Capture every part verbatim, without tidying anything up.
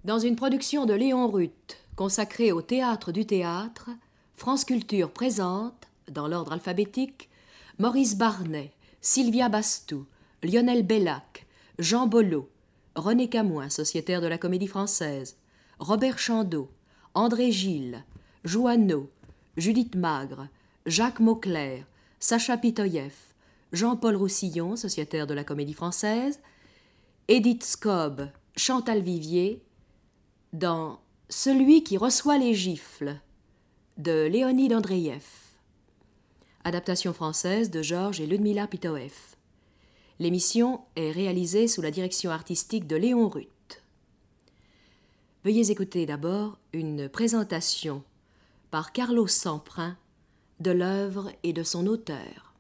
Dans une production de Léon Ruth, consacrée au théâtre du théâtre, France Culture présente, dans l'ordre alphabétique, Maurice Barnet, Sylvia Bastou, Lionel Bellac, Jean Bollot, René Camoin, sociétaire de la Comédie Française, Robert Chandeau, André Gilles, Joanneau, Judith Magre, Jacques Mauclair, Sacha Pitoyev, Jean-Paul Roussillon, sociétaire de la Comédie Française, Edith Scobb, Chantal Vivier, dans Celui qui reçoit les gifles de Léonide Andreïev. Adaptation française de Georges et Ludmila Pitoev. L'émission est réalisée sous la direction artistique de Léon Ruth. Veuillez écouter d'abord une présentation par Carlos Samprin de l'œuvre et de son auteur.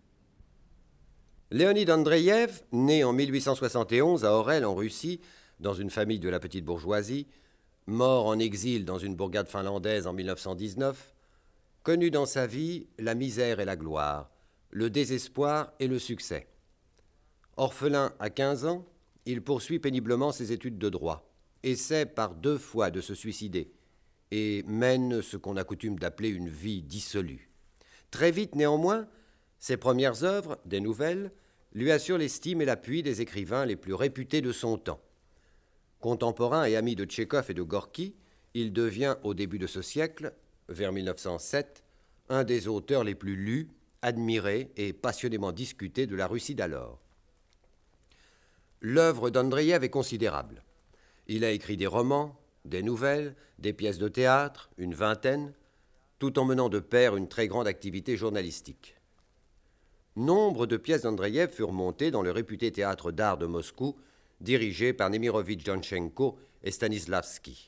Léonide Andreïev, né en mille huit cent soixante et onze à Orel, en Russie, dans une famille de la petite bourgeoisie, mort en exil dans une bourgade finlandaise en mille neuf cent dix-neuf, connut dans sa vie la misère et la gloire, le désespoir et le succès. Orphelin à quinze ans, il poursuit péniblement ses études de droit, essaie par deux fois de se suicider et mène ce qu'on a coutume d'appeler une vie dissolue. Très vite, néanmoins, ses premières œuvres, des nouvelles, lui assurent l'estime et l'appui des écrivains les plus réputés de son temps. Contemporain et ami de Tchekhov et de Gorki, il devient, au début de ce siècle, vers mille neuf cent sept, un des auteurs les plus lus, admirés et passionnément discutés de la Russie d'alors. L'œuvre d'Andreïev est considérable. Il a écrit des romans, des nouvelles, des pièces de théâtre, une vingtaine, tout en menant de pair une très grande activité journalistique. Nombre de pièces d'Andreïev furent montées dans le réputé théâtre d'art de Moscou, dirigé par Nemirovitch Donchenko et Stanislavski.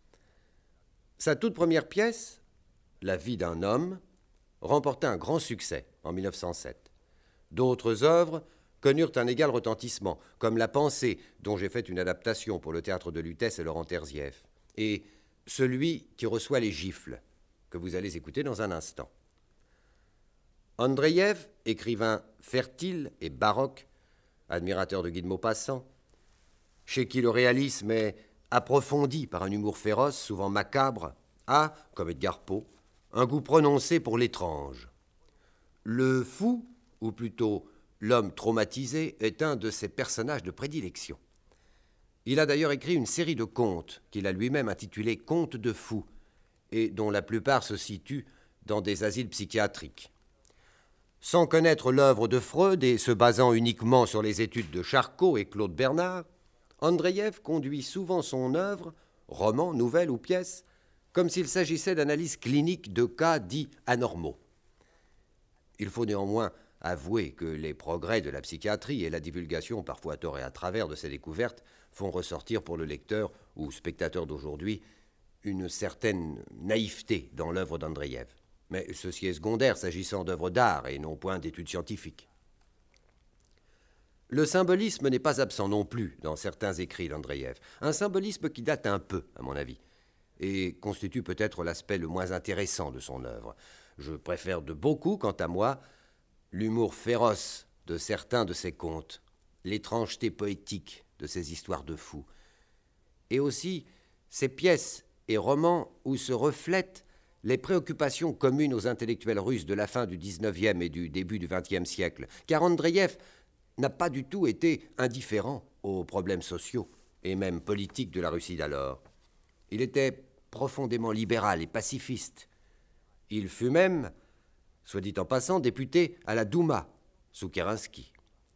Sa toute première pièce, La vie d'un homme, remporta un grand succès en mille neuf cent sept. D'autres œuvres connurent un égal retentissement, comme La pensée, dont j'ai fait une adaptation pour le théâtre de Lutèce et Laurent Terzieff, et Celui qui reçoit les gifles, que vous allez écouter dans un instant. Andreïev, écrivain fertile et baroque, admirateur de Guy de Maupassant, chez qui le réalisme est approfondi par un humour féroce, souvent macabre, a, comme Edgar Poe, un goût prononcé pour l'étrange. Le fou, ou plutôt l'homme traumatisé, est un de ses personnages de prédilection. Il a d'ailleurs écrit une série de contes qu'il a lui-même intitulés « Contes de fous » et dont la plupart se situent dans des asiles psychiatriques. Sans connaître l'œuvre de Freud et se basant uniquement sur les études de Charcot et Claude Bernard, Andreïev conduit souvent son œuvre, roman, nouvelle ou pièce, comme s'il s'agissait d'analyses cliniques de cas dits anormaux. Il faut néanmoins avouer que les progrès de la psychiatrie et la divulgation, parfois à tort et à travers, de ces découvertes font ressortir pour le lecteur ou spectateur d'aujourd'hui une certaine naïveté dans l'œuvre d'Andreïev. Mais ceci est secondaire s'agissant d'œuvres d'art et non point d'études scientifiques. Le symbolisme n'est pas absent non plus dans certains écrits d'Andreïev, un symbolisme qui date un peu, à mon avis, et constitue peut-être l'aspect le moins intéressant de son œuvre. Je préfère de beaucoup, quant à moi, l'humour féroce de certains de ses contes, l'étrangeté poétique de ses histoires de fous, et aussi ses pièces et romans où se reflètent les préoccupations communes aux intellectuels russes de la fin du dix-neuvième et du début du vingtième siècle, car Andreïev n'a pas du tout été indifférent aux problèmes sociaux et même politiques de la Russie d'alors. Il était profondément libéral et pacifiste. Il fut même, soit dit en passant, député à la Douma, sous Kérinsky.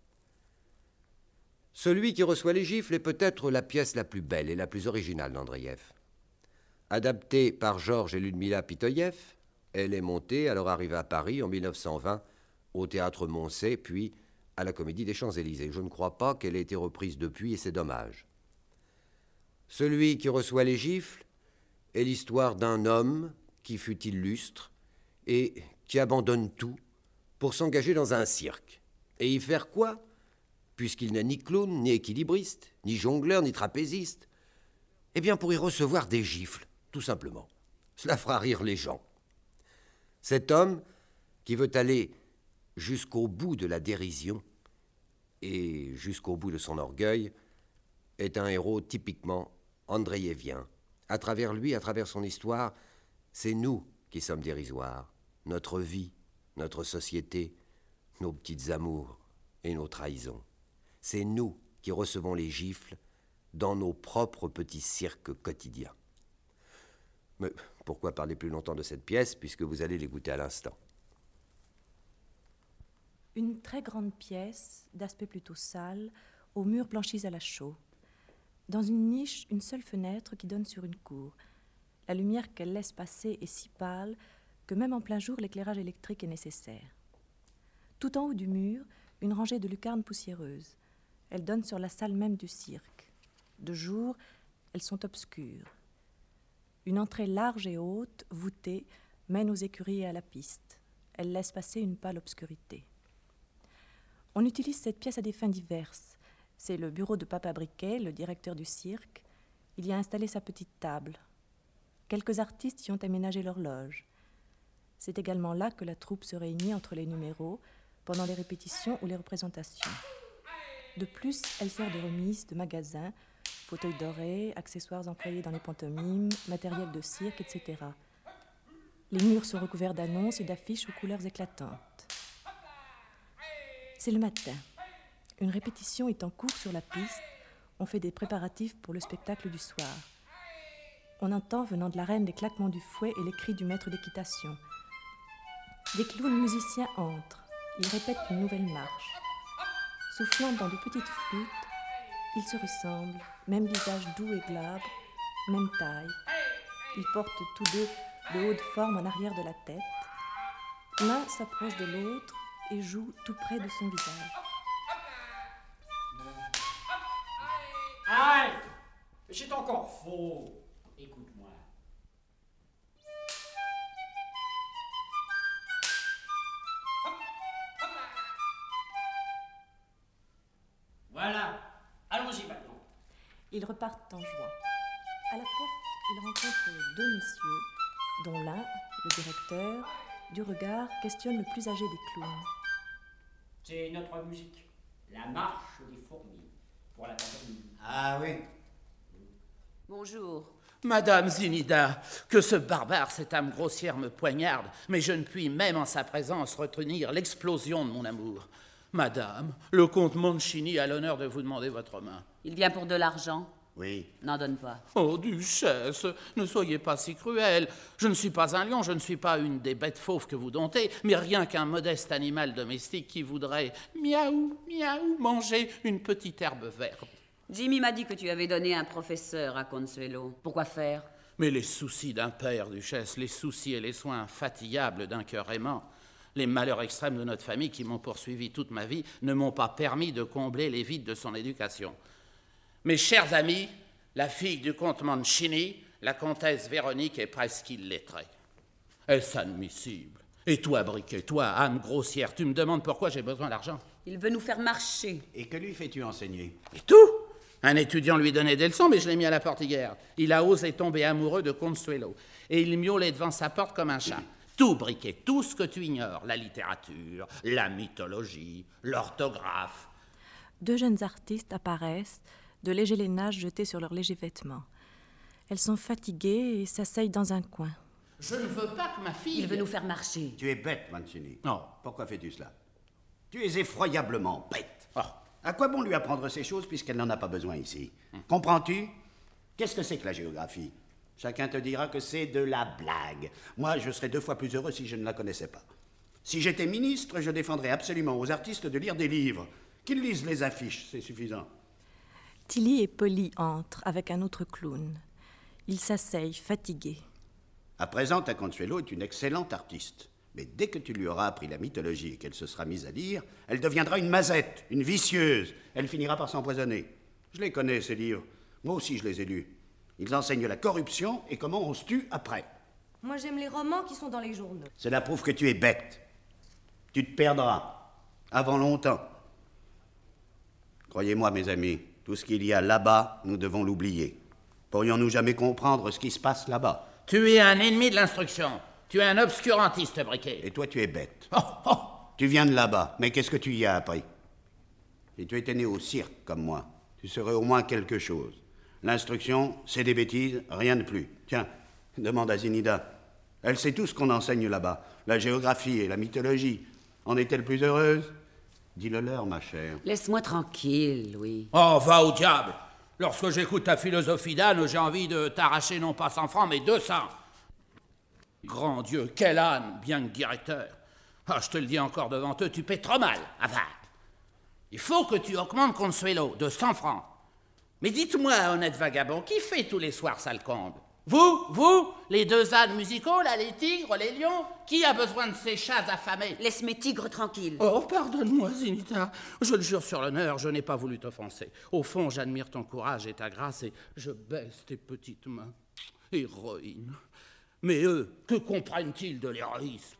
Celui qui reçoit les gifles est peut-être la pièce la plus belle et la plus originale d'Andreïev. Adaptée par Georges et Ludmila Pitoyev, elle est montée, alors arrivée à Paris en mille neuf cent vingt, au Théâtre Moncey, puis à la Comédie des Champs-Élysées. Je ne crois pas qu'elle ait été reprise depuis, et c'est dommage. Celui qui reçoit les gifles est l'histoire d'un homme qui fut illustre et qui abandonne tout pour s'engager dans un cirque. Et y faire quoi? Puisqu'il n'est ni clown, ni équilibriste, ni jongleur, ni trapéziste. Eh bien, pour y recevoir des gifles, tout simplement. Cela fera rire les gens. Cet homme, qui veut aller jusqu'au bout de la dérision et jusqu'au bout de son orgueil, est un héros typiquement andréévien. À travers lui, à travers son histoire, c'est nous qui sommes dérisoires. Notre vie, notre société, nos petites amours et nos trahisons. C'est nous qui recevons les gifles dans nos propres petits cirques quotidiens. Mais pourquoi parler plus longtemps de cette pièce, puisque vous allez l'écouter à l'instant? Une très grande pièce, d'aspect plutôt sale, aux murs blanchis à la chaux. Dans une niche, une seule fenêtre qui donne sur une cour. La lumière qu'elle laisse passer est si pâle que même en plein jour, l'éclairage électrique est nécessaire. Tout en haut du mur, une rangée de lucarnes poussiéreuses. Elles donnent sur la salle même du cirque. De jour, elles sont obscures. Une entrée large et haute, voûtée, mène aux écuries et à la piste. Elle laisse passer une pâle obscurité. On utilise cette pièce à des fins diverses. C'est le bureau de Papa Briquet, le directeur du cirque. Il y a installé sa petite table. Quelques artistes y ont aménagé leur loge. C'est également là que la troupe se réunit entre les numéros, pendant les répétitions ou les représentations. De plus, elle sert de remise, de magasin, fauteuils dorés, accessoires employés dans les pantomimes, matériel de cirque, et cetera. Les murs sont recouverts d'annonces et d'affiches aux couleurs éclatantes. C'est le matin. Une répétition est en cours sur la piste. On fait des préparatifs pour le spectacle du soir. On entend, venant de l'arène, les claquements du fouet et les cris du maître d'équitation. Des clowns musiciens entrent. Ils répètent une nouvelle marche. Soufflant dans de petites flûtes, ils se ressemblent, même visage doux et glabre, même taille. Ils portent tous deux de hautes formes en arrière de la tête. L'un s'approche de l'autre et joue tout près de son visage. Halte! C'est encore faux. Écoute-moi. Voilà. Allons-y maintenant. Ils repartent en jouant. À la porte, ils rencontrent deux messieurs, dont l'un, le directeur, du regard, questionne le plus âgé des clowns. C'est notre musique. La marche des fourmis. Pour la pantomime. Ah oui. Bonjour. Madame Zinida, que ce barbare, cette âme grossière me poignarde, mais je ne puis même en sa présence retenir l'explosion de mon amour. Madame, le comte Mancini a l'honneur de vous demander votre main. Il vient pour de l'argent? Oui. N'en donne pas. Oh, duchesse, ne soyez pas si cruelle. Je ne suis pas un lion, je ne suis pas une des bêtes fauves que vous domptez, mais rien qu'un modeste animal domestique qui voudrait, miaou, miaou, manger une petite herbe verte. Jimmy m'a dit que tu avais donné un professeur à Consuelo. Pourquoi faire? Mais les soucis d'un père, duchesse, les soucis et les soins infatigables d'un cœur aimant, les malheurs extrêmes de notre famille qui m'ont poursuivi toute ma vie ne m'ont pas permis de combler les vides de son éducation. Mes chers amis, la fille du comte Mancini, la comtesse Véronique, est presque illettrée. Est-ce admissible? Et toi, Briquet, toi, âme grossière, tu me demandes pourquoi j'ai besoin d'argent? Il veut nous faire marcher. Et que lui fais-tu enseigner? Et tout? Un étudiant lui donnait des leçons, mais je l'ai mis à la portière. Il a osé tomber amoureux de Consuelo. Et il miaulait devant sa porte comme un chat. Tout, Briquet, tout ce que tu ignores. La littérature, la mythologie, l'orthographe. Deux jeunes artistes apparaissent, de légers lainages jetés sur leurs légers vêtements. Elles sont fatiguées et s'asseyent dans un coin. Je ne veux pas que ma fille... Il veut nous faire marcher. Tu es bête, Mancini. Non. Pourquoi fais-tu cela? Tu es effroyablement bête. Oh. À quoi bon lui apprendre ces choses puisqu'elle n'en a pas besoin ici? Hum. Comprends-tu? Qu'est-ce que c'est que la géographie? Chacun te dira que c'est de la blague. Moi, je serais deux fois plus heureux si je ne la connaissais pas. Si j'étais ministre, je défendrais absolument aux artistes de lire des livres. Qu'ils lisent les affiches, c'est suffisant. Tilly et Polly entrent avec un autre clown. Ils s'asseyent, fatigués. À présent, ta Consuelo est une excellente artiste. Mais dès que tu lui auras appris la mythologie et qu'elle se sera mise à lire, elle deviendra une mazette, une vicieuse. Elle finira par s'empoisonner. Je les connais, ces livres. Moi aussi, je les ai lus. Ils enseignent la corruption et comment on se tue après. Moi, j'aime les romans qui sont dans les journaux. Cela prouve que tu es bête. Tu te perdras. Avant longtemps. Croyez-moi, mes amis, tout ce qu'il y a là-bas, nous devons l'oublier. Pourrions-nous jamais comprendre ce qui se passe là-bas? Tu es un ennemi de l'instruction. Tu es un obscurantiste, Briquet. Et toi, tu es bête. Oh, oh. Tu viens de là-bas, mais qu'est-ce que tu y as appris? Si tu étais né au cirque, comme moi, tu serais au moins quelque chose. L'instruction, c'est des bêtises, rien de plus. Tiens, demande à Zinida. Elle sait tout ce qu'on enseigne là-bas. La géographie et la mythologie. En est-elle plus heureuse? Dis-le leur, ma chère. Laisse-moi tranquille, Louis. Oh, va au diable! Lorsque j'écoute ta philosophie d'âne, j'ai envie de t'arracher non pas cent francs, mais deux cents. Grand Dieu, quel âne, bien que directeur. Ah, je te le dis encore devant eux, tu paies trop mal. Enfin, il faut que tu augmentes Consuelo de cent francs. Mais dites-moi, honnête vagabond, qui fait tous les soirs Salcombe? Vous, vous, les deux ânes musicaux, là, les tigres, les lions? Qui a besoin de ces chats affamés? Laisse mes tigres tranquilles. Oh, pardonne-moi, Zinita. Je le jure sur l'honneur, je n'ai pas voulu t'offenser. Au fond, j'admire ton courage et ta grâce et je baisse tes petites mains. Héroïne. Mais eux, que comprennent-ils de l'héroïsme?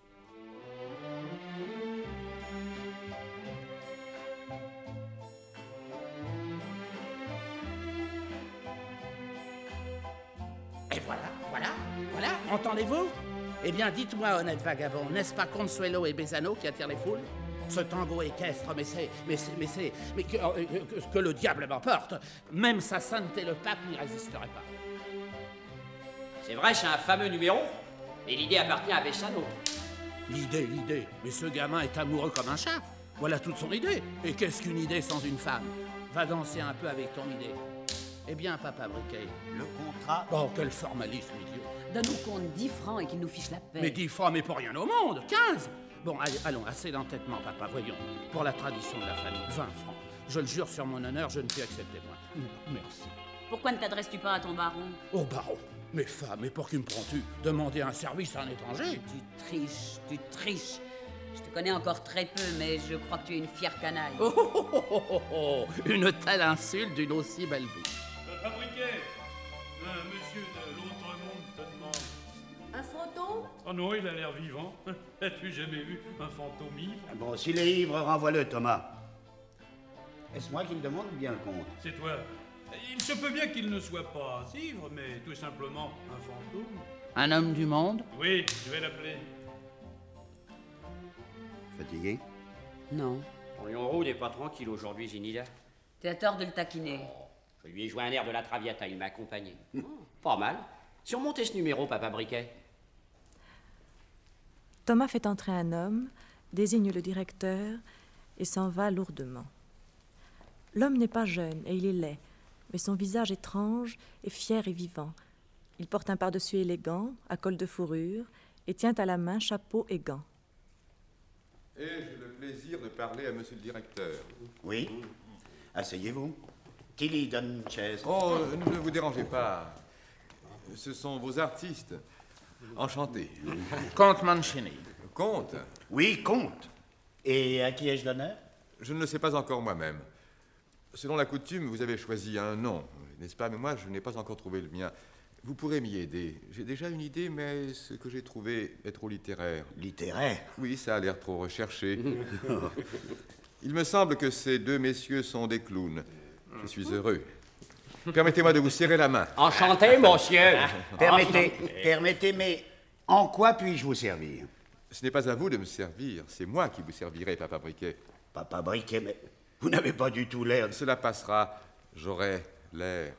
Et voilà, voilà, voilà, entendez-vous? Eh bien, dites-moi, honnête vagabond, n'est-ce pas Consuelo et Besano qui attirent les foules? Ce tango équestre, mais c'est, mais c'est, mais c'est, mais que, euh, que, que le diable m'emporte, même sa sainteté le pape n'y résisterait pas. C'est vrai, c'est un fameux numéro, et l'idée appartient à Besano. L'idée, l'idée, mais ce gamin est amoureux comme un chat. Voilà toute son idée. Et qu'est-ce qu'une idée sans une femme? Va danser un peu avec ton idée. Eh bien, papa Briquet. Le contrat... Oh, quel formalisme idiot. Donne-nous compte dix francs et qu'il nous fiche la paix. Mais dix francs, mais pour rien au monde. Quinze. Bon, allez, allons, assez d'entêtement, papa, voyons. Pour la tradition de la famille, vingt francs. Je le jure sur mon honneur, je ne puis accepter moins. Merci. Pourquoi ne t'adresses-tu pas à ton baron? Oh, baron. Mais femme, mais pour qui me prends-tu? Demander un service à un étranger? Tu triches, tu triches. Je te connais encore très peu, mais je crois que tu es une fière canaille. Oh, oh, oh, oh, oh, oh. Une telle insulte d'une aussi belle bouche. Papa Briquet, un monsieur de l'autre monde te demande. Un fantôme? Oh non, il a l'air vivant. As-tu jamais vu un fantôme ivre? Bon, s'il est ivre, renvoie-le, Thomas. Est-ce moi qui me demande ou bien le comte? C'est toi. Il se peut bien qu'il ne soit pas ivre, mais tout simplement un fantôme. Un homme du monde? Oui, je vais l'appeler. Fatigué? Non. Ton lion roux n'est pas tranquille aujourd'hui, Zinida. Tu as tort de le taquiner. Je lui ai joué un air de la Traviata, il m'a accompagné. Oh, pas mal. Surmontez ce numéro, papa Briquet. Thomas fait entrer un homme, désigne le directeur et s'en va lourdement. L'homme n'est pas jeune et il est laid, mais son visage étrange est fier et vivant. Il porte un pardessus élégant, à col de fourrure, et tient à la main chapeau et gants. Et j'ai le plaisir de parler à monsieur le directeur. Oui. Asseyez-vous. Tilly, donne une chaise. Oh, ne vous dérangez pas. Ce sont vos artistes. Enchanté. Comte Mancini. Comte? Oui, comte. Et à qui ai-je l'honneur? Je ne le sais pas encore moi-même. Selon la coutume, vous avez choisi un nom, n'est-ce pas? Mais moi, je n'ai pas encore trouvé le mien. Vous pourrez m'y aider. J'ai déjà une idée, mais ce que j'ai trouvé est trop littéraire. Littéraire? Oui, ça a l'air trop recherché. Il me semble que ces deux messieurs sont des clowns. Je suis heureux. Permettez-moi de vous serrer la main. Enchanté, monsieur. Permettez, permettez, mais en quoi puis-je vous servir? Ce n'est pas à vous de me servir, c'est moi qui vous servirai, papa Briquet. Papa Briquet, mais vous n'avez pas du tout l'air... Cela passera, j'aurai l'air.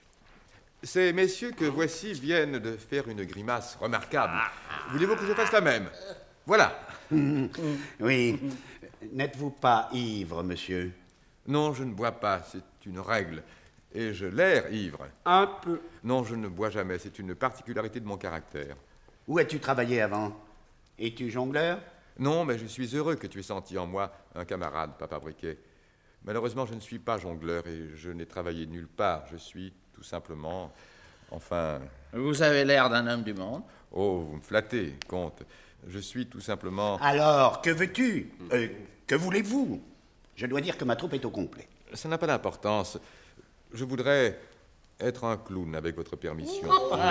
Ces messieurs que voici viennent de faire une grimace remarquable. Voulez-vous que je fasse la même? Voilà. Oui. N'êtes-vous pas ivre, monsieur? Non, je ne bois pas, c'est une règle. Et je l'air ivre. Un peu. Non, je ne bois jamais, c'est une particularité de mon caractère. Où as-tu travaillé avant? Es-tu jongleur? Non, mais je suis heureux que tu aies senti en moi un camarade, papa Briquet. Malheureusement, je ne suis pas jongleur et je n'ai travaillé nulle part. Je suis tout simplement... Enfin... Vous avez l'air d'un homme du monde. Oh, vous me flattez, comte. Je suis tout simplement... Alors, que veux-tu? euh, Que voulez-vous? Je dois dire que ma troupe est au complet. Ça n'a pas d'importance. Je voudrais être un clown, avec votre permission.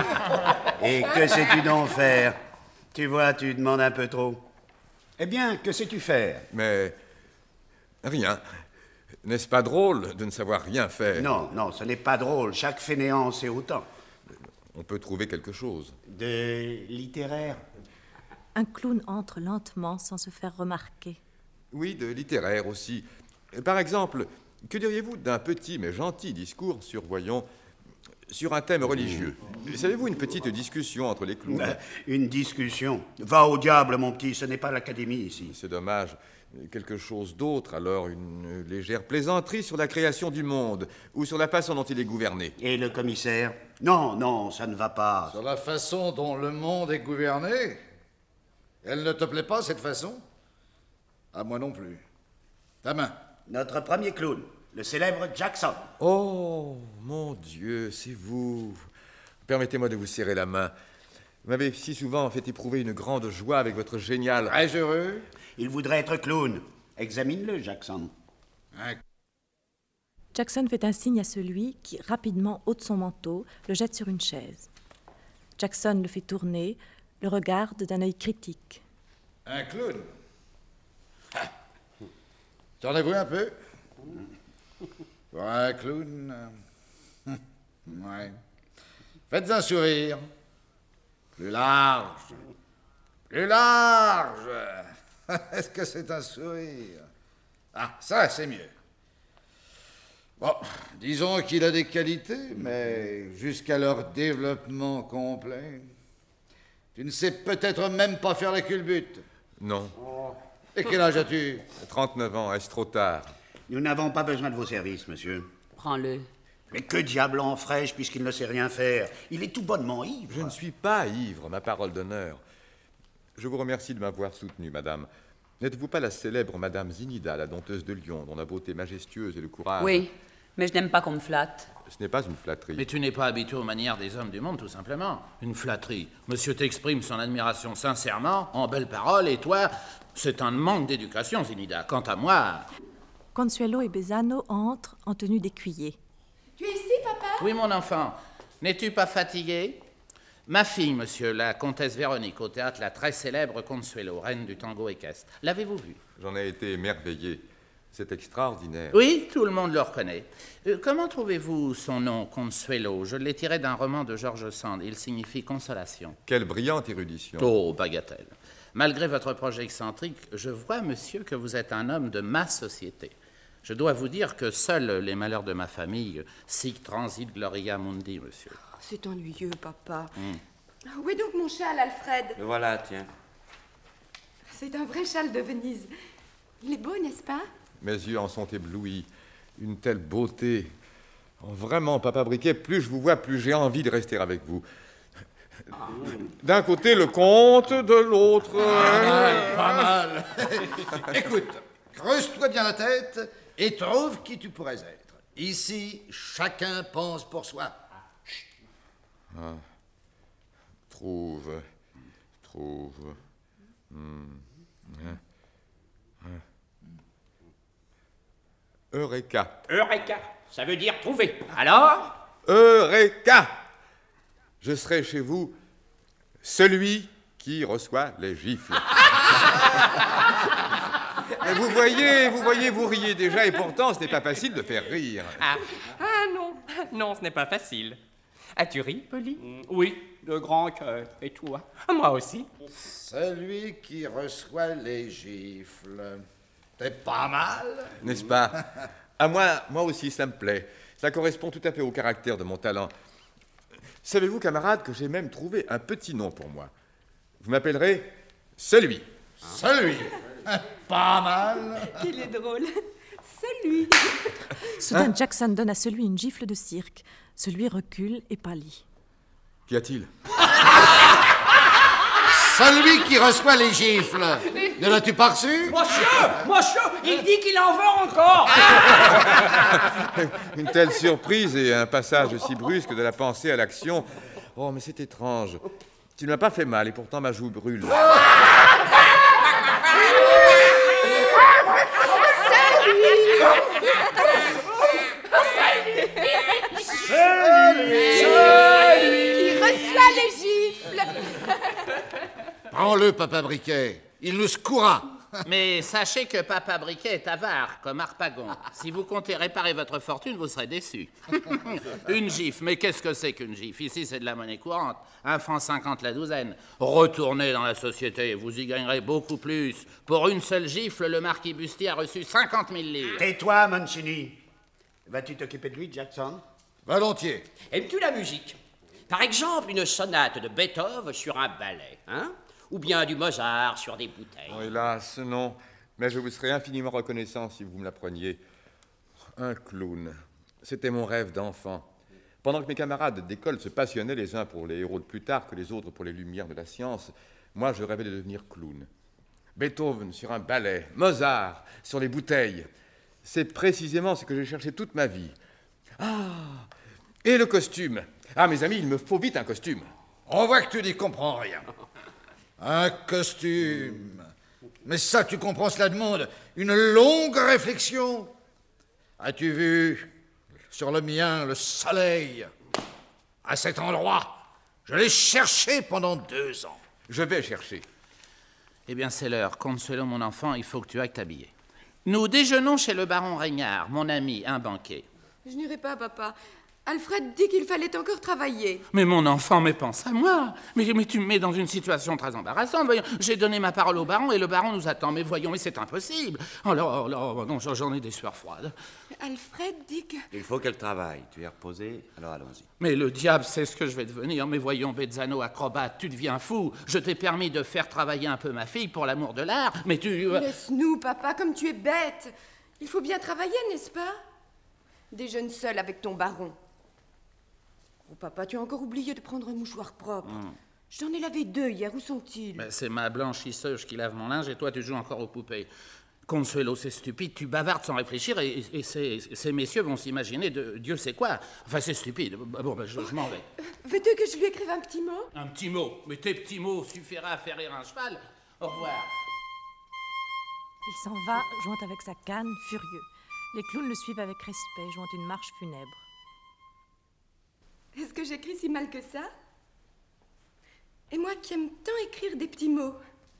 Et que sais-tu donc faire? Tu vois, tu demandes un peu trop. Eh bien, que sais-tu faire? Mais... rien. N'est-ce pas drôle de ne savoir rien faire? Non, non, ce n'est pas drôle. Chaque fainéant sait autant. On peut trouver quelque chose. De littéraire? Un clown entre lentement sans se faire remarquer. Oui, de littéraire aussi. Par exemple, que diriez-vous d'un petit mais gentil discours sur, voyons, sur un thème religieux. Savez-vous, une petite discussion entre les clowns. Euh, Une discussion. Va au diable, mon petit, ce n'est pas l'académie ici. C'est dommage. Quelque chose d'autre, alors, une légère plaisanterie sur la création du monde, ou sur la façon dont il est gouverné. Et le commissaire? Non, non, ça ne va pas. Sur la façon dont le monde est gouverné? Elle ne te plaît pas, cette façon? À moi non plus. Ta main. Notre premier clown, le célèbre Jackson. Oh, mon Dieu, c'est vous. Permettez-moi de vous serrer la main. Vous m'avez si souvent fait éprouver une grande joie avec votre génial... Très heureux. Il voudrait être clown. Examine-le, Jackson. Un Jackson fait un signe à celui qui, rapidement, ôte son manteau, le jette sur une chaise. Jackson le fait tourner, le regarde d'un œil critique. Un clown. Ah. T'en as vu un peu? Pour un clown. euh, Ouais. Faites un sourire. Plus large. Plus large. Est-ce que c'est un sourire? Ah, ça, c'est mieux. Bon, disons qu'il a des qualités, mais jusqu'à leur développement complet, tu ne sais peut-être même pas faire la culbute. Non. Et quel âge as-tu? trente-neuf ans, est-ce trop tard? Nous n'avons pas besoin de vos services, monsieur. Prends-le. Mais que diable en ferais-je puisqu'il ne sait rien faire? Il est tout bonnement ivre. Je ne suis pas ivre, ma parole d'honneur. Je vous remercie de m'avoir soutenu, madame. N'êtes-vous pas la célèbre madame Zinida, la dompteuse de Lyon, dont la beauté majestueuse et le courage... Oui, mais je n'aime pas qu'on me flatte. Ce n'est pas une flatterie. Mais tu n'es pas habitué aux manières des hommes du monde, tout simplement. Une flatterie. Monsieur t'exprime son admiration sincèrement, en belles paroles, et toi, c'est un manque d'éducation, Zinida. Quant à moi... Consuelo et Besano entrent en tenue d'écuyer. Tu es ici, papa? Oui, mon enfant. N'es-tu pas fatigué? Ma fille, monsieur, la comtesse Véronique, au théâtre, la très célèbre Consuelo, reine du tango équestre. L'avez-vous vue? J'en ai été émerveillé. C'est extraordinaire. Oui, tout le monde le reconnaît. Euh, comment trouvez-vous son nom, Consuelo? Je l'ai tiré d'un roman de George Sand. Il signifie consolation. Quelle brillante érudition. Oh, bagatelle. Malgré votre projet excentrique, je vois, monsieur, que vous êtes un homme de ma société. Je dois vous dire que seuls les malheurs de ma famille, sic transit gloria mundi, monsieur. C'est ennuyeux, papa. Mm. Où est donc mon châle, Alfred? Le voilà, tiens. C'est un vrai châle de Venise. Il est beau, n'est-ce pas? Mes yeux en sont éblouis. Une telle beauté. Oh, vraiment, papa Briquet, plus je vous vois, plus j'ai envie de rester avec vous. D'un côté, le comte, de l'autre... Pas mal, pas mal. Écoute, creuse-toi bien la tête et trouve qui tu pourrais être. Ici, chacun pense pour soi. Ah. Trouve, trouve. Hmm. Hein. Hein. Eureka. Eureka, ça veut dire trouver. Alors? Eureka! Je serai chez vous celui qui reçoit les gifles. Mais vous voyez, vous voyez, vous riez déjà, et pourtant, ce n'est pas facile de faire rire. Ah, ah non, non, ce n'est pas facile. As-tu ri, Polly? Oui, de grand cœur. Et toi? Moi aussi. Celui qui reçoit les gifles. C'est pas mal. N'est-ce pas? À moi, moi aussi, ça me plaît. Ça correspond tout à fait au caractère de mon talent. Savez-vous, camarade, que j'ai même trouvé un petit nom pour moi. Vous m'appellerez celui. Celui. Pas mal. Qu'il est drôle. Celui. Soudain, Jackson donne à celui une gifle de cirque. Celui recule et pâlit. Qu'y a-t-il? Celui qui reçoit les gifles. Ne l'as-tu pas reçu? Monsieur, monsieur, il dit qu'il en veut encore. Une telle surprise et un passage si brusque de la pensée à l'action. Oh, mais c'est étrange. Tu ne m'as pas fait mal et pourtant ma joue brûle. Qui reçoit les gifles. Prends-le, papa Briquet. Il nous secourra. Mais sachez que Papa Briquet est avare, comme Harpagon. Si vous comptez réparer votre fortune, vous serez déçus. Une gifle, mais qu'est-ce que c'est qu'une gifle? Ici, c'est de la monnaie courante. Un franc cinquante la douzaine. Retournez dans la société, vous y gagnerez beaucoup plus. Pour une seule gifle, le marquis Bustier a reçu cinquante mille livres. Tais-toi, Mancini. Vas-tu t'occuper de lui, Jackson? Volontiers. Aimes-tu la musique? Par exemple, une sonate de Beethoven sur un ballet, hein? Ou bien du Mozart sur des bouteilles. Oh, hélas, non. Mais je vous serais infiniment reconnaissant si vous me l'appreniez. Un clown. C'était mon rêve d'enfant. Pendant que mes camarades d'école se passionnaient les uns pour les héros de Plutarque, les autres pour les lumières de la science, moi, je rêvais de devenir clown. Beethoven sur un ballet, Mozart sur les bouteilles. C'est précisément ce que j'ai cherché toute ma vie. Ah! Et le costume. Ah, mes amis, il me faut vite un costume. On voit que tu n'y comprends rien. Un costume. Mais ça, tu comprends, cela demande une longue réflexion. As-tu vu sur le mien le soleil? À cet endroit, je l'ai cherché pendant deux ans. Je vais chercher. Eh bien, c'est l'heure. Consuelo, mon enfant, il faut que tu ailles t'habiller. Nous déjeunons chez le baron Reignard, mon ami, un banquier. Je n'irai pas, papa. Alfred dit qu'il fallait encore travailler. Mais mon enfant, mais pense à moi. Mais, mais tu me mets dans une situation très embarrassante. Voyons, j'ai donné ma parole au baron et le baron nous attend. Mais voyons, mais c'est impossible. Oh là, oh là, non, j'en ai des sueurs froides. Alfred dit que... Il faut qu'elle travaille. Tu es reposé, alors allons-y. Mais le diable sait ce que je vais devenir. Mais voyons, Bezzano, acrobate, tu deviens fou. Je t'ai permis de faire travailler un peu ma fille pour l'amour de l'art, mais tu... Laisse-nous, papa, comme tu es bête. Il faut bien travailler, n'est-ce pas? Déjeune seul avec ton baron. Oh, papa, tu as encore oublié de prendre un mouchoir propre. Mmh. J'en ai lavé deux hier, où sont-ils? Ben, c'est ma blanchisseuse qui lave mon linge et toi, tu joues encore aux poupées. Consuelo, c'est stupide, tu bavardes sans réfléchir et, et ces, ces messieurs vont s'imaginer de Dieu sait quoi. Enfin, c'est stupide. Bon, ben, je, je m'en vais. Euh, veux-tu que je lui écrive un petit mot? Un petit mot? Mais tes petits mots suffira à faire rire un cheval. Au revoir. Il s'en va, jouant avec sa canne, furieux. Les clowns le suivent avec respect, jouant une marche funèbre. Est-ce que j'écris si mal que ça? Et moi qui aime tant écrire des petits mots.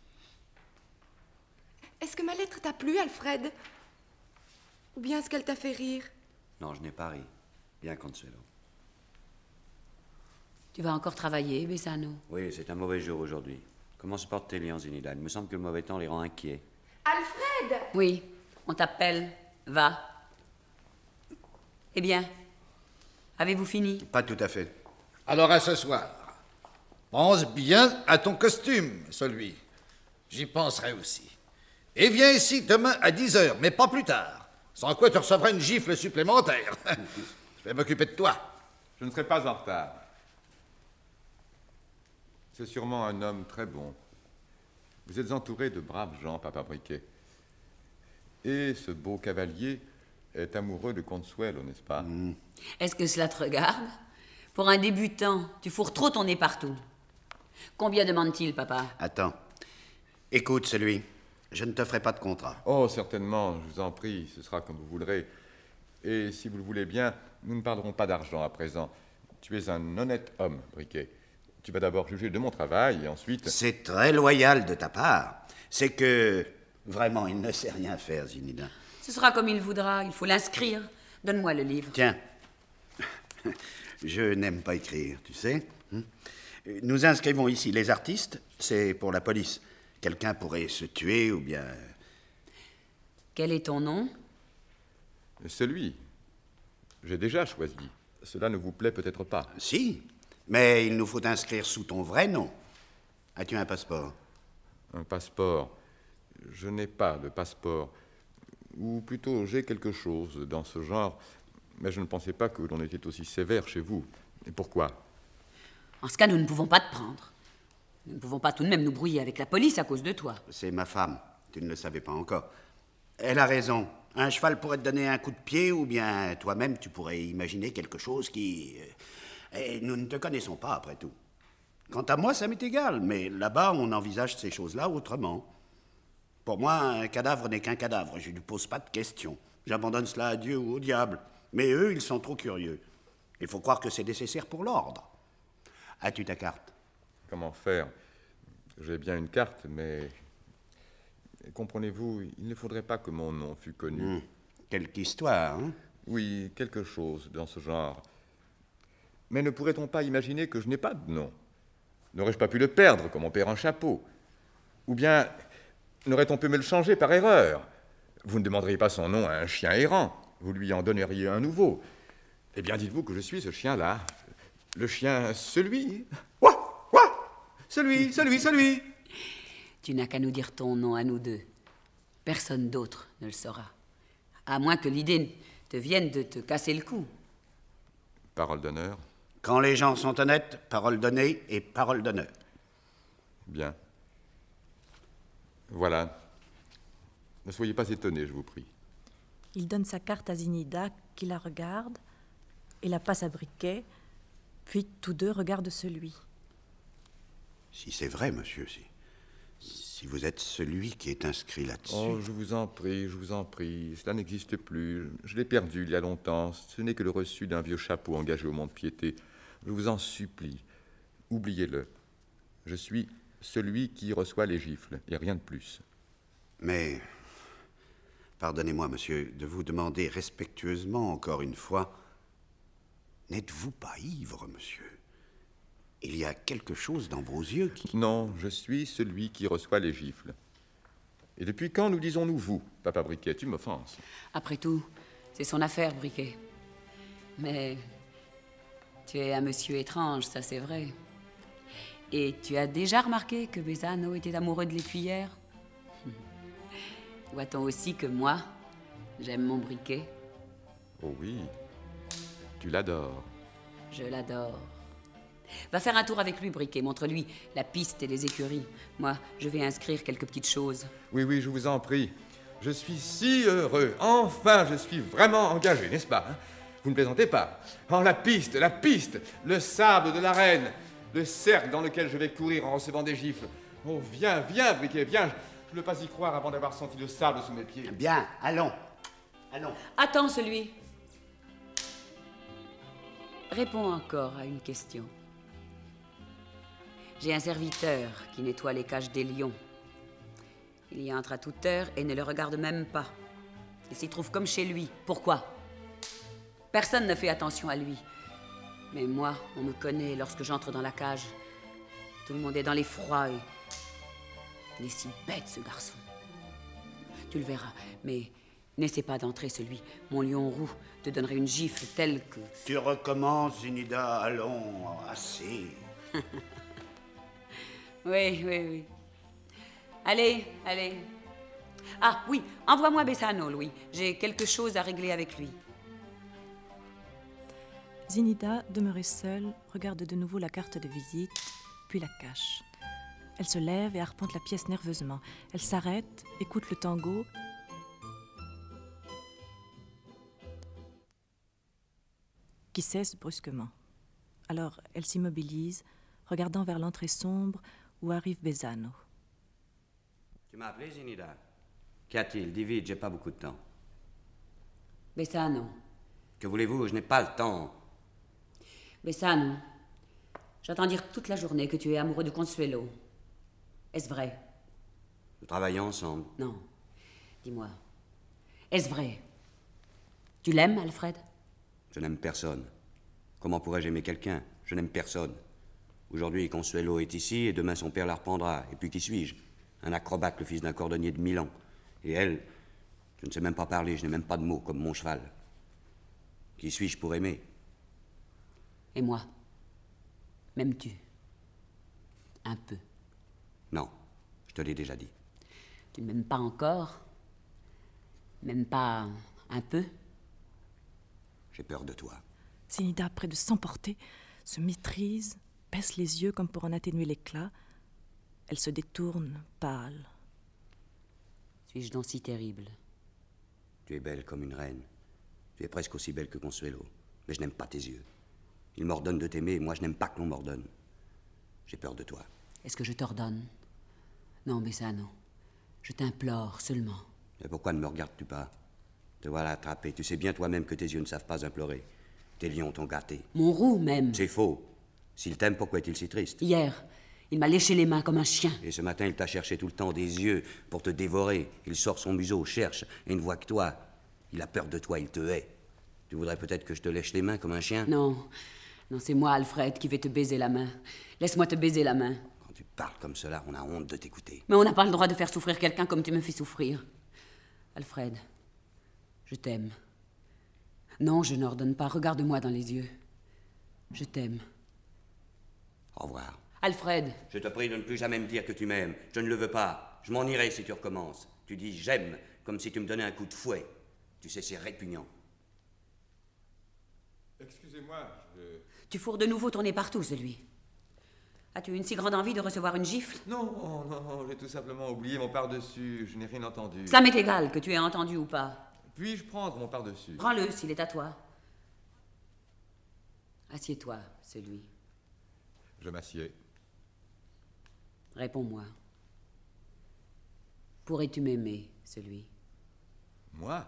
Est-ce que ma lettre t'a plu, Alfred? Ou bien est-ce qu'elle t'a fait rire? Non, je n'ai pas ri. Bien, Consuelo. Tu vas encore travailler, Bezzano? Oui, c'est un mauvais jour aujourd'hui. Comment se portent tes lions, Zinida? Il me semble que le mauvais temps les rend inquiets. Alfred! Oui, on t'appelle. Va. Eh bien, avez-vous fini? Pas tout à fait. Alors à ce soir. Pense bien à ton costume, celui. J'y penserai aussi. Et viens ici demain à dix heures, mais pas plus tard. Sans quoi tu recevras une gifle supplémentaire. Je vais m'occuper de toi. Je ne serai pas en retard. C'est sûrement un homme très bon. Vous êtes entouré de braves gens, Papa Briquet. Et ce beau cavalier est amoureux de Consuelo, n'est-ce pas? Mmh. Est-ce que cela te regarde? Pour un débutant, tu fourres trop ton nez partout. Combien demande-t-il, papa? Attends. Écoute, celui. Je ne te ferai pas de contrat. Oh, certainement, je vous en prie, ce sera comme vous voudrez. Et si vous le voulez bien, nous ne parlerons pas d'argent à présent. Tu es un honnête homme, Briquet. Tu vas d'abord juger de mon travail et ensuite... C'est très loyal de ta part. C'est que... Vraiment, il ne sait rien faire, Zinida. Ce sera comme il voudra, il faut l'inscrire. Donne-moi le livre. Tiens. Je n'aime pas écrire, tu sais. Nous inscrivons ici les artistes, c'est pour la police. Quelqu'un pourrait se tuer ou bien... Quel est ton nom? Celui. J'ai déjà choisi. Cela ne vous plaît peut-être pas. Si, mais il nous faut inscrire sous ton vrai nom. As-tu un passeport? Un passeport? Je n'ai pas de passeport. Ou plutôt, j'ai quelque chose dans ce genre, mais je ne pensais pas que l'on était aussi sévère chez vous. Et pourquoi? En ce cas, nous ne pouvons pas te prendre. Nous ne pouvons pas tout de même nous brouiller avec la police à cause de toi. C'est ma femme. Tu ne le savais pas encore. Elle a raison. Un cheval pourrait te donner un coup de pied, ou bien toi-même, tu pourrais imaginer quelque chose qui... Et nous ne te connaissons pas, après tout. Quant à moi, ça m'est égal, mais là-bas, on envisage ces choses-là autrement. Pour moi, un cadavre n'est qu'un cadavre. Je ne lui pose pas de questions. J'abandonne cela à Dieu ou au diable. Mais eux, ils sont trop curieux. Il faut croire que c'est nécessaire pour l'ordre. As-tu ta carte? Comment faire? J'ai bien une carte, mais... Comprenez-vous, il ne faudrait pas que mon nom fût connu. Mmh. Quelque histoire, hein? Oui, quelque chose dans ce genre. Mais ne pourrait-on pas imaginer que je n'ai pas de nom? N'aurais-je pas pu le perdre, comme on perd un chapeau? Ou bien, n'aurait-on pu me le changer par erreur? Vous ne demanderiez pas son nom à un chien errant. Vous lui en donneriez un nouveau. Eh bien, dites-vous que je suis ce chien-là. Le chien, celui. Ouah, ouah, celui, celui, celui. Tu n'as qu'à nous dire ton nom à nous deux. Personne d'autre ne le saura. À moins que l'idée te vienne de te casser le cou. Parole d'honneur. Quand les gens sont honnêtes, parole donnée et parole d'honneur. Bien. Voilà. Ne soyez pas étonnés, je vous prie. Il donne sa carte à Zinida, qui la regarde, et la passe à Briquet, puis tous deux regardent celui. Si c'est vrai, monsieur, si, si vous êtes celui qui est inscrit là-dessus... Oh, je vous en prie, je vous en prie. Cela n'existe plus. Je l'ai perdu il y a longtemps. Ce n'est que le reçu d'un vieux chapeau engagé au mont-de-piété. Je vous en supplie, oubliez-le. Je suis celui qui reçoit les gifles, et rien de plus. Mais, pardonnez-moi, monsieur, de vous demander respectueusement, encore une fois, n'êtes-vous pas ivre, monsieur? Il y a quelque chose dans vos yeux qui... Non, je suis celui qui reçoit les gifles. Et depuis quand nous disons-nous vous, Papa Briquet? Tu m'offenses. Après tout, c'est son affaire, Briquet. Mais tu es un monsieur étrange, ça c'est vrai. Et tu as déjà remarqué que Besano était amoureux de l'écuyère? Voit-on aussi que moi, j'aime mon Briquet? Oh oui, tu l'adores. Je l'adore. Va faire un tour avec lui, Briquet. Montre-lui la piste et les écuries. Moi, je vais inscrire quelques petites choses. Oui, oui, je vous en prie. Je suis si heureux. Enfin, je suis vraiment engagé, n'est-ce pas, hein? Vous ne plaisantez pas? Oh, la piste, la piste, le sable de l'arène, le cercle dans lequel je vais courir en recevant des gifles. Oh, viens, viens, Briquet, viens. Je ne veux pas y croire avant d'avoir senti le sable sous mes pieds. Bien, allons. Allons. Attends, celui. Réponds encore à une question. J'ai un serviteur qui nettoie les cages des lions. Il y entre à toute heure et ne le regarde même pas. Il s'y trouve comme chez lui. Pourquoi? Personne ne fait attention à lui. Mais moi, on me connaît lorsque j'entre dans la cage. Tout le monde est dans l'effroi et... Il est si bête, ce garçon. Tu le verras, mais n'essaie pas d'entrer, celui. Mon lion roux te donnerait une gifle telle que... Tu recommences, Zinida, allons, assez. Oui, oui, oui. Allez, allez. Ah, oui, envoie-moi Besano, Louis. J'ai quelque chose à régler avec lui. Zinida, demeurée seule, regarde de nouveau la carte de visite, puis la cache. Elle se lève et arpente la pièce nerveusement. Elle s'arrête, écoute le tango, qui cesse brusquement. Alors, elle s'immobilise, regardant vers l'entrée sombre où arrive Besano. Tu m'as appelé, Zinida? Qu'y a-t-il? Dis vite, j'ai pas beaucoup de temps. Besano. Que voulez-vous? Je n'ai pas le temps. Besano, j'entends dire toute la journée que tu es amoureux de Consuelo. Est-ce vrai? Nous travaillons ensemble. Non. Dis-moi, est-ce vrai? Tu l'aimes, Alfred? Je n'aime personne. Comment pourrais-je aimer quelqu'un? Je n'aime personne. Aujourd'hui, Consuelo est ici, et demain son père la reprendra. Et puis qui suis-je? Un acrobate, le fils d'un cordonnier de Milan. Et elle, je ne sais même pas parler, je n'ai même pas de mots, comme mon cheval. Qui suis-je pour aimer? Et moi? M'aimes-tu? Un peu. Non, je te l'ai déjà dit. Tu ne m'aimes pas encore? Même pas un peu? J'ai peur de toi. Zinida, près de s'emporter, se maîtrise, baisse les yeux comme pour en atténuer l'éclat. Elle se détourne, pâle. Suis-je donc si terrible? Tu es belle comme une reine. Tu es presque aussi belle que Consuelo. Mais je n'aime pas tes yeux. Ils m'ordonnent de t'aimer et moi je n'aime pas que l'on m'ordonne. J'ai peur de toi. Est-ce que je t'ordonne? Non, Besano. Je t'implore seulement. Et pourquoi ne me regardes-tu pas? Te voilà attrapé. Tu sais bien toi-même que tes yeux ne savent pas implorer. Tes lions t'ont gâté. Mon roux, même. C'est faux. S'il t'aime, pourquoi est-il si triste? Hier, il m'a léché les mains comme un chien. Et ce matin, il t'a cherché tout le temps des yeux pour te dévorer. Il sort son museau, cherche, et ne voit que toi. Il a peur de toi, il te hait. Tu voudrais peut-être que je te lèche les mains comme un chien? Non. Non, c'est moi, Alfred, qui vais te baiser la main. Laisse-moi te baiser la main. Quand tu parles comme cela, on a honte de t'écouter. Mais on n'a pas le droit de faire souffrir quelqu'un comme tu me fais souffrir. Alfred, je t'aime. Non, je n'ordonne pas. Regarde-moi dans les yeux. Je t'aime. Au revoir. Alfred. Je te prie de ne plus jamais me dire que tu m'aimes. Je ne le veux pas. Je m'en irai si tu recommences. Tu dis j'aime, comme si tu me donnais un coup de fouet. Tu sais, c'est répugnant. Excusez-moi, je... Tu fourres de nouveau ton nez partout, celui. As-tu une si grande envie de recevoir une gifle? Non, non, non, j'ai tout simplement oublié mon pardessus. Je n'ai rien entendu. Ça m'est égal, que tu aies entendu ou pas. Puis-je prendre mon pardessus? Prends-le, s'il est à toi. Assieds-toi, celui. Je m'assieds. Réponds-moi. Pourrais-tu m'aimer, celui? Moi?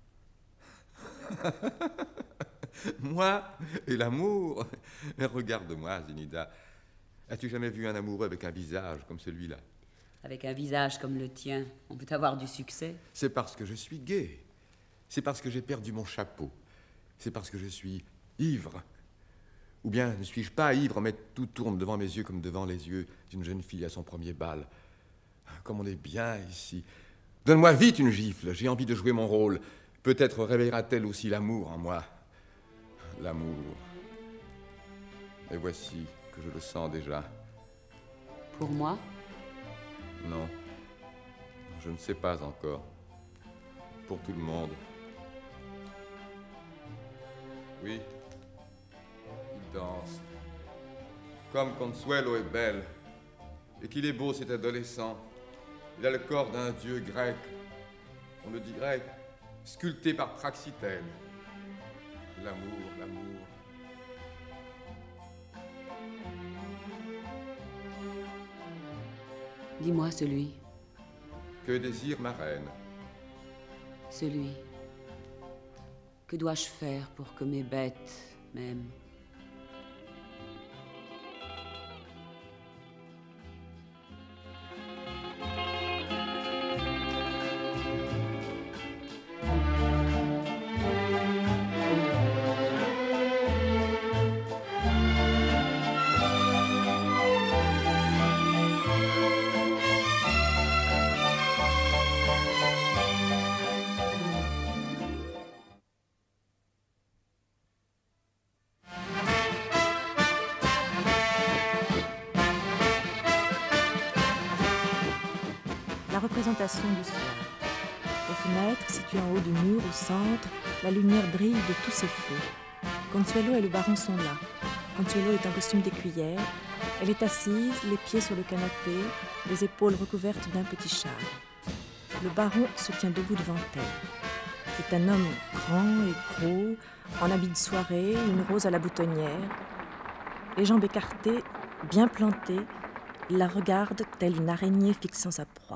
Moi et l'amour? Regarde-moi, Zinida. As-tu jamais vu un amoureux avec un visage comme celui-là? Avec un visage comme le tien, on peut avoir du succès. C'est parce que je suis gai. C'est parce que j'ai perdu mon chapeau. C'est parce que je suis ivre. Ou bien ne suis-je pas ivre, mais tout tourne devant mes yeux comme devant les yeux d'une jeune fille à son premier bal. Comme on est bien ici. Donne-moi vite une gifle, j'ai envie de jouer mon rôle. Peut-être réveillera-t-elle aussi l'amour en moi. L'amour. Et voici que je le sens déjà. Pour moi? Non. Je ne sais pas encore. Pour tout le monde. Oui. Il danse. Comme Consuelo est belle. Et qu'il est beau cet adolescent. Il a le corps d'un dieu grec. On le dit grec. Sculpté par Praxitèle. L'amour, l'amour. Dis-moi celui. Que désire ma reine? Celui. Que dois-je faire pour que mes bêtes m'aiment? Représentation du soir. Aux fenêtres, situées en haut du mur, au centre, la lumière brille de tous ses feux. Consuelo et le baron sont là. Consuelo est en costume d'écuyère. Elle est assise, les pieds sur le canapé, les épaules recouvertes d'un petit châle. Le baron se tient debout devant elle. C'est un homme grand et gros, en habit de soirée, une rose à la boutonnière. Les jambes écartées, bien plantées, il la regarde telle une araignée fixant sa proie.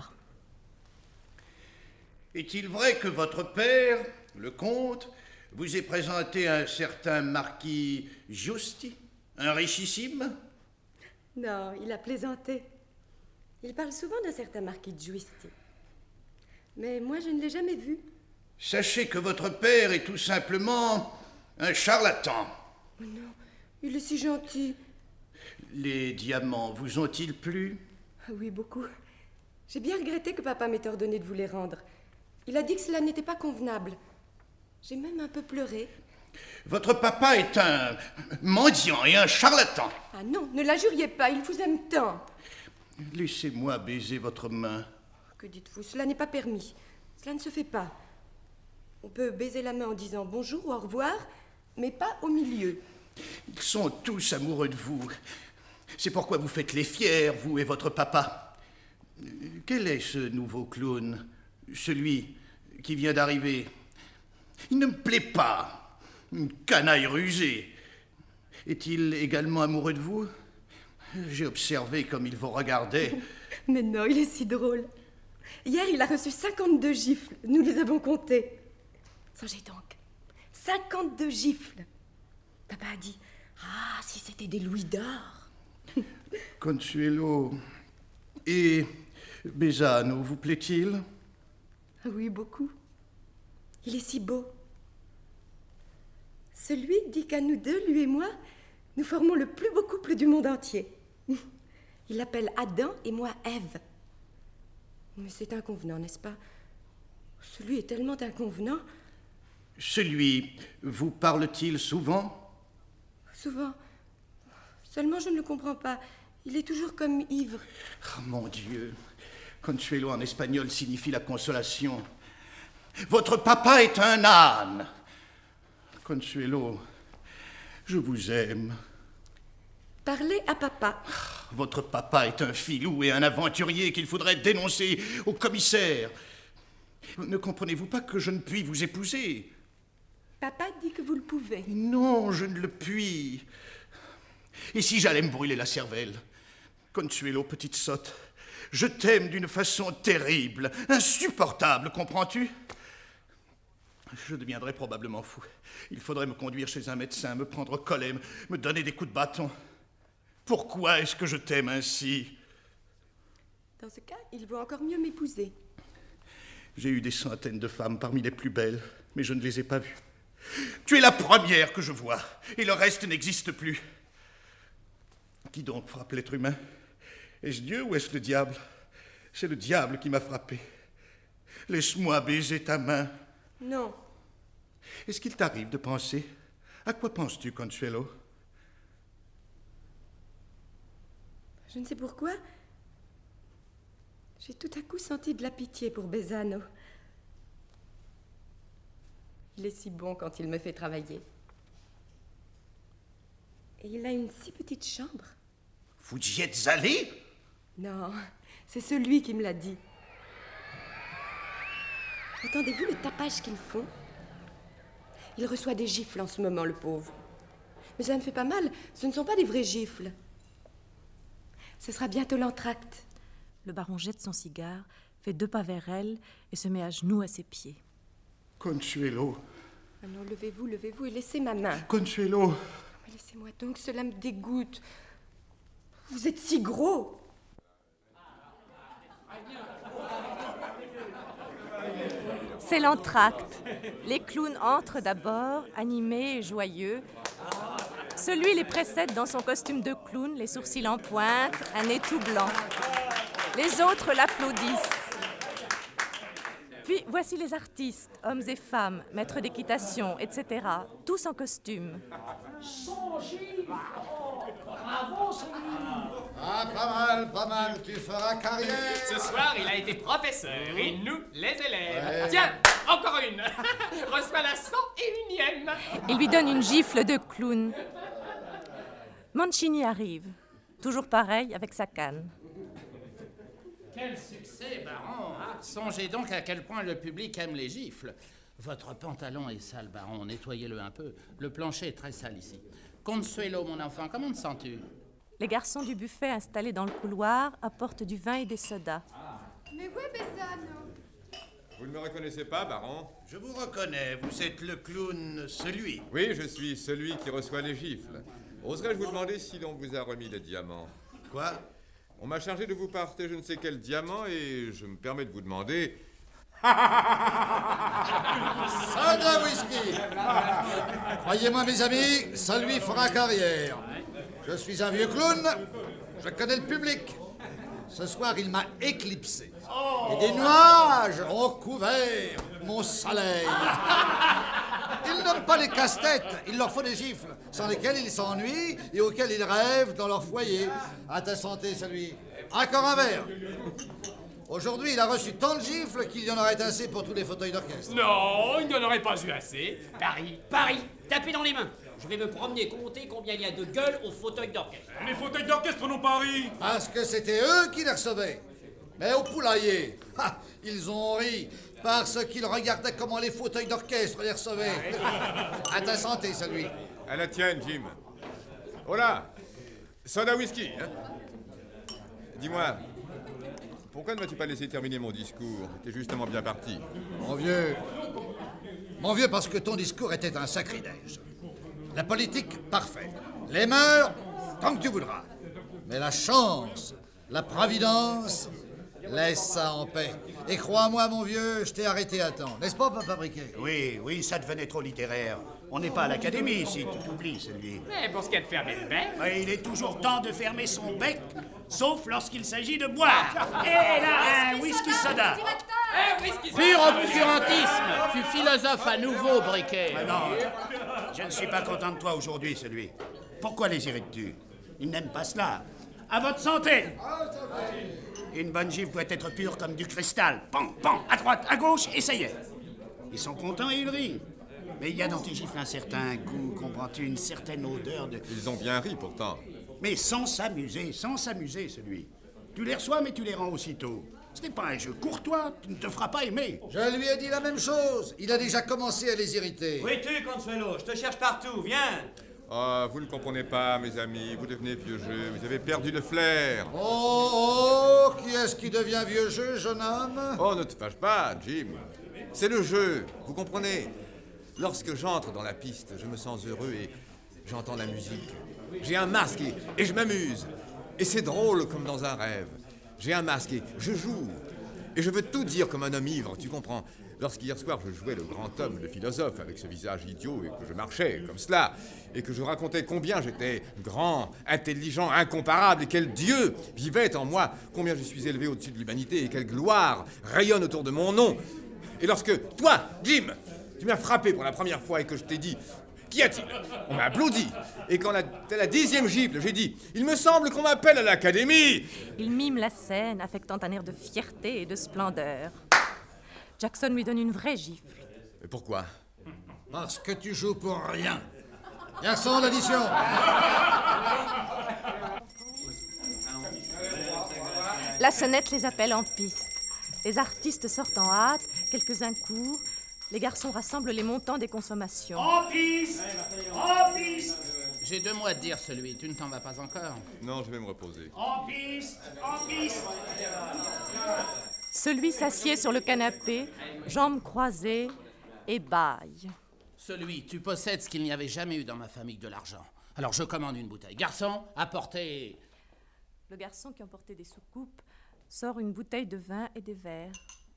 Est-il vrai que votre père, le comte, vous ait présenté un certain marquis Giusti, un richissime? Non, il a plaisanté. Il parle souvent d'un certain marquis Giusti. Mais moi, je ne l'ai jamais vu. Sachez que votre père est tout simplement un charlatan. Oh non, il est si gentil. Les diamants vous ont-ils plu? Oui, beaucoup. J'ai bien regretté que papa m'ait ordonné de vous les rendre. Il a dit que cela n'était pas convenable. J'ai même un peu pleuré. Votre papa est un mendiant et un charlatan. Ah non, ne l'injuriez pas, il vous aime tant. Laissez-moi baiser votre main. Que dites-vous? Cela n'est pas permis. Cela ne se fait pas. On peut baiser la main en disant bonjour ou au revoir, mais pas au milieu. Ils sont tous amoureux de vous. C'est pourquoi vous faites les fiers, vous et votre papa. Quel est ce nouveau clown? Celui qui vient d'arriver. Il ne me plaît pas. Une canaille rusée. Est-il également amoureux de vous? J'ai observé comme il vous regardait. Mais non, il est si drôle. Hier, il a reçu cinquante-deux gifles. Nous les avons comptées. Songez donc. cinquante-deux gifles. Papa a dit, ah, si c'était des louis d'or. Consuelo et Besano, vous plaît-il? Oui, beaucoup. Il est si beau. Celui dit qu'à nous deux, lui et moi, nous formons le plus beau couple du monde entier. Il l'appelle Adam et moi Ève. Mais c'est inconvenant, n'est-ce pas? Celui est tellement inconvenant Celui vous parle-t-il souvent? Souvent. Seulement, je ne le comprends pas. Il est toujours comme ivre. Oh, mon Dieu. Consuelo en espagnol signifie la consolation. Votre papa est un âne. Consuelo, je vous aime. Parlez à papa. Votre papa est un filou et un aventurier qu'il faudrait dénoncer au commissaire. Ne comprenez-vous pas que je ne puis vous épouser? Papa dit que vous le pouvez. Non, je ne le puis. Et si j'allais me brûler la cervelle? Consuelo, petite sotte, je t'aime d'une façon terrible, insupportable, comprends-tu? Je deviendrais probablement fou. Il faudrait me conduire chez un médecin, me prendre collet, me donner des coups de bâton. Pourquoi est-ce que je t'aime ainsi? Dans ce cas, il vaut encore mieux m'épouser. J'ai eu des centaines de femmes parmi les plus belles, mais je ne les ai pas vues. Tu es la première que je vois, et le reste n'existe plus. Qui donc frappe l'être humain? Est-ce Dieu ou est-ce le diable? C'est le diable qui m'a frappé. Laisse-moi baiser ta main. Non. Est-ce qu'il t'arrive de penser? À quoi penses-tu, Consuelo? Je ne sais pourquoi. J'ai tout à coup senti de la pitié pour Besano. Il est si bon quand il me fait travailler. Et il a une si petite chambre. Vous y êtes allé? Non, c'est celui qui me l'a dit. Entendez-vous le tapage qu'ils font? Il reçoit des gifles en ce moment, le pauvre. Mais ça me fait pas mal, ce ne sont pas des vrais gifles. Ce sera bientôt l'entracte. Le baron jette son cigare, fait deux pas vers elle et se met à genoux à ses pieds. Consuelo. Ah non, levez-vous, levez-vous et laissez ma main. Consuelo. Mais laissez-moi donc, cela me dégoûte. Vous êtes si gros. C'est l'entracte. Les clowns entrent d'abord, animés et joyeux. Celui les précède dans son costume de clown, les sourcils en pointe, un nez tout blanc. Les autres l'applaudissent. Puis voici les artistes, hommes et femmes, maîtres d'équitation, et cetera, tous en costume. Bravo, Ah, pas mal, pas mal, tu feras carrière. Ce soir, il a été professeur et nous, les élèves. Ouais. Tiens, encore une. Reçois la cent et unième. Il lui donne une gifle de clown. Mancini arrive, toujours pareil avec sa canne. Quel succès, baron! Ah, songez donc à quel point le public aime les gifles. Votre pantalon est sale, baron, nettoyez-le un peu. Le plancher est très sale ici. Consuelo, mon enfant, comment te sens-tu? Les garçons du buffet installés dans le couloir apportent du vin et des sodas. Mais où est Besano? Vous ne me reconnaissez pas, baron? Je vous reconnais, vous êtes le clown, celui. Oui, je suis celui qui reçoit les gifles. Oserais-je vous demander si l'on vous a remis les diamants? Quoi? On m'a chargé de vous porter je ne sais quel diamant et je me permets de vous demander... Soda whisky. Croyez-moi, mes amis, ça lui fera carrière. Je suis un vieux clown, je connais le public. Ce soir, il m'a éclipsé. Et des nuages ont couvert mon soleil. Ils n'aiment pas les casse-têtes, il leur faut des gifles, sans lesquels ils s'ennuient et auxquels ils rêvent dans leur foyer. À ta santé, celui. Encore un verre. Aujourd'hui, il a reçu tant de gifles qu'il y en aurait assez pour tous les fauteuils d'orchestre. Non, il n'y en aurait pas eu assez. Paris, Paris, tapez dans les mains. Je vais me promener, compter combien il y a de gueules au fauteuil d'orchestre. Les fauteuils d'orchestre n'ont pas ri. Parce que c'était eux qui les recevaient. Mais au poulailler, ha, ils ont ri parce qu'ils regardaient comment les fauteuils d'orchestre les recevaient. À ta santé, celui. À la tienne, Jim. Oh là, soda whisky, hein? Dis-moi, pourquoi ne m'as-tu pas laissé terminer mon discours? T'es justement bien parti. Mon vieux, mon vieux, parce que ton discours était un sacrilège. La politique, parfait. Les mœurs, tant que tu voudras. Mais la chance, la providence, laisse ça en paix. Et crois-moi, mon vieux, je t'ai arrêté à temps. N'est-ce pas, Papa Briquet? Oui, oui, ça devenait trop littéraire. On n'est pas à l'académie ici, tu t'oublies, celui. Mais pour ce qui est de fermer le bec... Oui, il est toujours temps de fermer son bec, sauf lorsqu'il s'agit de boire. Et là, un whisky soda. Pur obscurantisme. Tu philosophes à nouveau, Briquet. Ah non, je ne suis pas content de toi aujourd'hui, celui. Pourquoi les irrites-tu? Ils n'aiment pas cela. À votre santé! Une bonne gifle doit être pure comme du cristal. Pan, pan, à droite, à gauche, et ça y est. Ils sont contents et ils rient. Mais il y a dans tes gifles un certain goût, comprends-tu, une certaine odeur de... Ils ont bien ri, pourtant. Mais sans s'amuser, sans s'amuser, celui. Tu les reçois, mais tu les rends aussitôt. Ce n'est pas un jeu courtois, tu ne te feras pas aimer. Je lui ai dit la même chose. Il a déjà commencé à les irriter. Où es-tu, Consuelo? Je te cherche partout, viens. Ah, vous ne comprenez pas, mes amis. Vous devenez vieux jeu. Vous avez perdu le flair. Oh, oh, qui est-ce qui devient vieux jeu, jeune homme? Oh, ne te fâche pas, Jim. C'est le jeu, vous comprenez? Lorsque j'entre dans la piste, je me sens heureux et j'entends la musique. J'ai un masque et, et je m'amuse. Et c'est drôle comme dans un rêve. J'ai un masque et je joue. Et je veux tout dire comme un homme ivre, tu comprends? Lorsqu'hier soir je jouais le grand homme, le philosophe, avec ce visage idiot et que je marchais comme cela, et que je racontais combien j'étais grand, intelligent, incomparable, et quel Dieu vivait en moi, combien je suis élevé au-dessus de l'humanité, et quelle gloire rayonne autour de mon nom. Et lorsque, toi, Jim, tu m'as frappé pour la première fois et que je t'ai dit « Qu'y a-t-il » On m'a applaudi. Et quand la, t'as la dixième gifle, j'ai dit « Il me semble qu'on m'appelle à l'académie !» Il mime la scène, affectant un air de fierté et de splendeur. Jackson lui donne une vraie gifle. Mais pourquoi? Parce que tu joues pour rien. Garçon d'addition. La sonnette les appelle en piste. Les artistes sortent en hâte, quelques-uns courent. Les garçons rassemblent les montants des consommations. En piste! En piste! J'ai deux mots à te dire, celui. Tu ne t'en vas pas encore? Non, je vais me reposer. En piste! En piste! Celui s'assied sur le canapé, jambes croisées, et bâille. Celui, tu possèdes ce qu'il n'y avait jamais eu dans ma famille, de l'argent. Alors je commande une bouteille. Garçon, apportez... Le garçon qui emportait des soucoupes sort une bouteille de vin et des verres.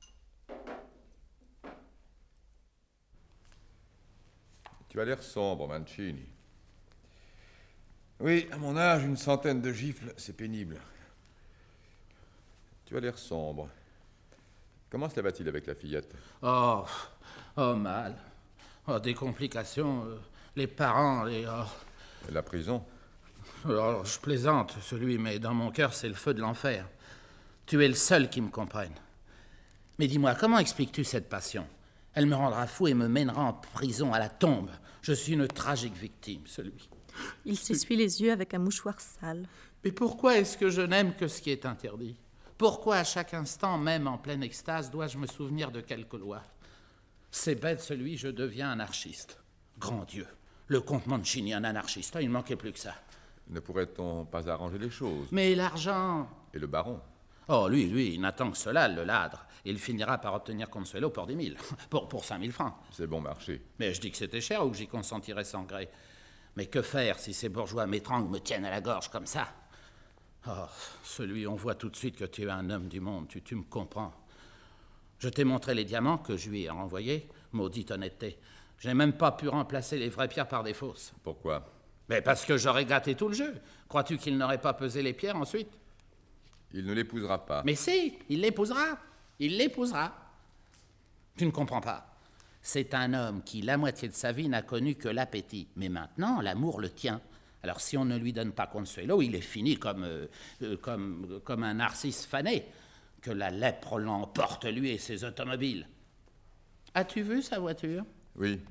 Tu as l'air sombre, Mancini. Oui, à mon âge, une centaine de gifles, c'est pénible. Tu as l'air sombre. Comment cela va-t-il avec la fillette? Oh, oh, mal. Oh, des complications. euh, les parents, les... Oh. La prison? Alors, je plaisante, celui, mais dans mon cœur, c'est le feu de l'enfer. Tu es le seul qui me comprenne. Mais dis-moi, comment expliques-tu cette passion? Elle me rendra fou et me mènera en prison à la tombe. Je suis une tragique victime, celui. Il s'essuie les yeux avec un mouchoir sale. Mais pourquoi est-ce que je n'aime que ce qui est interdit? Pourquoi à chaque instant, même en pleine extase, dois-je me souvenir de quelque loi? C'est bête, celui, je deviens anarchiste. Grand Dieu, le comte Mancini, un anarchiste, il ne manquait plus que ça. Ne pourrait-on pas arranger les choses? Mais l'argent... Et le baron? Oh, lui, lui, il n'attend que cela, le ladre. Il finira par obtenir Consuelo pour dix mille, pour, pour cinq mille francs. C'est bon marché. Mais je dis que c'était cher ou que j'y consentirais sans gré. Mais que faire si ces bourgeois m'étranglent, me tiennent à la gorge comme ça? Oh, celui, on voit tout de suite que tu es un homme du monde, tu, tu me comprends. Je t'ai montré les diamants que je lui ai renvoyés, maudite honnêteté. Je n'ai même pas pu remplacer les vraies pierres par des fausses. Pourquoi? Mais parce que j'aurais gâté tout le jeu. Crois-tu qu'il n'aurait pas pesé les pierres ensuite? Il ne l'épousera pas. Mais si, il l'épousera. Il l'épousera. Tu ne comprends pas. C'est un homme qui, la moitié de sa vie, n'a connu que l'appétit. Mais maintenant, l'amour le tient. Alors si on ne lui donne pas Consuelo, il est fini comme, euh, euh, comme, comme un narcisse fané. Que la lèpre l'emporte, lui et ses automobiles. As-tu vu sa voiture? Oui.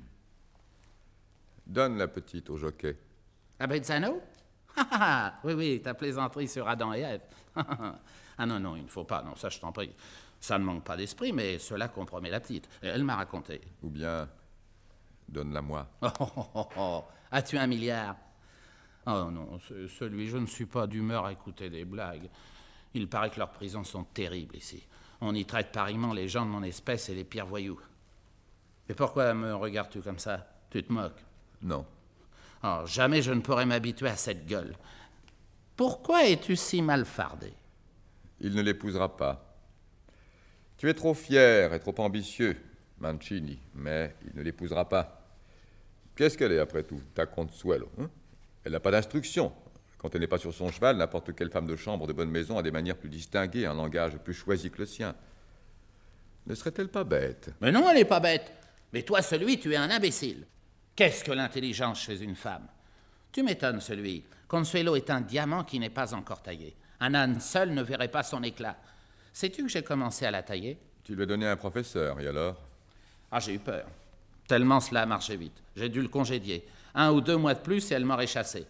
Donne la petite au jockey. À Bezzano? Oui, oui, ta plaisanterie sur Adam et Ève. Ah non, non, il ne faut pas, non, ça je t'en prie. Ça ne manque pas d'esprit, mais cela compromet la petite. Elle m'a raconté. Ou bien, donne-la-moi. Oh, oh, oh, oh. As-tu un milliard? Oh non, ce- celui, je ne suis pas d'humeur à écouter des blagues. Il paraît que leurs prisons sont terribles ici. On y traite pareillement les gens de mon espèce et les pires voyous. Mais pourquoi me regardes-tu comme ça? Tu te moques? Non. Oh, jamais je ne pourrais m'habituer à cette gueule. Pourquoi es-tu si mal fardé? Il ne l'épousera pas. Tu es trop fier et trop ambitieux, Mancini, mais il ne l'épousera pas. Qu'est-ce qu'elle est, après tout, ta Consuelo, hein? Elle n'a pas d'instruction. Quand elle n'est pas sur son cheval, n'importe quelle femme de chambre de bonne maison a des manières plus distinguées, un langage plus choisi que le sien. Ne serait-elle pas bête? Mais non, elle n'est pas bête. Mais toi, celui, tu es un imbécile. Qu'est-ce que l'intelligence chez une femme? Tu m'étonnes, celui. Consuelo est un diamant qui n'est pas encore taillé. Un âne seul ne verrait pas son éclat. Sais-tu que j'ai commencé à la tailler? Tu lui as donné un professeur, et alors? Ah, j'ai eu peur. Tellement cela marchait vite. J'ai dû le congédier. Un ou deux mois de plus et elle m'aurait chassé.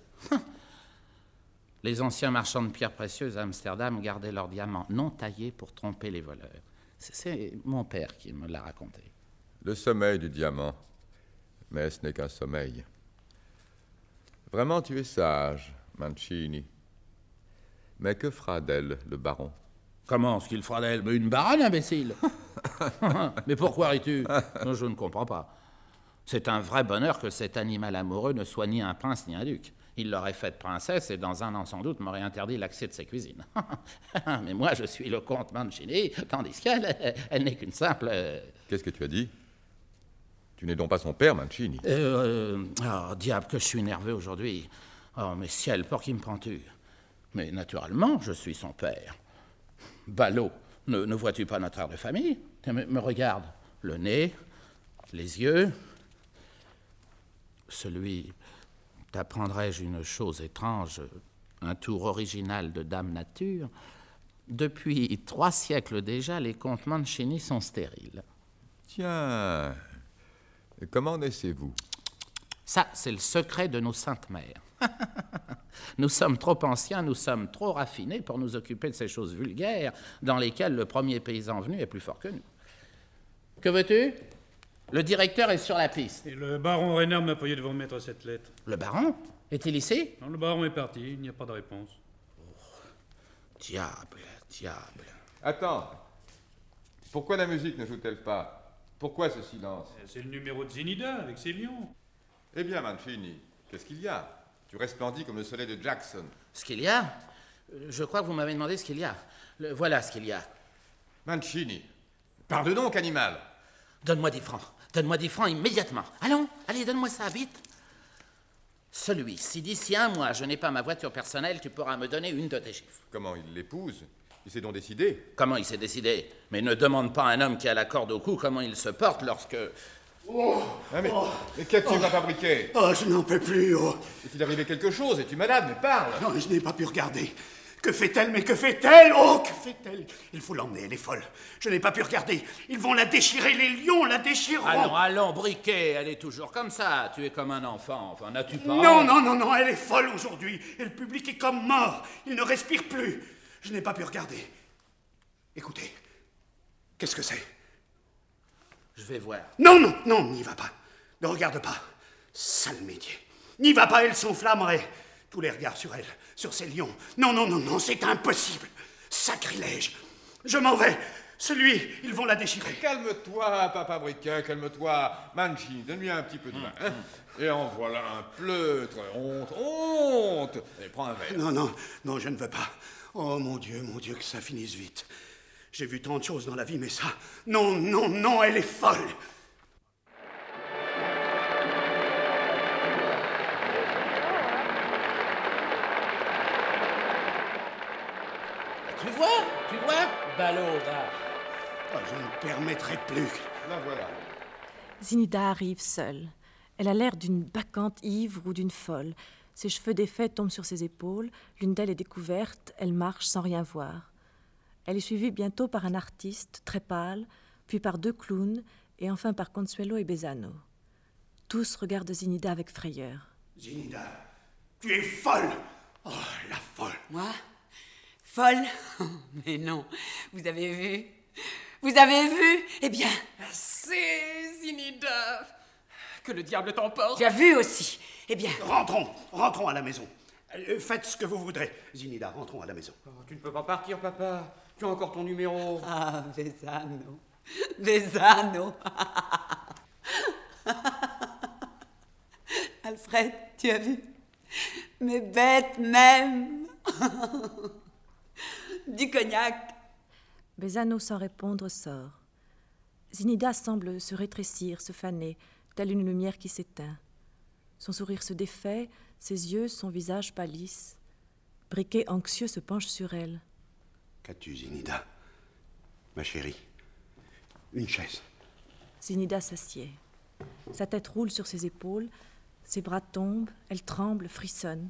Les anciens marchands de pierres précieuses à Amsterdam gardaient leurs diamants non taillés pour tromper les voleurs. C'est mon père qui me l'a raconté. Le sommeil du diamant. Mais ce n'est qu'un sommeil. Vraiment, tu es sage, Mancini. Mais que fera d'elle, le baron? Comment ce qu'il fera d'elle? Mais une baronne, imbécile. Mais pourquoi ris-tu? Je ne comprends pas. C'est un vrai bonheur que cet animal amoureux ne soit ni un prince ni un duc. Il l'aurait faite princesse et dans un an sans doute m'aurait interdit l'accès de ses cuisines. Mais moi, je suis le comte Mancini, tandis qu'elle, elle, elle n'est qu'une simple... euh, Qu'est-ce que tu as dit? Tu n'es donc pas son père, Mancini? Euh, euh, oh, diable, que je suis nerveux aujourd'hui. Oh, mais ciel, pour qui me prends-tu? Mais naturellement, je suis son père. Ballot, ne, ne vois-tu pas notre air de famille? Me, me regarde, le nez, les yeux. Celui, t'apprendrai-je une chose étrange, un tour original de Dame Nature. Depuis trois siècles déjà, les comtes Mancini sont stériles. Tiens, et comment naissez-vous? Ça, c'est le secret de nos saintes mères. Nous sommes trop anciens, nous sommes trop raffinés pour nous occuper de ces choses vulgaires dans lesquelles le premier paysan venu est plus fort que nous. Que veux-tu? Le directeur est sur la piste. Et le baron Reynard m'a prié de vous remettre cette lettre. Le baron? Est-il ici? Non, le baron est parti, il n'y a pas de réponse. Oh, diable, diable. Attends. Pourquoi la musique ne joue-t-elle pas? Pourquoi ce silence? C'est le numéro de Zinida avec ses lions. Eh bien, Mancini, qu'est-ce qu'il y a? Tu resplendis comme le soleil de Jackson. Ce qu'il y a? Je crois que vous m'avez demandé ce qu'il y a. Le, voilà ce qu'il y a. Mancini, parle donc, animal. Donne-moi dix francs. Donne-moi dix francs immédiatement. Allons, allez, donne-moi ça, vite. Celui, si d'ici un mois je n'ai pas ma voiture personnelle, tu pourras me donner une de tes chiffres. Comment il l'épouse? Il s'est donc décidé? Comment il s'est décidé? Mais ne demande pas à un homme qui a la corde au cou comment il se porte lorsque... Oh, ah mais, oh, mais qu'est-ce que oh, tu vas fabriquer? Oh, je n'en peux plus, oh. Est-il arrivé quelque chose? Es-tu malade? Mais parle! Non, je n'ai pas pu regarder. Que fait-elle? Mais que fait-elle? Oh, que fait-elle? Il faut l'emmener, elle est folle. Je n'ai pas pu regarder. Ils vont la déchirer, les lions la déchireront. Allons, allons, Briquet, elle est toujours comme ça. Tu es comme un enfant, enfin, n'as-tu pas... Non, non, non, non, elle est folle aujourd'hui. Et le public est comme mort. Il ne respire plus. Je n'ai pas pu regarder. Écoutez, qu'est-ce que c'est? Je vais voir. Non, non, non, n'y va pas. Ne regarde pas. Sale métier. N'y va pas, elle s'enflammerait. Tous les regards sur elle, sur ces lions. Non, non, non, non, c'est impossible. Sacrilège. Je m'en vais. Celui, ils vont la déchirer. Calme-toi, papa Briquet, calme-toi. Mancini, donne-lui un petit peu de vin. Hein? Et en voilà un pleutre. Honte, honte. Allez, prends un verre. Non, non, non, je ne veux pas. Oh, mon Dieu, mon Dieu, que ça finisse vite. J'ai vu tant de choses dans la vie, mais ça... Non, non, non, elle est folle. Tu vois? Tu vois? Ballot, là. Oh, je ne permettrai plus. La voilà. Zinida arrive seule. Elle a l'air d'une bacchante ivre ou d'une folle. Ses cheveux défaits tombent sur ses épaules. L'une d'elles est découverte. Elle marche sans rien voir. Elle est suivie bientôt par un artiste, très pâle, puis par deux clowns, et enfin par Consuelo et Besano. Tous regardent Zinida avec frayeur. Zinida, tu es folle. Oh, la folle. Moi? Folle? Mais non, vous avez vu? Vous avez vu? Eh bien... C'est Zinida. Que le diable t'emporte. Tu as vu aussi? Eh bien... Rentrons, rentrons à la maison. Euh, Faites ce que vous voudrez. Zinida, rentrons à la maison. Oh, tu ne peux pas partir, papa. Tu as encore ton numéro. Ah, Besano. Besano. Alfred, tu as vu? Mes bêtes même. Du cognac. Besano, sans répondre, sort. Zinida semble se rétrécir, se faner, telle une lumière qui s'éteint. Son sourire se défait, ses yeux, son visage pâlissent. Briquet, anxieux, se penche sur elle. Qu'as-tu, Zinida? Ma chérie, Une chaise. Zinida s'assied. Sa tête roule sur ses épaules, ses bras tombent, elle tremble, frissonne.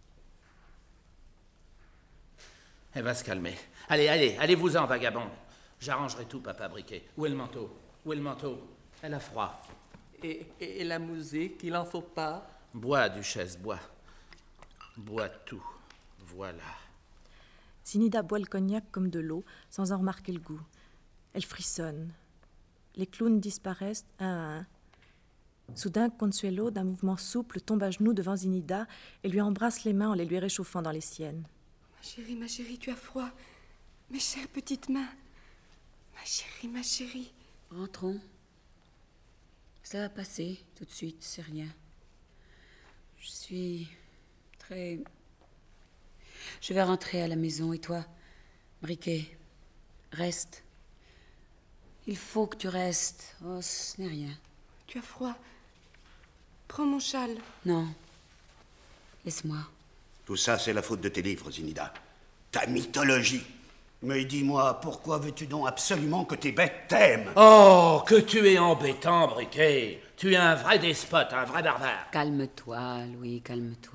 Elle va se calmer. Allez, allez, allez-vous-en, vagabond. J'arrangerai tout, papa Briquet. Où est le manteau? Où est le manteau? Elle a froid. Et, et, et la musique, il en faut pas? Bois, Duchesse, bois. Bois tout. Voilà. Zinida boit le cognac comme de l'eau, sans en remarquer le goût. Elle frissonne. Les clowns disparaissent un à un. Soudain, Consuelo, d'un mouvement souple, tombe à genoux devant Zinida et lui embrasse les mains en les lui réchauffant dans les siennes. Ma chérie, ma chérie, tu as froid. Mes chères petites mains. Ma chérie, ma chérie. Rentrons. Ça va passer tout de suite, c'est rien. Je suis très... Je vais rentrer à la maison et toi, Briquet, reste. Il faut que tu restes. Oh, ce n'est rien. Tu as froid. Prends mon châle. Non. Laisse-moi. Tout ça, c'est la faute de tes livres, Zinida. Ta mythologie. Mais dis-moi, pourquoi veux-tu donc absolument que tes bêtes t'aiment? Oh, que tu es embêtant, Briquet. Tu es un vrai despote, un vrai barbare. Calme-toi, Louis, calme-toi.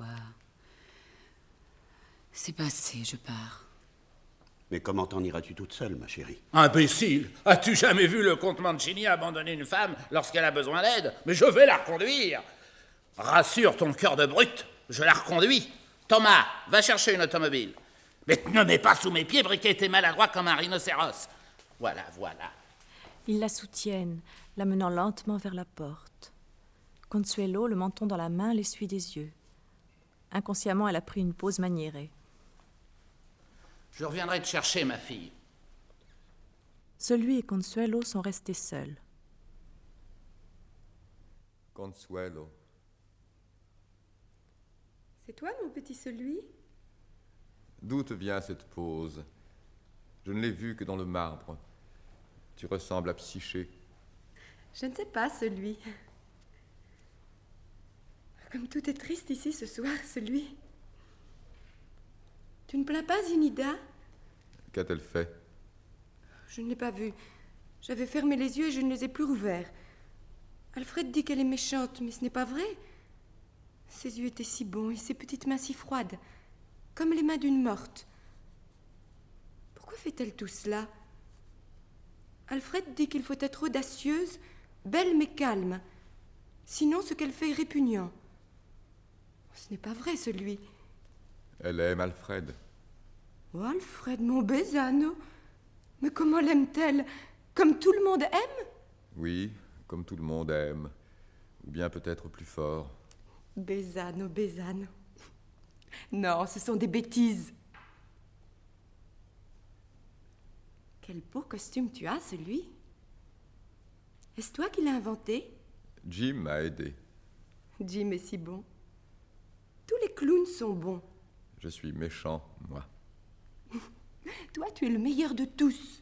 C'est passé, je pars. Mais comment t'en iras-tu toute seule, ma chérie? Imbécile! As-tu jamais vu le comte Mancini abandonner une femme lorsqu'elle a besoin d'aide? Mais je vais la reconduire! Rassure ton cœur de brute, je la reconduis. Thomas, va chercher une automobile. Mais ne mets pas sous mes pieds, Briquet, t'es maladroit comme un rhinocéros. Voilà, voilà. Ils la soutiennent, la menant lentement vers la porte. Consuelo, le menton dans la main, l'essuie des yeux. Inconsciemment, elle a pris une pause maniérée. Je reviendrai te chercher, ma fille. Celui et Consuelo sont restés seuls. Consuelo. C'est toi, mon petit celui? D'où te vient cette pose? Je ne l'ai vue que dans le marbre. Tu ressembles à Psyché. Je ne sais pas, celui. Comme tout est triste ici ce soir, celui. Tu ne plains pas, Zinida? Qu'a-t-elle fait? Je ne l'ai pas vue. J'avais fermé les yeux et je ne les ai plus rouverts. Alfred dit qu'elle est méchante, mais ce n'est pas vrai. Ses yeux étaient si bons et ses petites mains si froides, comme les mains d'une morte. Pourquoi fait-elle tout cela? Alfred dit qu'il faut être audacieuse, belle mais calme. Sinon, ce qu'elle fait est répugnant. Ce n'est pas vrai, celui. Elle aime Alfred. Oh, Alfred, mon Besano. Mais comment l'aime-t-elle? Comme tout le monde aime? Oui, comme tout le monde aime. Ou bien peut-être plus fort. Besano, Besano. Non, ce sont des bêtises. Quel beau costume tu as, celui. Est-ce toi qui l'as inventé? Jim m'a aidé. Jim est si bon. Tous les clowns sont bons. Je suis méchant, moi. Toi, tu es le meilleur de tous.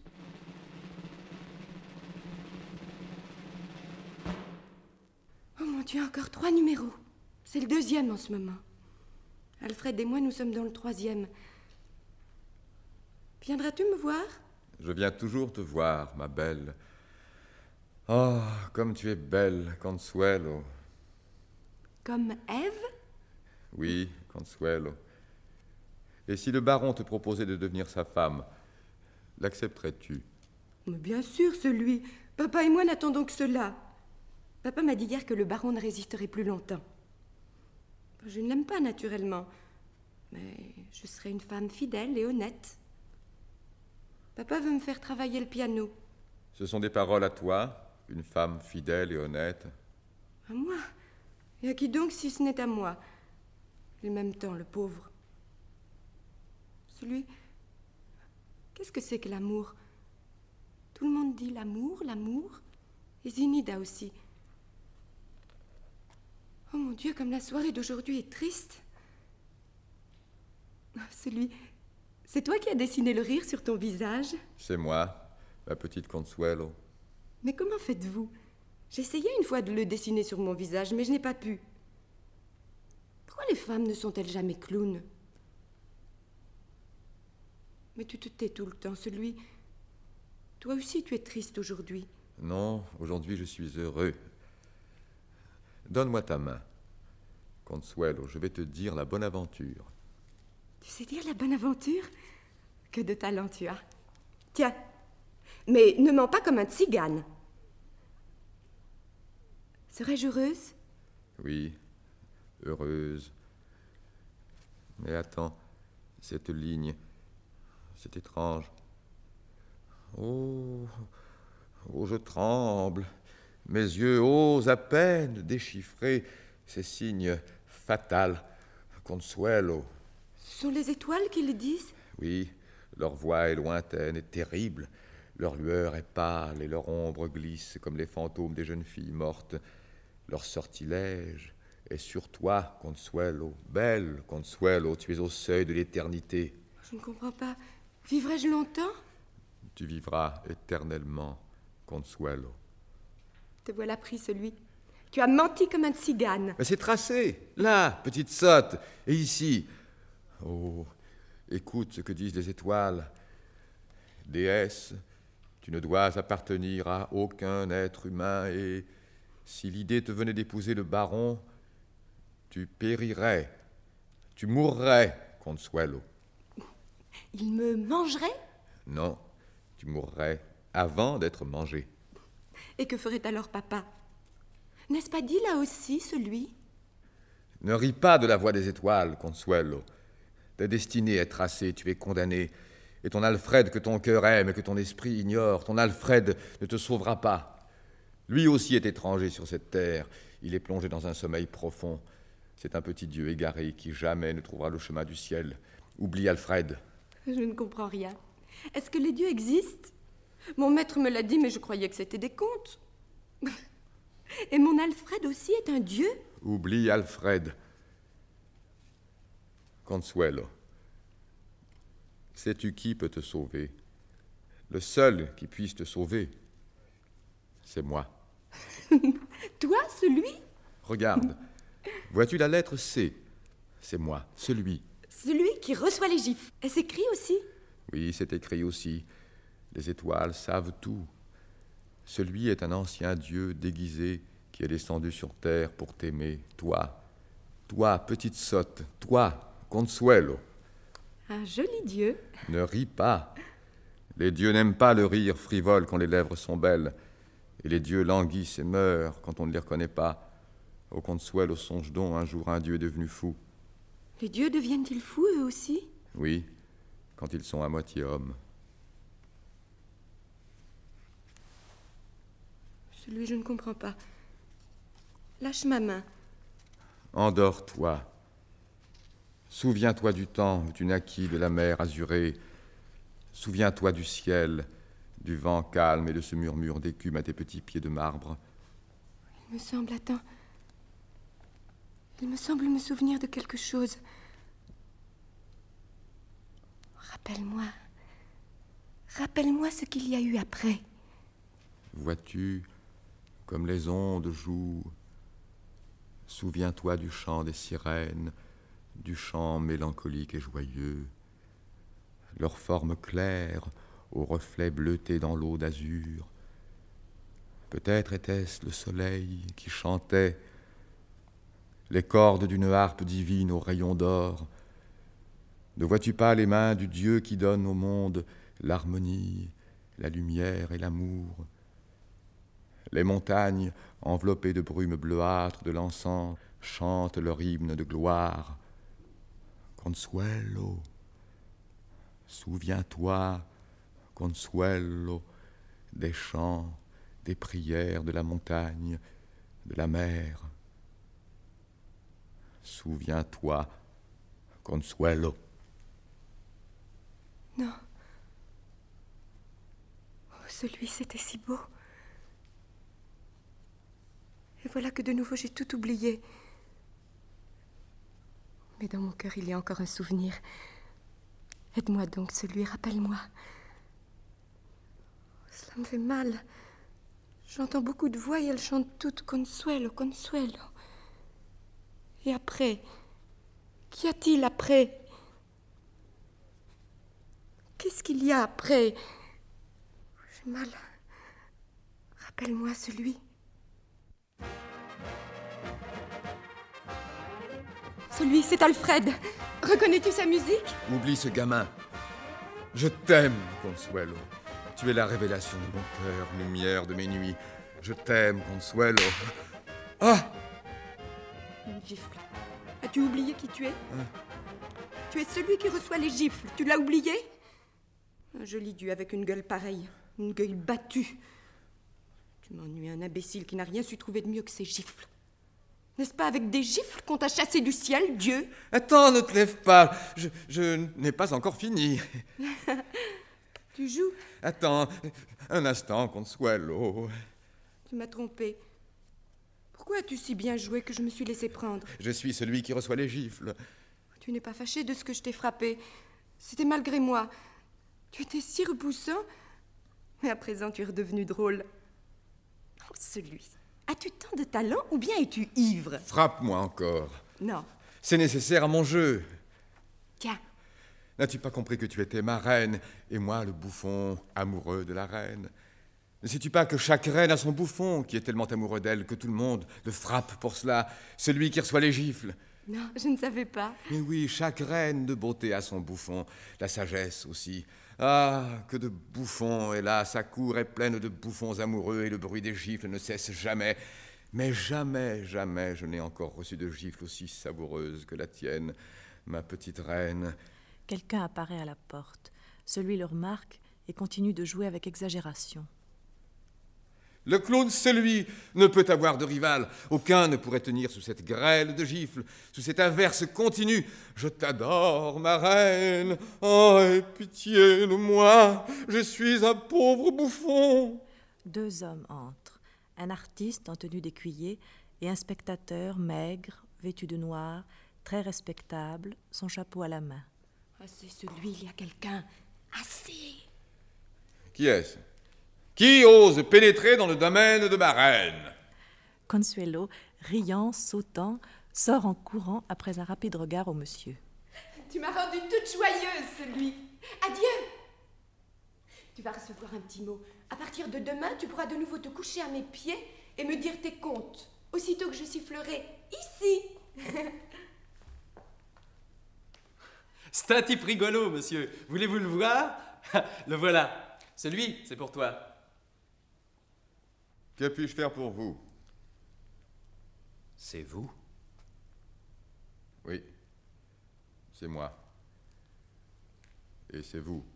Oh mon Dieu, encore trois numéros. C'est le deuxième en ce moment. Alfred et moi, nous sommes dans le troisième. Viendras-tu me voir? Je viens toujours te voir, ma belle. Oh, comme tu es belle, Consuelo. Comme Ève? Oui, Consuelo. Et si le baron te proposait de devenir sa femme, l'accepterais-tu? Mais bien sûr, celui. Papa et moi n'attendons que cela. Papa m'a dit hier que le baron ne résisterait plus longtemps. Je ne l'aime pas naturellement, mais je serai une femme fidèle et honnête. Papa veut me faire travailler le piano. Ce sont des paroles à toi, une femme fidèle et honnête? À moi? Et à qui donc si ce n'est à moi? Il m'aime tant, le pauvre. Celui... Qu'est-ce que c'est que l'amour? Tout le monde dit l'amour, l'amour. Et Zinida aussi. Oh mon Dieu, comme la soirée d'aujourd'hui est triste. Oh, celui... C'est toi qui as dessiné le rire sur ton visage? C'est moi, la petite Consuelo. Mais comment faites-vous? J'essayais une fois de le dessiner sur mon visage, mais je n'ai pas pu. Pourquoi les femmes ne sont-elles jamais clowns? Mais tu te tais tout le temps, celui... Toi aussi, tu es triste aujourd'hui. Non, aujourd'hui je suis heureux. Donne-moi ta main. Consuelo, je vais te dire la bonne aventure. Tu sais dire la bonne aventure? Que de talent tu as. Tiens, mais ne mens pas comme un tzigane. Serais-je heureuse? Oui, heureuse. Mais attends, cette ligne, c'est étrange. Oh, oh, je tremble. Mes yeux osent à peine déchiffrer ces signes fatals. Consuelo. Ce sont les étoiles qui le disent? Oui, leur voix est lointaine et terrible. Leur lueur est pâle et leur ombre glisse comme les fantômes des jeunes filles mortes. Leur sortilège est sur toi, Consuelo. Belle Consuelo, tu es au seuil de l'éternité. Je ne comprends pas. Vivrai-je longtemps? Tu vivras éternellement, Consuelo. Te voilà pris, celui. Tu as menti comme un tzigane. Mais c'est tracé, là, petite sotte, et ici. Oh, écoute ce que disent les étoiles. Déesse, tu ne dois appartenir à aucun être humain et si l'idée te venait d'épouser le baron, tu périrais, tu mourrais, Consuelo. Il me mangerait? Non, tu mourrais avant d'être mangé. Et que ferait alors papa? N'est-ce pas dit là aussi, celui? Ne ris pas de la voix des étoiles, Consuelo. Ta destinée est tracée, tu es condamné. Et ton Alfred que ton cœur aime et que ton esprit ignore, ton Alfred ne te sauvera pas. Lui aussi est étranger sur cette terre. Il est plongé dans un sommeil profond. C'est un petit dieu égaré qui jamais ne trouvera le chemin du ciel. Oublie Alfred. Je ne comprends rien. Est-ce que les dieux existent? Mon maître me l'a dit, mais je croyais que c'était des contes. Et mon Alfred aussi est un dieu? Oublie Alfred. Consuelo. Sais-tu qui peut te sauver? Le seul qui puisse te sauver, c'est moi. Toi, celui? Regarde. Vois-tu la lettre C? C'est moi, celui. Celui qui reçoit les gifles. Elle s'écrit aussi? Oui, c'est écrit aussi. Les étoiles savent tout. Celui est un ancien dieu déguisé qui est descendu sur terre pour t'aimer, toi. Toi, petite sotte, toi, Consuelo. Un joli dieu. Ne ris pas. Les dieux n'aiment pas le rire frivole quand les lèvres sont belles. Et les dieux languissent et meurent quand on ne les reconnaît pas. Au Consuelo, songe donc un jour un dieu devenu fou. Les dieux deviennent-ils fous, eux aussi? Oui, quand ils sont à moitié hommes. Celui, je ne comprends pas. Lâche ma main. Endors-toi. Souviens-toi du temps où tu naquis de la mer azurée. Souviens-toi du ciel, du vent calme et de ce murmure d'écume à tes petits pieds de marbre. Il me semble, attends... Il me semble me souvenir de quelque chose. Rappelle-moi. Rappelle-moi ce qu'il y a eu après. Vois-tu, comme les ondes jouent, souviens-toi du chant des sirènes, du chant mélancolique et joyeux. Leurs formes claires, aux reflets bleutés dans l'eau d'azur. Peut-être était-ce le soleil qui chantait, les cordes d'une harpe divine aux rayons d'or. Ne vois-tu pas les mains du Dieu qui donne au monde l'harmonie, la lumière et l'amour? Les montagnes, enveloppées de brume bleuâtre de l'encens, chantent leur hymne de gloire. Consuelo, souviens-toi, Consuelo, des chants, des prières de la montagne, de la mer. Souviens-toi, Consuelo. Non. Oh, celui, c'était si beau. Et voilà que de nouveau j'ai tout oublié. Mais dans mon cœur, il y a encore un souvenir. Aide-moi donc, celui, rappelle-moi. Cela me fait mal. J'entends beaucoup de voix et elles chantent toutes Consuelo, Consuelo. Et après? Qu'y a-t-il après? Qu'est-ce qu'il y a après? J'ai mal. Appelle-moi celui. Celui, c'est Alfred. Reconnais-tu sa musique? Oublie ce gamin. Je t'aime, Consuelo. Tu es la révélation de mon cœur, lumière de mes nuits. Je t'aime, Consuelo. Ah! Une gifle. As-tu oublié qui tu es? Hein? Tu es celui qui reçoit les gifles. Tu l'as oublié? Un joli dieu avec une gueule pareille. Une gueule battue. Tu m'ennuies, un imbécile qui n'a rien su trouver de mieux que ces gifles. N'est-ce pas avec des gifles qu'on t'a chassé du ciel, Dieu? Attends, ne te lève pas. Je, je n'ai pas encore fini. Tu joues? Attends, un instant, Consuelo. Tu m'as trompé. Pourquoi as-tu si bien joué que je me suis laissé prendre? Je suis celui qui reçoit les gifles. Tu n'es pas fâché de ce que je t'ai frappé. C'était malgré moi. Tu étais si repoussant. Mais à présent, tu es redevenu drôle. Oh, celui. As-tu tant de talent ou bien es-tu ivre? Frappe-moi encore. Non. C'est nécessaire à mon jeu. Tiens. N'as-tu pas compris que tu étais ma reine et moi le bouffon amoureux de la reine? Ne sais-tu pas que chaque reine a son bouffon qui est tellement amoureux d'elle que tout le monde le frappe pour cela, celui qui reçoit les gifles? Non, je ne savais pas. Mais oui, chaque reine de beauté a son bouffon, la sagesse aussi. Ah, que de bouffons, hélas, sa cour est pleine de bouffons amoureux et le bruit des gifles ne cesse jamais. Mais jamais, jamais je n'ai encore reçu de gifle aussi savoureuse que la tienne, ma petite reine. Quelqu'un apparaît à la porte. Celui le remarque et continue de jouer avec exagération. Le clown, celui, ne peut avoir de rival. Aucun ne pourrait tenir sous cette grêle de gifles, sous cette averse continue. Je t'adore, ma reine. Oh, aie pitié de moi. Je suis un pauvre bouffon. Deux hommes entrent. Un artiste en tenue d'écuyer et un spectateur maigre, vêtu de noir, très respectable, son chapeau à la main. Ah, c'est celui, il y a quelqu'un. Assez. Qui est-ce? Qui ose pénétrer dans le domaine de ma reine? Consuelo, riant, sautant, sort en courant après un rapide regard au monsieur. Tu m'as rendue toute joyeuse, celui. Adieu. Tu vas recevoir un petit mot. À partir de demain, tu pourras de nouveau te coucher à mes pieds et me dire tes contes, aussitôt que je sifflerai ici. C'est un type rigolo, monsieur. Voulez-vous le voir? Le voilà. Celui, c'est pour toi. Que puis-je faire pour vous? C'est vous? Oui, c'est moi. Et c'est vous.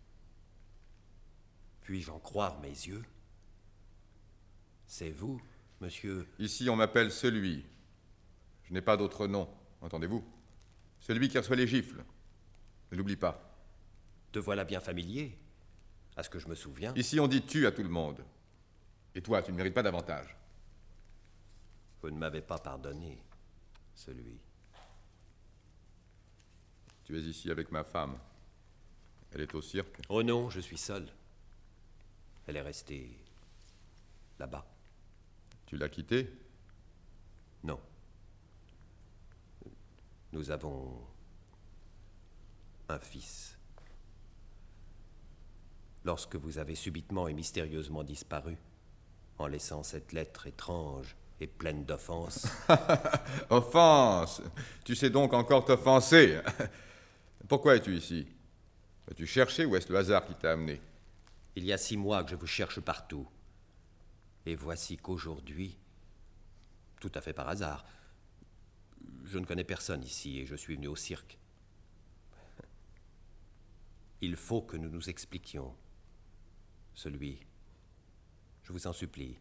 Puis-je en croire mes yeux? C'est vous, monsieur? Ici, on m'appelle celui. Je n'ai pas d'autre nom, entendez-vous? Celui qui reçoit les gifles. Ne l'oublie pas. Te voilà bien familier, à ce que je me souviens. Ici, on dit tu à tout le monde. Et toi, tu ne mérites pas davantage. Vous ne m'avez pas pardonné, celui. Tu es ici avec ma femme. Elle est au cirque. Oh non, je suis seul. Elle est restée là-bas. Tu l'as quittée? Non. Nous avons un fils. Lorsque vous avez subitement et mystérieusement disparu, en laissant cette lettre étrange et pleine d'offenses. Offense! Tu sais donc encore t'offenser. Pourquoi es-tu ici? As-tu cherché ou est-ce le hasard qui t'a amené? Il y a six mois que je vous cherche partout. Et voici qu'aujourd'hui, tout à fait par hasard, je ne connais personne ici et je suis venu au cirque. Il faut que nous nous expliquions. Celui, je vous en supplie.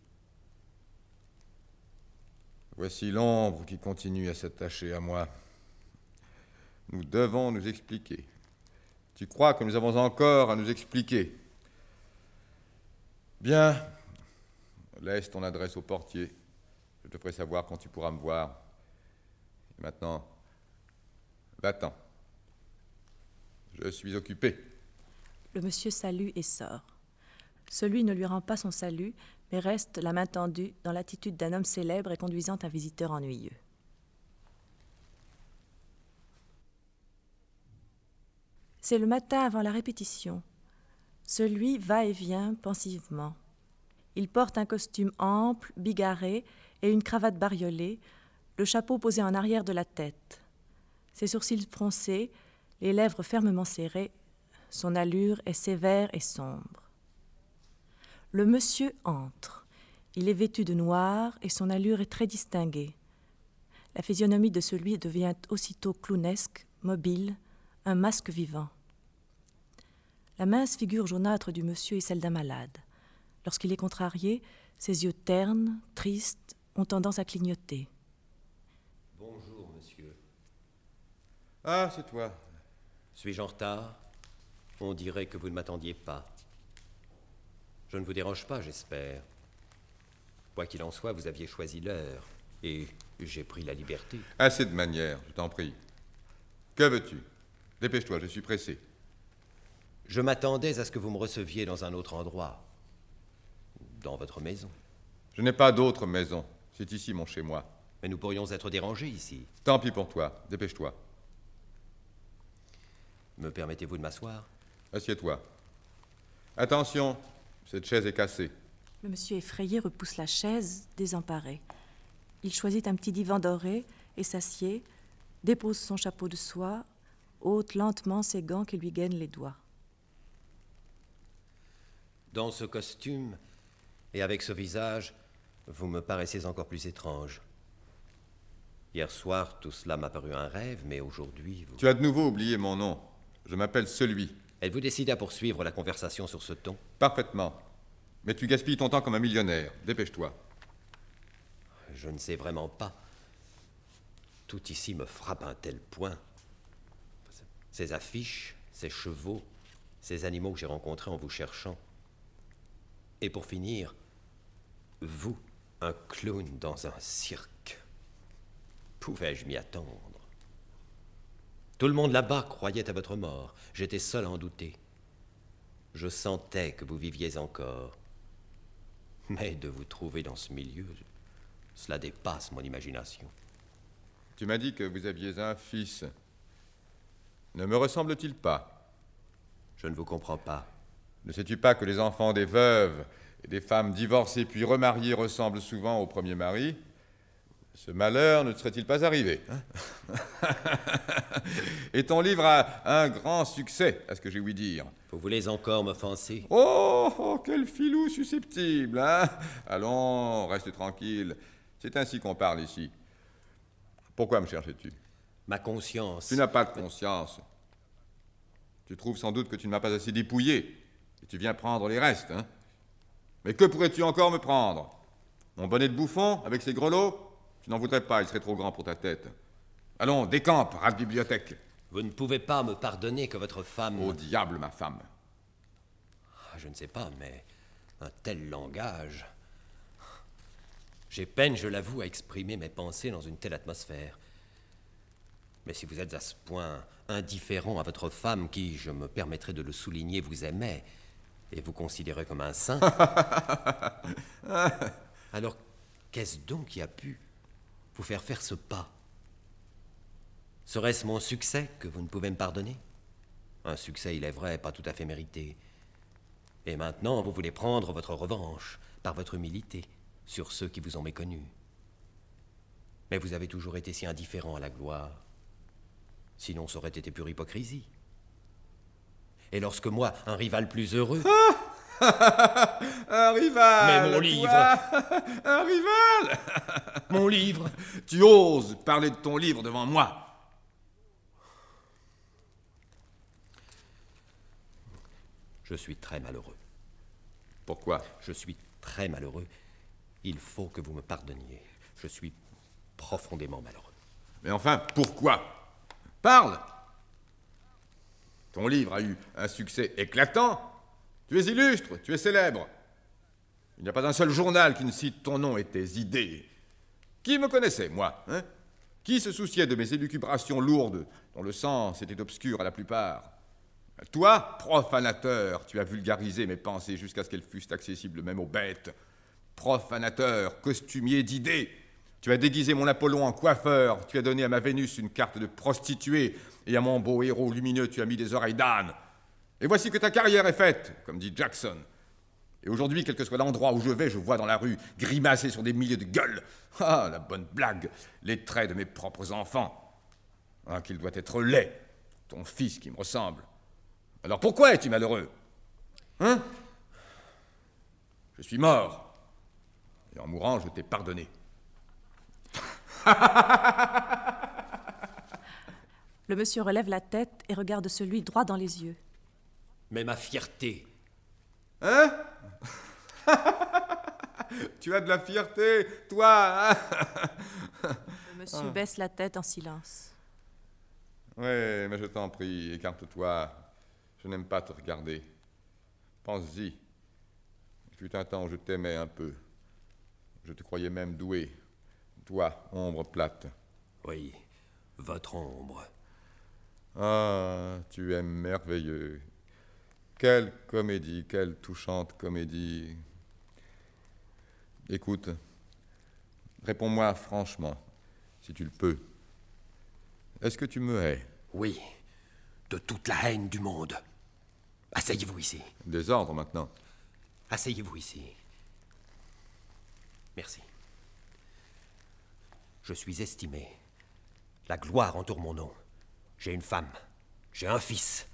Voici l'ombre qui continue à s'attacher à moi. Nous devons nous expliquer. Tu crois que nous avons encore à nous expliquer? Bien. Laisse ton adresse au portier. Je te ferai savoir quand tu pourras me voir. Et maintenant, va-t'en. Je suis occupé. Le monsieur salue et sort. Celui ne lui rend pas son salut, mais reste, la main tendue, dans l'attitude d'un homme célèbre et conduisant un visiteur ennuyeux. C'est le matin avant la répétition. Celui va et vient pensivement. Il porte un costume ample, bigarré et une cravate bariolée, le chapeau posé en arrière de la tête. Ses sourcils froncés, les lèvres fermement serrées, son allure est sévère et sombre. Le monsieur entre. Il est vêtu de noir et son allure est très distinguée. La physionomie de celui devient aussitôt clownesque, mobile, un masque vivant. La mince figure jaunâtre du monsieur est celle d'un malade. Lorsqu'il est contrarié, ses yeux ternes, tristes, ont tendance à clignoter. Bonjour, monsieur. Ah, c'est toi. Suis-je en retard? On dirait que vous ne m'attendiez pas. Je ne vous dérange pas, j'espère. Quoi qu'il en soit, vous aviez choisi l'heure, et j'ai pris la liberté. Assez de manières, je t'en prie. Que veux-tu? Dépêche-toi, je suis pressé. Je m'attendais à ce que vous me receviez dans un autre endroit. Dans votre maison. Je n'ai pas d'autre maison. C'est ici mon chez-moi. Mais nous pourrions être dérangés ici. Tant pis pour toi. Dépêche-toi. Me permettez-vous de m'asseoir? Assieds-toi. Attention, cette chaise est cassée. Le monsieur effrayé repousse la chaise, désemparé. Il choisit un petit divan doré et s'assied, dépose son chapeau de soie, ôte lentement ses gants qui lui gainent les doigts. Dans ce costume et avec ce visage, vous me paraissez encore plus étrange. Hier soir, tout cela m'a paru un rêve, mais aujourd'hui, vous... Tu as de nouveau oublié mon nom. Je m'appelle Celui. Êtes-vous décidé à poursuivre la conversation sur ce ton? Parfaitement. Mais tu gaspilles ton temps comme un millionnaire. Dépêche-toi. Je ne sais vraiment pas. Tout ici me frappe à un tel point. Ces affiches, ces chevaux, ces animaux que j'ai rencontrés en vous cherchant. Et pour finir, vous, un clown dans un cirque. Pouvais-je m'y attendre? Tout le monde là-bas croyait à votre mort. J'étais seul à en douter. Je sentais que vous viviez encore. Mais de vous trouver dans ce milieu, cela dépasse mon imagination. Tu m'as dit que vous aviez un fils. Ne me ressemble-t-il pas? Je ne vous comprends pas. Ne sais-tu pas que les enfants des veuves et des femmes divorcées puis remariées ressemblent souvent au premier mari? Ce malheur ne serait-il pas arrivé, hein? Et ton livre a un grand succès, à ce que j'ai ouï dire. Vous voulez encore m'offenser? Oh, oh, quel filou susceptible, hein? Allons, reste tranquille. C'est ainsi qu'on parle ici. Pourquoi me cherchais-tu? Ma conscience. Tu n'as pas de conscience. Tu trouves sans doute que tu ne m'as pas assez dépouillé, et tu viens prendre les restes, hein? Mais que pourrais-tu encore me prendre? Mon bonnet de bouffon, avec ses grelots? Tu n'en voudrais pas, il serait trop grand pour ta tête. Allons, décampe, rat de bibliothèque. Vous ne pouvez pas me pardonner que votre femme... Au diable, ma femme. Je ne sais pas, mais un tel langage... J'ai peine, je l'avoue, à exprimer mes pensées dans une telle atmosphère. Mais si vous êtes à ce point indifférent à votre femme, qui, je me permettrai de le souligner, vous aimait, et vous considérez comme un saint... alors, qu'est-ce donc qui a pu vous faire faire ce pas? Serait-ce mon succès que vous ne pouvez me pardonner? Un succès, il est vrai, pas tout à fait mérité. Et maintenant, vous voulez prendre votre revanche par votre humilité sur ceux qui vous ont méconnu. Mais vous avez toujours été si indifférent à la gloire. Sinon, ça aurait été pure hypocrisie. Et lorsque moi, un rival plus heureux... Un rival! Mais mon livre! Toi, un rival! Mon livre! Tu oses parler de ton livre devant moi? Je suis très malheureux. Pourquoi? Je suis très malheureux. Il faut que vous me pardonniez. Je suis profondément malheureux. Mais enfin, pourquoi? Parle! Ton livre a eu un succès éclatant. Tu es illustre, tu es célèbre. Il n'y a pas un seul journal qui ne cite ton nom et tes idées. Qui me connaissait, moi, hein? Qui se souciait de mes élucubrations lourdes, dont le sens était obscur à la plupart? Toi, profanateur, tu as vulgarisé mes pensées jusqu'à ce qu'elles fussent accessibles même aux bêtes. Profanateur, costumier d'idées. Tu as déguisé mon Apollon en coiffeur, tu as donné à ma Vénus une carte de prostituée, et à mon beau héros lumineux, tu as mis des oreilles d'âne. Et voici que ta carrière est faite, comme dit Jackson. Et aujourd'hui, quel que soit l'endroit où je vais, je vois dans la rue grimacer sur des milliers de gueules. Ah, la bonne blague, les traits de mes propres enfants. Ah, qu'il doit être laid, ton fils qui me ressemble. Alors pourquoi es-tu malheureux? Hein? Je suis mort. Et en mourant, je t'ai pardonné. Le monsieur relève la tête et regarde celui droit dans les yeux. Mais ma fierté. Hein? Tu as de la fierté, toi, hein? Le monsieur baisse la tête en silence. Oui, mais je t'en prie, écarte-toi. Je n'aime pas te regarder. Pense-y. Il fut un temps où je t'aimais un peu. Je te croyais même doué. Toi, ombre plate. Oui, votre ombre. Ah, tu es merveilleux. Quelle comédie, quelle touchante comédie. Écoute, réponds-moi franchement, si tu le peux. Est-ce que tu me hais? Oui, de toute la haine du monde. Asseyez-vous ici. Des ordres maintenant. Asseyez-vous ici. Merci. Je suis estimé. La gloire entoure mon nom. J'ai une femme. J'ai un fils.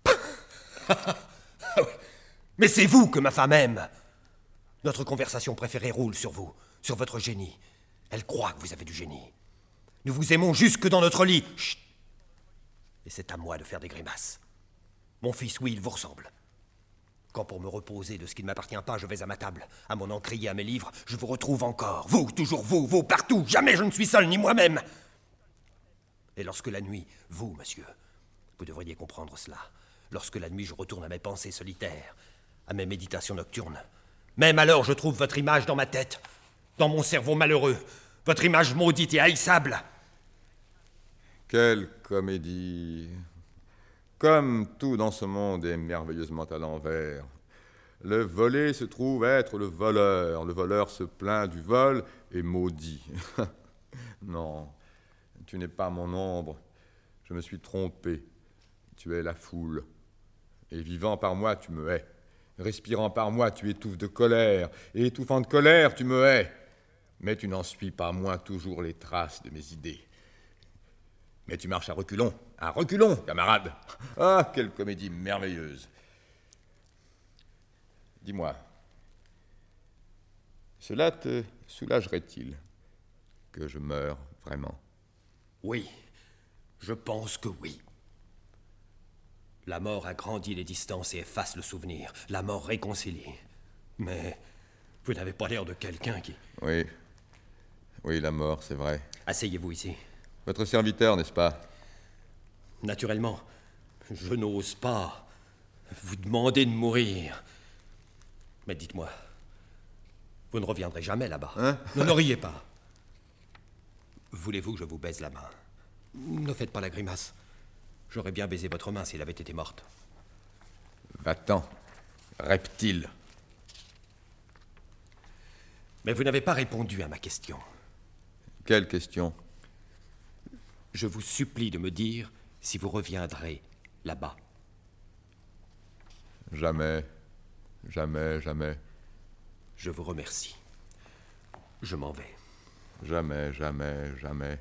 Mais c'est vous que ma femme aime. Notre conversation préférée roule sur vous, sur votre génie. Elle croit que vous avez du génie. Nous vous aimons jusque dans notre lit. Chut. Et c'est à moi de faire des grimaces. Mon fils, oui, il vous ressemble. Quand pour me reposer de ce qui ne m'appartient pas, je vais à ma table, à mon encrier, à mes livres, je vous retrouve encore. Vous, toujours vous, vous, partout. Jamais je ne suis seul, ni moi-même. Et lorsque la nuit, vous, monsieur, vous devriez comprendre cela. Lorsque la nuit, je retourne à mes pensées solitaires, à mes méditations nocturnes. Même alors, je trouve votre image dans ma tête, dans mon cerveau malheureux, votre image maudite et haïssable. Quelle comédie! Comme tout dans ce monde est merveilleusement à l'envers. Le volé se trouve être le voleur. Le voleur se plaint du vol et maudit. Non, tu n'es pas mon ombre. Je me suis trompé. Tu es la foule. Et vivant par moi, tu me hais. Respirant par moi, tu étouffes de colère. Et étouffant de colère, tu me hais. Mais tu n'en suis pas moins toujours les traces de mes idées. Mais tu marches à reculons, à reculons, camarade. Ah, quelle comédie merveilleuse. Dis-moi, cela te soulagerait-il que je meure vraiment? Oui, je pense que oui. La mort agrandit les distances et efface le souvenir. La mort réconcilie. Mais vous n'avez pas l'air de quelqu'un qui... Oui, oui, la mort, c'est vrai. Asseyez-vous ici. Votre serviteur, n'est-ce pas? Naturellement, je n'ose pas vous demander de mourir. Mais dites-moi, vous ne reviendrez jamais là-bas. Hein? Ne, ne riez pas. Voulez-vous que je vous baise la main? Ne faites pas la grimace. J'aurais bien baisé votre main si elle avait été morte. Va-t'en, reptile. Mais vous n'avez pas répondu à ma question. Quelle question? Je vous supplie de me dire si vous reviendrez là-bas. Jamais, jamais, jamais. Je vous remercie. Je m'en vais. Jamais, jamais, jamais.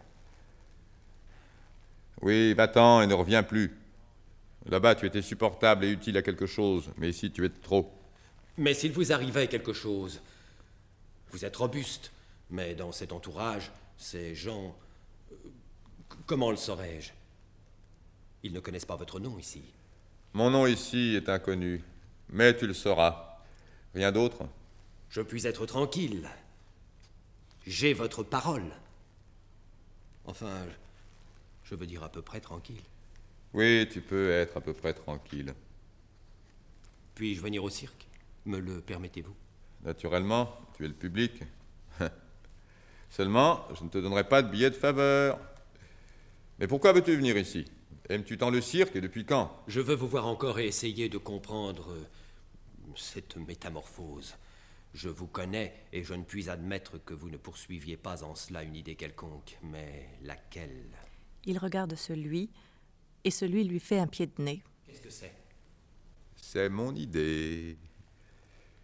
Oui, va-t'en et ne reviens plus. Là-bas, tu étais supportable et utile à quelque chose, mais ici, tu es de trop. Mais s'il vous arrivait quelque chose, vous êtes robuste, mais dans cet entourage, ces gens... Comment le saurais-je? Ils ne connaissent pas votre nom ici. Mon nom ici est inconnu, mais tu le sauras. Rien d'autre? Je puis être tranquille. J'ai votre parole. Enfin, je veux dire à peu près tranquille. Oui, tu peux être à peu près tranquille. Puis-je venir au cirque? Me le permettez-vous? Naturellement, tu es le public. Seulement, je ne te donnerai pas de billet de faveur. Mais pourquoi veux-tu venir ici? Aimes-tu tant le cirque et depuis quand? Je veux vous voir encore et essayer de comprendre cette métamorphose. Je vous connais et je ne puis admettre que vous ne poursuiviez pas en cela une idée quelconque, mais laquelle? Il regarde celui, et celui lui fait un pied de nez. Qu'est-ce que c'est? C'est mon idée.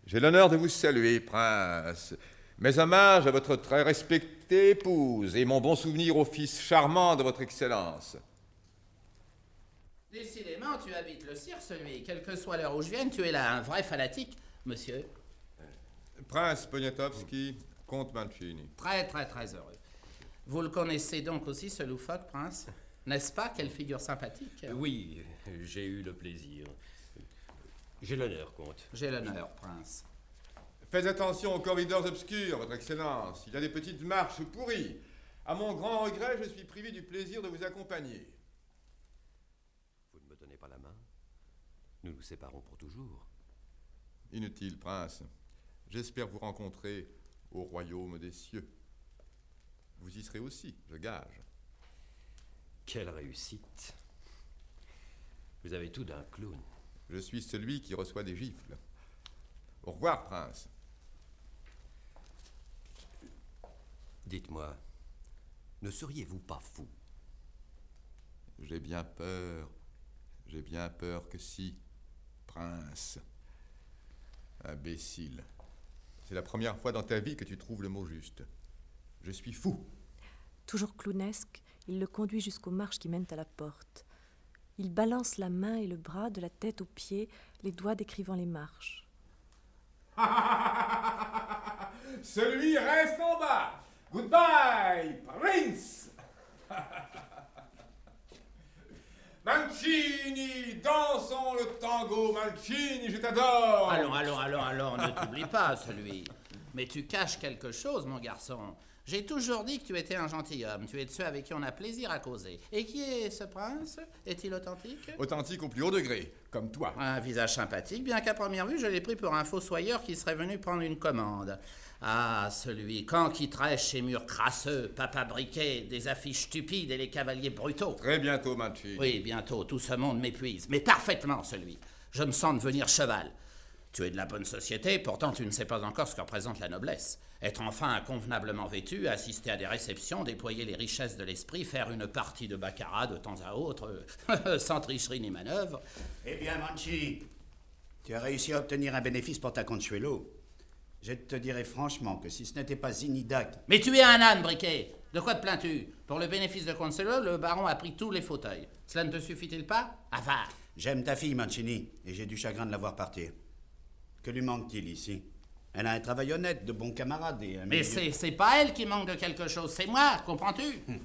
J'ai l'honneur de vous saluer, prince. Mes hommages à votre très respectée épouse et mon bon souvenir au fils charmant de votre excellence. Décidément, tu habites le cirque, lui. Quelle que soit l'heure où je vienne, tu es là, un vrai fanatique, monsieur. Prince Poniatowski, comte Mancini. Très, très, très heureux. Vous le connaissez donc aussi, ce loufoque, prince? N'est-ce pas? Quelle figure sympathique. Oui, j'ai eu le plaisir. J'ai l'honneur, comte. J'ai l'honneur, prince. Faites attention aux corridors obscurs, votre excellence. Il y a des petites marches pourries. À mon grand regret, je suis privé du plaisir de vous accompagner. Vous ne me donnez pas la main? Nous nous séparons pour toujours. Inutile, prince. J'espère vous rencontrer au royaume des cieux. Vous y serez aussi, je gage. Quelle réussite. Vous avez tout d'un clown. Je suis celui qui reçoit des gifles. Au revoir, prince. Dites-moi, ne seriez-vous pas fou? J'ai bien peur. J'ai bien peur que si, prince. Imbécile. C'est la première fois dans ta vie que tu trouves le mot juste. Je suis fou. Toujours clownesque, il le conduit jusqu'aux marches qui mènent à la porte. Il balance la main et le bras de la tête aux pieds, les doigts décrivant les marches. Celui reste en bas. Goodbye, Prince. Mancini, dansons le tango, Mancini, je t'adore. Allons, allons, allons, allons, ne t'oublie pas, celui. Mais tu caches quelque chose, mon garçon. J'ai toujours dit que tu étais un gentilhomme. Tu es de ceux avec qui on a plaisir à causer. Et qui est ce prince? Est-il authentique? Authentique au plus haut degré, comme toi. Un visage sympathique, bien qu'à première vue, je l'ai pris pour un fossoyeur qui serait venu prendre une commande. Ah, celui, quand quitterait chez murs crasseux, papa briquet, des affiches stupides et les cavaliers brutaux. Très bientôt, Mancini. Oui, bientôt, tout ce monde m'épuise. Mais parfaitement, celui. Je me sens devenir cheval. Tu es de la bonne société, pourtant tu ne sais pas encore ce que représente la noblesse. Être enfin convenablement vêtu, assister à des réceptions, déployer les richesses de l'esprit, faire une partie de baccarat de temps à autre, sans tricherie ni manœuvre. Eh bien, Mancini, tu as réussi à obtenir un bénéfice pour ta Consuelo. Je te dirais franchement que si ce n'était pas Zinida qui... Mais tu es un âne, Briquet. De quoi te plains-tu? Pour le bénéfice de Consuelo, le baron a pris tous les fauteuils. Cela ne te suffit-il pas? Avare. J'aime ta fille, Mancini, et j'ai du chagrin de la voir partir. Que lui manque-t-il ici? Elle a un travail honnête, de bons camarades et un Mais milieu... c'est, c'est pas elle qui manque de quelque chose, c'est moi, comprends-tu?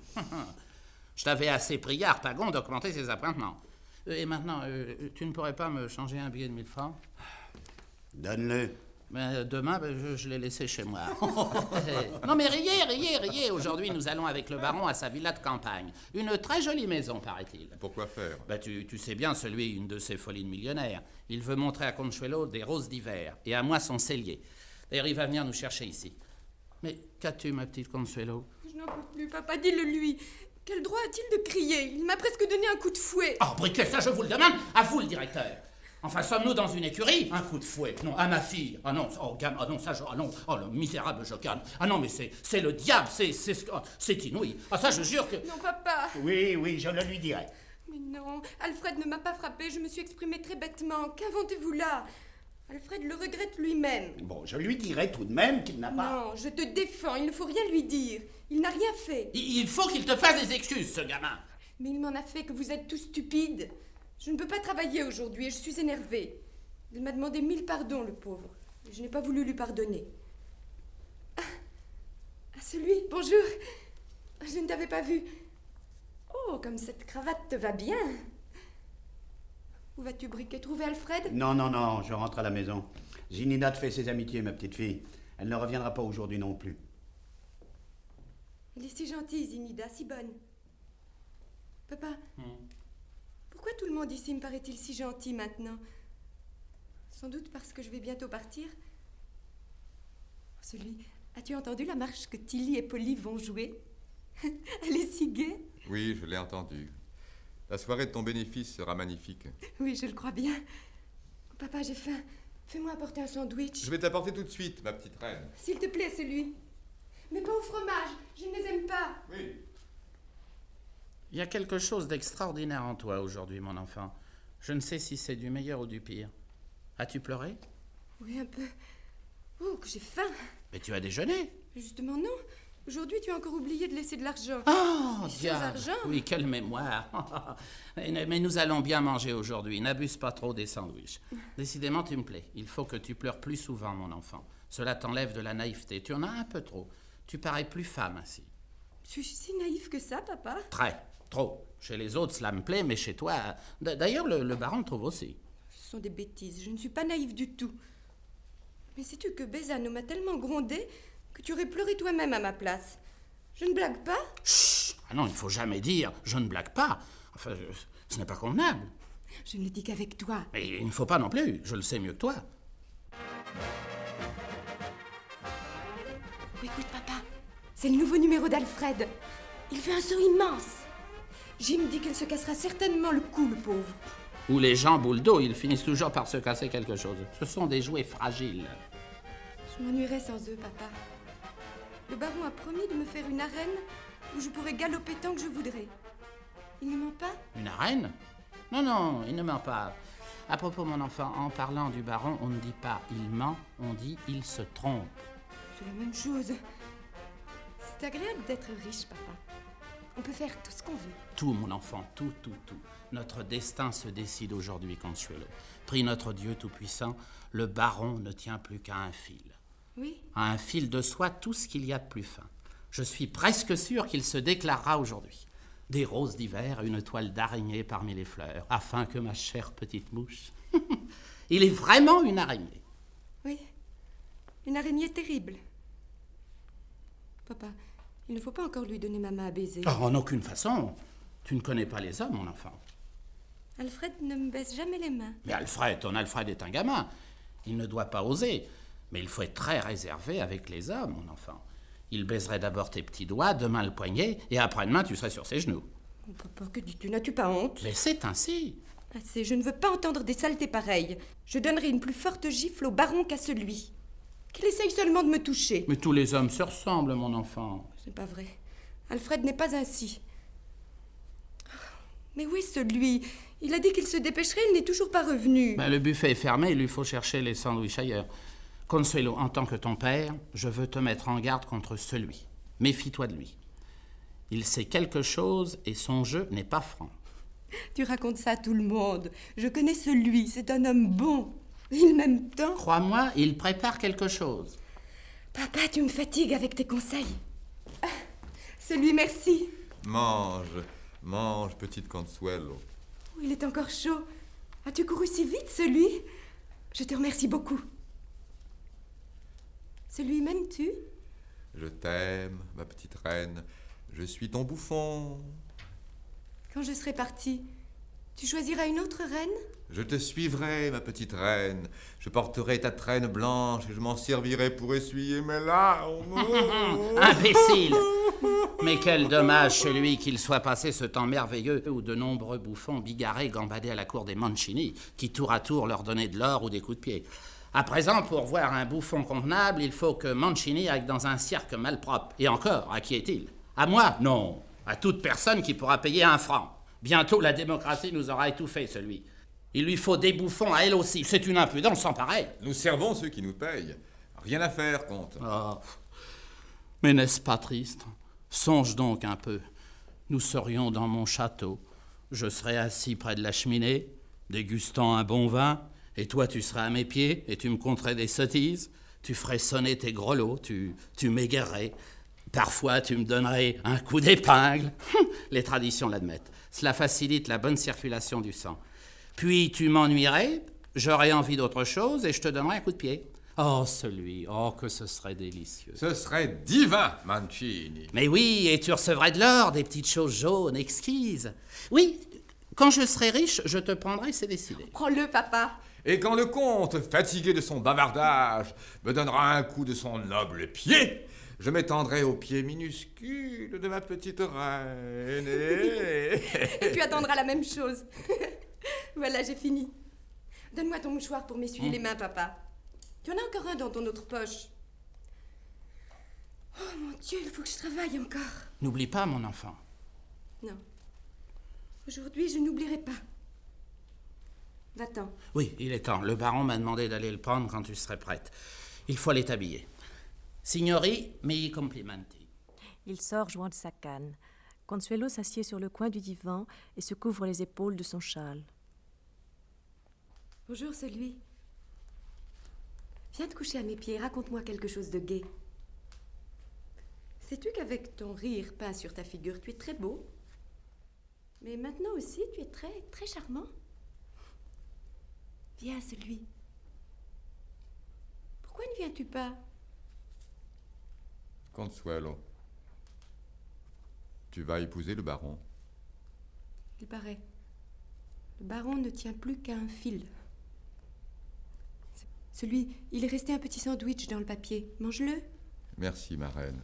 Je t'avais assez prié, Harpagon, d'augmenter ses appointements. Et maintenant, euh, tu ne pourrais pas me changer un billet de mille francs? Donne-le. Ben, demain, ben, je, je l'ai laissé chez moi. Non mais riez, riez, riez. Aujourd'hui, nous allons avec le baron à sa villa de campagne. Une très jolie maison, paraît-il. Pourquoi faire? Ben, tu, tu sais bien, celui, une de ses folies de millionnaire. Il veut montrer à Consuelo des roses d'hiver, et à moi son cellier. D'ailleurs, il va venir nous chercher ici. Mais qu'as-tu, ma petite Consuelo? Je n'en peux plus, papa, dis-le lui. Quel droit a-t-il de crier? Il m'a presque donné un coup de fouet. Oh, Briquet, ça je vous le demande, à vous le directeur. Enfin, sommes-nous dans une écurie? Un coup de fouet. Non, à ma fille. Ah non, oh, gamme, ah non, ça, je, ah non, oh, le misérable Jocane. Ah non, mais c'est, c'est le diable, c'est, c'est, oh, c'est inouï. Ah ça, je jure que... Non, papa. Oui, oui, je le lui dirai. Mais non, Alfred ne m'a pas frappé, je me suis exprimée très bêtement. Qu'inventez-vous là? Alfred le regrette lui-même. Bon, je lui dirai tout de même qu'il n'a pas... Non, je te défends, il ne faut rien lui dire. Il n'a rien fait. Il faut qu'il te fasse des excuses, ce gamin. Mais il m'en a fait que vous êtes tous stupides. Je ne peux pas travailler aujourd'hui et je suis énervée. Il m'a demandé mille pardons, le pauvre. Et je n'ai pas voulu lui pardonner. Ah, ah celui, bonjour. Je ne t'avais pas vu. Oh, comme cette cravate te va bien. Où vas-tu, Briquet, trouver Alfred? Non, non, non, je rentre à la maison. Zinida te fait ses amitiés, ma petite fille. Elle ne reviendra pas aujourd'hui non plus. Elle est si gentille, Zinida, si bonne. Papa, hmm. Pourquoi tout le monde ici me paraît-il si gentil maintenant? Sans doute parce que je vais bientôt partir. Celui, as-tu entendu la marche que Tilly et Polly vont jouer? Elle est si gaie. Oui, je l'ai entendu. La soirée de ton bénéfice sera magnifique. Oui, je le crois bien. Papa, j'ai faim. Fais-moi apporter un sandwich. Je vais t'apporter tout de suite, ma petite reine. S'il te plaît, celui. Mais pas au fromage, je ne les aime pas. Oui. Il y a quelque chose d'extraordinaire en toi aujourd'hui, mon enfant. Je ne sais si c'est du meilleur ou du pire. As-tu pleuré? Oui, un peu. Oh, que j'ai faim. Mais tu as déjeuné? Justement, non. Aujourd'hui, tu as encore oublié de laisser de l'argent. Oh, Sans diable. argent. Oui, quelle mémoire. Mais nous allons bien manger aujourd'hui. N'abuse pas trop des sandwichs. Décidément, tu me plais. Il faut que tu pleures plus souvent, mon enfant. Cela t'enlève de la naïveté. Tu en as un peu trop. Tu parais plus femme ainsi. Je suis si naïf que ça, papa. Très, trop. Chez les autres, cela me plaît, mais chez toi... D'ailleurs, le, le baron le trouve aussi. Ce sont des bêtises. Je ne suis pas naïve du tout. Mais sais-tu que Bézano m'a tellement grondé que tu aurais pleuré toi-même à ma place. Je ne blague pas. Chut. Ah non, il ne faut jamais dire « je ne blague pas ». Enfin, ce n'est pas convenable. Je ne le dis qu'avec toi. Mais il ne faut pas non plus. Je le sais mieux que toi. Oh, écoute, papa. C'est le nouveau numéro d'Alfred. Il fait un saut immense. Jim dit qu'il se cassera certainement le cou, le pauvre. Ou les jambes ou le dos, ils finissent toujours par se casser quelque chose. Ce sont des jouets fragiles. Je m'ennuierais sans eux, papa. Le baron a promis de me faire une arène où je pourrais galoper tant que je voudrais. Il ne ment pas? Une arène? Non, non, il ne ment pas. À propos, mon enfant, en parlant du baron, on ne dit pas « il ment », on dit « il se trompe ». C'est la même chose. C'est agréable d'être riche, papa. On peut faire tout ce qu'on veut. Tout, mon enfant, tout, tout, tout. Notre destin se décide aujourd'hui, Consuelo. Prie notre Dieu Tout-Puissant, le baron ne tient plus qu'à un fil. Oui. À un fil de soie, tout ce qu'il y a de plus fin. Je suis presque sûr qu'il se déclarera aujourd'hui. Des roses d'hiver, une toile d'araignée parmi les fleurs, afin que ma chère petite mouche... Il est vraiment une araignée. Oui, une araignée terrible. Papa, il ne faut pas encore lui donner ma main à baiser. Oh, en aucune façon. Tu ne connais pas les hommes, mon enfant. Alfred ne me baisse jamais les mains. Mais Alfred, ton Alfred est un gamin. Il ne doit pas oser. Mais il faut être très réservé avec les hommes, mon enfant. Il baiserait d'abord tes petits doigts, demain le poignet, et après-demain, tu serais sur ses genoux. Oh, papa, que dis-tu? N'as-tu pas honte? Mais c'est ainsi. Assez, je ne veux pas entendre des saletés pareilles. Je donnerai une plus forte gifle au baron qu'à celui. Qu'il essaye seulement de me toucher. Mais tous les hommes se ressemblent, mon enfant. Ce n'est pas vrai. Alfred n'est pas ainsi. Mais où est celui? Il a dit qu'il se dépêcherait, il n'est toujours pas revenu. Ben, le buffet est fermé, il lui faut chercher les sandwichs ailleurs. Consuelo, en tant que ton père, je veux te mettre en garde contre celui. Méfie-toi de lui. Il sait quelque chose et son jeu n'est pas franc. Tu racontes ça à tout le monde. Je connais celui, c'est un homme bon. Il m'aime tant. Crois-moi, il prépare quelque chose. Papa, tu me fatigues avec tes conseils. Ah, celui, merci. Mange, mange, petite Consuelo. Oh, il est encore chaud. As-tu couru si vite, celui? Je te remercie beaucoup. Celui, m'aimes-tu? Je t'aime, ma petite reine. Je suis ton bouffon. Quand je serai partie, tu choisiras une autre reine? Je te suivrai, ma petite reine. Je porterai ta traîne blanche et je m'en servirai pour essuyer mes larmes. Imbécile! Mais quel dommage celui qu'il soit passé ce temps merveilleux où de nombreux bouffons bigarrés gambadaient à la cour des Mancini, qui tour à tour leur donnaient de l'or ou des coups de pied. À présent, pour voir un bouffon convenable, il faut que Mancini aille dans un cirque malpropre. Et encore, à qui est-il? À moi? Non. À toute personne qui pourra payer un franc. Bientôt, la démocratie nous aura étouffé, celui. Il lui faut des bouffons à elle aussi. C'est une impudence sans pareil. Nous servons ceux qui nous payent. Rien à faire, comte. Oh. Mais n'est-ce pas triste? Songe donc un peu. Nous serions dans mon château. Je serais assis près de la cheminée, dégustant un bon vin, et toi tu serais à mes pieds, et tu me conterais des sottises. Tu ferais sonner tes grelots, tu, tu m'égarerais. Parfois, tu me donnerais un coup d'épingle. Les traditions l'admettent. Cela facilite la bonne circulation du sang. Puis tu m'ennuierais, j'aurais envie d'autre chose et je te donnerais un coup de pied. Oh, celui, oh, que ce serait délicieux. Ce serait divin, Mancini. Mais oui, et tu recevrais de l'or, des petites choses jaunes, exquises. Oui, quand je serai riche, je te prendrai, c'est décidé. Prends-le, papa. Et quand le comte, fatigué de son bavardage, me donnera un coup de son noble pied, je m'étendrai aux pieds minuscules de ma petite reine. Et, et tu attendras la même chose. Voilà, j'ai fini. Donne-moi ton mouchoir pour m'essuyer mmh. les mains, papa. Tu en as encore un dans ton autre poche. Oh mon Dieu, il faut que je travaille encore. N'oublie pas, mon enfant. Non. Aujourd'hui, je n'oublierai pas. Va-t'en. Oui, il est temps. Le baron m'a demandé d'aller le prendre quand tu serais prête. Il faut aller t'habiller. Signori, mi complimenti. Il sort jouant de sa canne. Consuelo s'assied sur le coin du divan et se couvre les épaules de son châle. Bonjour, c'est lui. Viens te coucher à mes pieds, raconte-moi quelque chose de gai. Sais-tu qu'avec ton rire peint sur ta figure, tu es très beau? Mais maintenant aussi, tu es très, très charmant. Viens, celui. Pourquoi ne viens-tu pas? Consuelo, tu vas épouser le baron. Il paraît. Le baron ne tient plus qu'à un fil. Celui, il est resté un petit sandwich dans le papier. Mange-le. Merci, ma reine.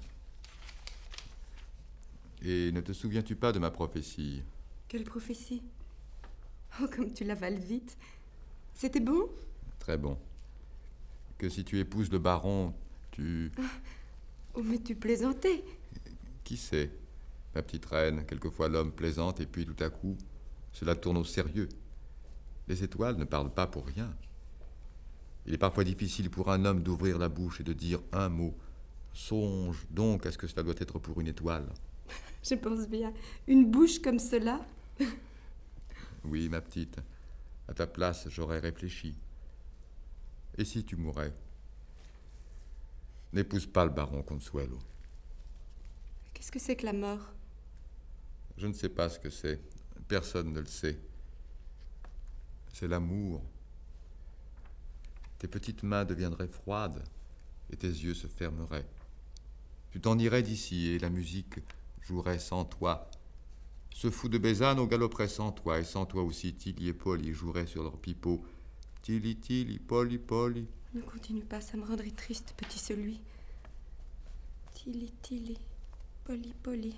Et ne te souviens-tu pas de ma prophétie? Quelle prophétie? Oh, comme tu l'avales vite. C'était bon? Très bon. Que si tu épouses le baron, tu... Oh, mais tu plaisantais. Qui sait, ma petite reine, quelquefois l'homme plaisante et puis tout à coup, cela tourne au sérieux. Les étoiles ne parlent pas pour rien. Il est parfois difficile pour un homme d'ouvrir la bouche et de dire un mot. Songe donc à ce que cela doit être pour une étoile. Je pense bien. Une bouche comme cela? Oui, ma petite. À ta place, j'aurais réfléchi. Et si tu mourais? N'épouse pas le baron Consuelo. Qu'est-ce que c'est que la mort? Je ne sais pas ce que c'est. Personne ne le sait. C'est l'amour. Tes petites mains deviendraient froides et tes yeux se fermeraient. Tu t'en irais d'ici et la musique jouerait sans toi. Ce fou de Bézane galoperait sans toi, et sans toi aussi Tilly et Polly joueraient sur leur pipeau. Tilly, Tilly, Polly, Polly. Ne continue pas, ça me rendrait triste, petit celui. Tilly, Tilly, Polly, Polly.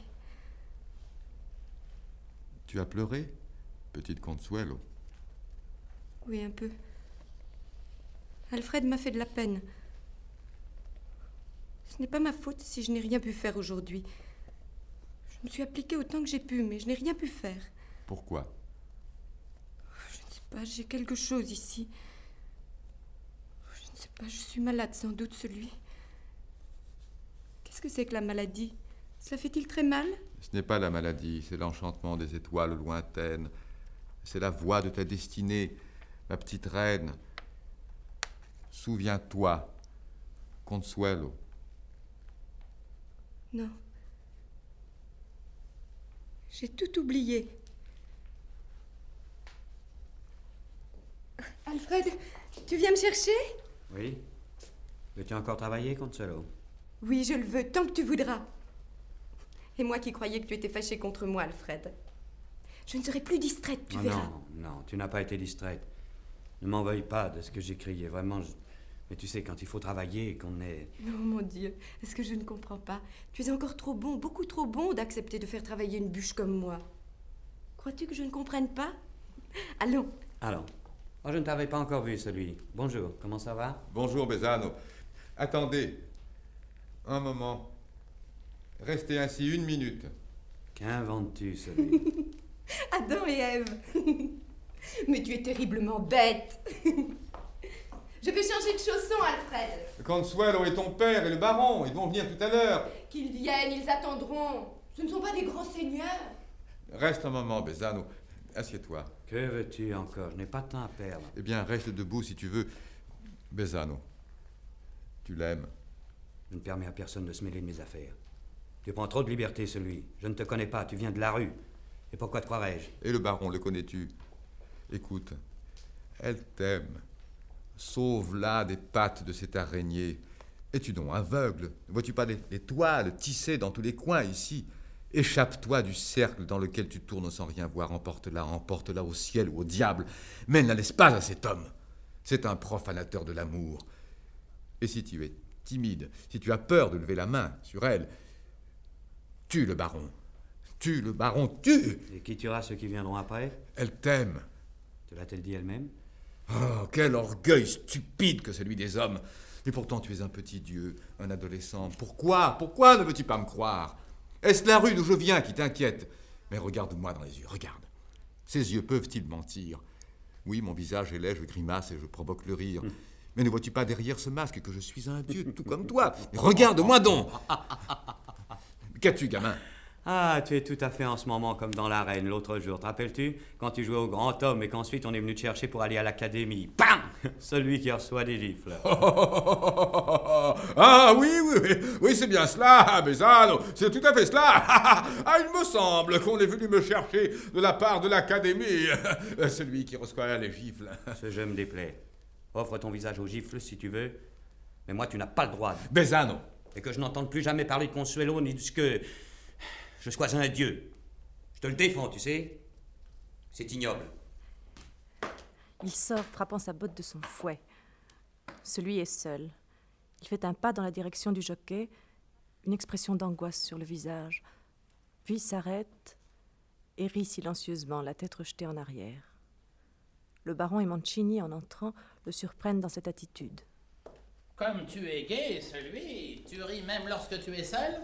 Tu as pleuré, petite Consuelo? Oui, un peu. Alfred m'a fait de la peine. Ce n'est pas ma faute si je n'ai rien pu faire aujourd'hui. Je me suis appliquée autant que j'ai pu, mais je n'ai rien pu faire. Pourquoi? Je ne sais pas, j'ai quelque chose ici. Je ne sais pas, je suis malade sans doute, celui. Qu'est-ce que c'est que la maladie? Cela fait-il très mal? Ce n'est pas la maladie, c'est l'enchantement des étoiles lointaines. C'est la voix de ta destinée, ma petite reine. Souviens-toi, Consuelo. Non. J'ai tout oublié. Alfred, tu viens me chercher? Oui. Veux-tu encore travailler, Consuelo? Oui, je le veux, tant que tu voudras. Et moi qui croyais que tu étais fâché contre moi, Alfred. Je ne serai plus distraite, tu oh verras. Non, non, tu n'as pas été distraite. Ne m'en veuille pas de ce que j'ai crié, vraiment. Je... Mais tu sais, quand il faut travailler et qu'on est... Non, mon Dieu, est-ce que je ne comprends pas? Tu es encore trop bon, beaucoup trop bon d'accepter de faire travailler une bûche comme moi. Crois-tu que je ne comprenne pas? Allons. Allons. Oh, je ne t'avais pas encore vu, celui. Bonjour, comment ça va? Bonjour, Bézano. Attendez. Un moment. Restez ainsi une minute. Qu'inventes-tu, celui? Adam et Ève. Mais tu es terriblement bête. Je vais changer de chaussons, Alfred. Consuelo et ton père et le baron, ils vont venir tout à l'heure. Qu'ils viennent, ils attendront. Ce ne sont pas des grands seigneurs. Reste un moment, Bézano. Assieds-toi. Que veux-tu encore? Je n'ai pas de temps à perdre. Eh bien, reste debout si tu veux. Bézano, tu l'aimes? Je ne permets à personne de se mêler de mes affaires. Tu prends trop de liberté, celui. Je ne te connais pas, tu viens de la rue. Et pourquoi te croirais-je? Et le baron, le connais-tu? Écoute, elle t'aime. Sauve-la des pattes de cette araignée. Es-tu donc aveugle? Ne vois-tu pas les, les toiles tissées dans tous les coins ici? Échappe-toi du cercle dans lequel tu tournes sans rien voir. Emporte-la, emporte-la au ciel ou au diable. Mais ne la laisse pas à cet homme. C'est un profanateur de l'amour. Et si tu es timide, si tu as peur de lever la main sur elle, tue le baron. Tue le baron, tue! Et qui tuera ceux qui viendront après? Elle t'aime. Te l'a-t-elle dit elle-même? Oh, quel orgueil stupide que celui des hommes. Et pourtant tu es un petit dieu, un adolescent. Pourquoi? Pourquoi ne veux-tu pas me croire? Est-ce la rue d'où je viens qui t'inquiète? Mais regarde-moi dans les yeux, regarde. Ces yeux peuvent-ils mentir? Oui, mon visage est laid, je grimace et je provoque le rire. Mais ne vois-tu pas derrière ce masque que je suis un dieu, tout comme toi? Regarde-moi donc! Qu'as-tu, gamin? Ah, tu es tout à fait en ce moment comme dans l'arène l'autre jour, te rappelles-tu? Quand tu jouais au grand homme et qu'ensuite on est venu te chercher pour aller à l'académie. Bam! Celui qui reçoit des gifles. Ah oui, oui, oui, oui, c'est bien cela, Besano, c'est tout à fait cela. Ah, il me semble qu'on est venu me chercher de la part de l'académie. Celui qui reçoit les gifles. Ce jeu me déplaît. Offre ton visage aux gifles si tu veux, mais moi tu n'as pas le droit. Besano. Et que je n'entende plus jamais parler de Consuelo ni de ce que je sois un dieu. Je te le défends, tu sais. C'est ignoble. Il sort, frappant sa botte de son fouet. Celui est seul. Il fait un pas dans la direction du jockey, une expression d'angoisse sur le visage, puis s'arrête et rit silencieusement, la tête rejetée en arrière. Le baron et Mancini, en entrant, le surprennent dans cette attitude. Comme tu es gai, celui, tu ris même lorsque tu es seul?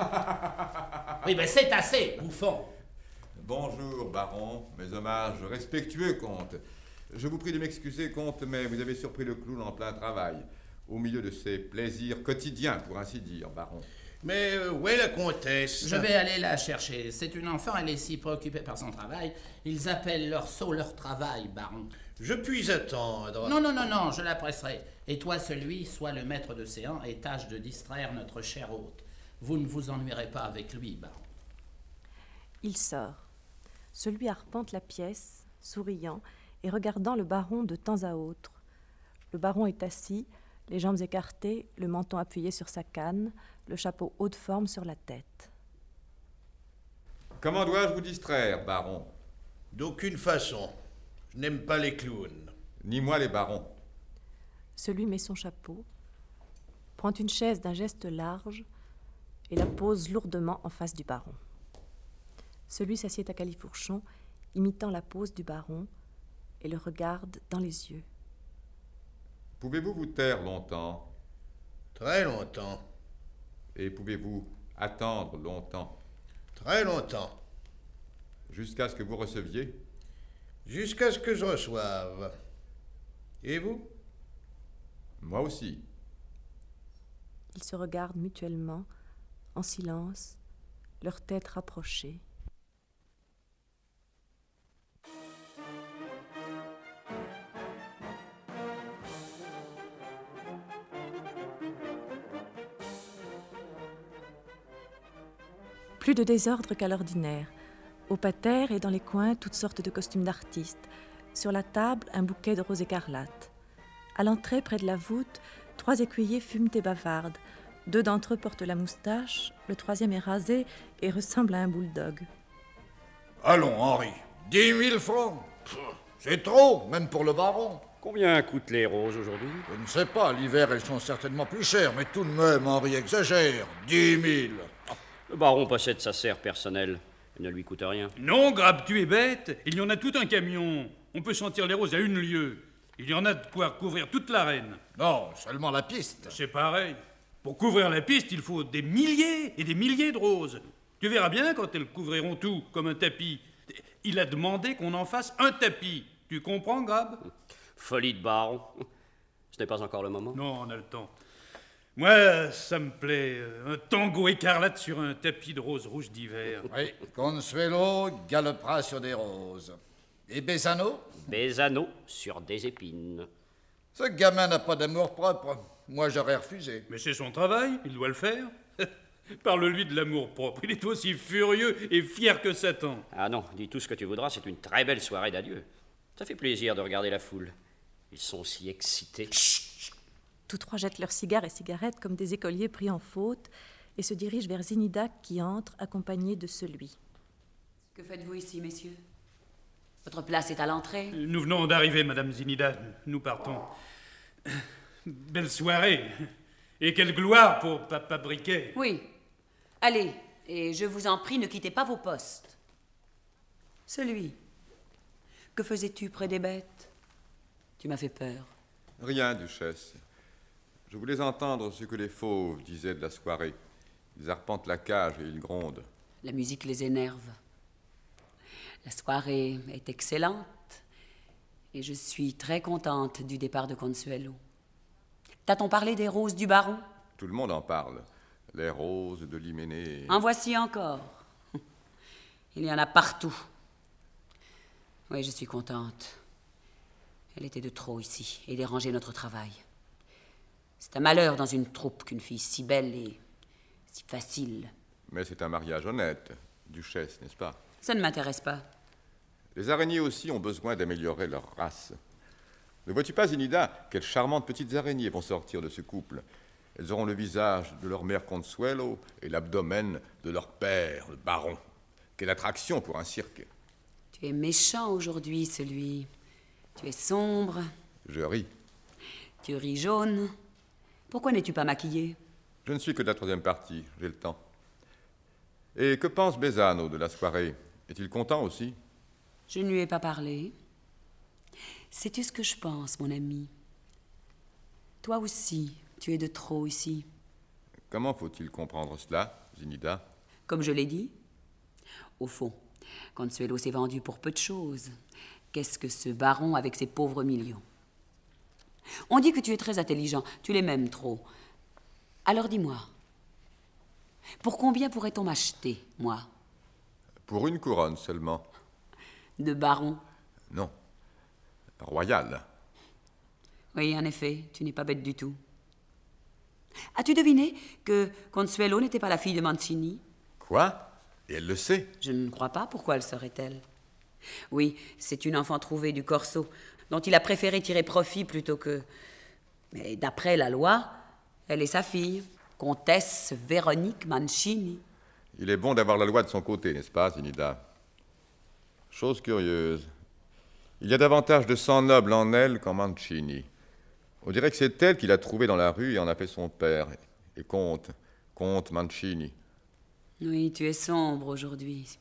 Oui, mais c'est assez, bouffon. Bonjour, baron, mes hommages respectueux, comte. Je vous prie de m'excuser, comte, mais vous avez surpris le clown en plein travail, au milieu de ses plaisirs quotidiens, pour ainsi dire, baron. Mais euh, où est la comtesse? Je vais aller la chercher. C'est une enfant, elle est si préoccupée par son travail. Ils appellent leur sot leur travail, baron. Je puis attendre. Non, non, non, non, je la presserai. Et toi, celui, sois le maître de séance et tâche de distraire notre cher hôte. Vous ne vous ennuierez pas avec lui, baron. Il sort. Celui arpente la pièce, souriant et regardant le baron de temps à autre. Le baron est assis, les jambes écartées, le menton appuyé sur sa canne, le chapeau haut de forme sur la tête. Comment dois-je vous distraire, baron? D'aucune façon. Je n'aime pas les clowns. Ni moi les barons. Celui met son chapeau, prend une chaise d'un geste large et la pose lourdement en face du baron. Celui s'assied à califourchon, imitant la pose du baron, et le regarde dans les yeux. Pouvez-vous vous taire longtemps? Très longtemps. Et pouvez-vous attendre longtemps? Très longtemps. Jusqu'à ce que vous receviez? Jusqu'à ce que je reçoive. Et vous? Moi aussi. Ils se regardent mutuellement, en silence, leurs têtes rapprochées. Plus de désordre qu'à l'ordinaire. Au pater et dans les coins, toutes sortes de costumes d'artistes. Sur la table, un bouquet de roses écarlates. À l'entrée, près de la voûte, trois écuyers fument et bavardent. Deux d'entre eux portent la moustache, le troisième est rasé et ressemble à un bulldog. Allons, Henri, dix mille francs. C'est trop, même pour le baron. Combien coûtent les roses aujourd'hui? Je ne sais pas, l'hiver elles sont certainement plus chères, mais tout de même, Henri exagère. Dix mille. Le baron possède sa serre personnelle. Elle ne lui coûte rien. Non, Grab, tu es bête. Il y en a tout un camion. On peut sentir les roses à une lieue. Il y en a de quoi couvrir toute l'arène. Non, seulement la piste. C'est pareil. Pour couvrir la piste, il faut des milliers et des milliers de roses. Tu verras bien quand elles couvriront tout, comme un tapis. Il a demandé qu'on en fasse un tapis. Tu comprends, Grab? Folie de baron. Ce n'est pas encore le moment. Non, on a le temps. Moi, ça me plaît. Un tango écarlate sur un tapis de roses rouges d'hiver. Oui, Consuelo galopera sur des roses. Et Besano? Besano sur des épines. Ce gamin n'a pas d'amour propre. Moi, j'aurais refusé. Mais c'est son travail, il doit le faire. Parle-lui de l'amour propre. Il est aussi furieux et fier que Satan. Ah non, dis tout ce que tu voudras, c'est une très belle soirée d'adieu. Ça fait plaisir de regarder la foule. Ils sont si excités. Chut, chut. Tous trois jettent leurs cigares et cigarettes comme des écoliers pris en faute et se dirigent vers Zinida qui entre, accompagnée de celui. Que faites-vous ici, messieurs? Votre place est à l'entrée. Nous venons d'arriver, Madame Zinida. Nous partons. Belle soirée. Et quelle gloire pour Papa Briquet. Oui. Allez, et je vous en prie, ne quittez pas vos postes. Celui. Que faisais-tu près des bêtes? Tu m'as fait peur. Rien, duchesse. Je voulais entendre ce que les fauves disaient de la soirée. Ils arpentent la cage et ils grondent. La musique les énerve. La soirée est excellente. Et je suis très contente du départ de Consuelo. T'a-t-on parlé des roses du baron? Tout le monde en parle. Les roses de l'Hyménée. En voici encore. Il y en a partout. Oui, je suis contente. Elle était de trop ici et dérangeait notre travail. C'est un malheur dans une troupe qu'une fille si belle et si facile. Mais c'est un mariage honnête, duchesse, n'est-ce pas? Ça ne m'intéresse pas. Les araignées aussi ont besoin d'améliorer leur race. Ne vois-tu pas, Zinida, quelles charmantes petites araignées vont sortir de ce couple? Elles auront le visage de leur mère Consuelo et l'abdomen de leur père, le baron. Quelle attraction pour un cirque. Tu es méchant aujourd'hui, celui. Tu es sombre. Je ris. Tu ris jaune. Pourquoi n'es-tu pas maquillé? Je ne suis que de la troisième partie, j'ai le temps. Et que pense Besano de la soirée? Est-il content aussi? Je ne lui ai pas parlé. Sais-tu ce que je pense, mon ami? Toi aussi, tu es de trop ici. Comment faut-il comprendre cela, Zinida? Comme je l'ai dit, au fond, Consuelo s'est vendu pour peu de choses. Qu'est-ce que ce baron avec ses pauvres millions? On dit que tu es très intelligent, tu l'es même trop. Alors dis-moi, pour combien pourrait-on m'acheter, moi? Pour une couronne seulement. De baron? Non. Royal. Oui, en effet, tu n'es pas bête du tout. As-tu deviné que Consuelo n'était pas la fille de Mancini? Quoi? Et elle le sait? Je ne crois pas. Pourquoi le saurait-elle? Oui, c'est une enfant trouvée du Corso, dont il a préféré tirer profit plutôt que... Mais d'après la loi, elle est sa fille, comtesse Véronique Mancini. Il est bon d'avoir la loi de son côté, n'est-ce pas, Zinida? Chose curieuse. Il y a davantage de sang noble en elle qu'en Mancini. On dirait que c'est elle qui l'a trouvé dans la rue et en a fait son père. Et comte, comte Mancini. Oui, tu es sombre aujourd'hui.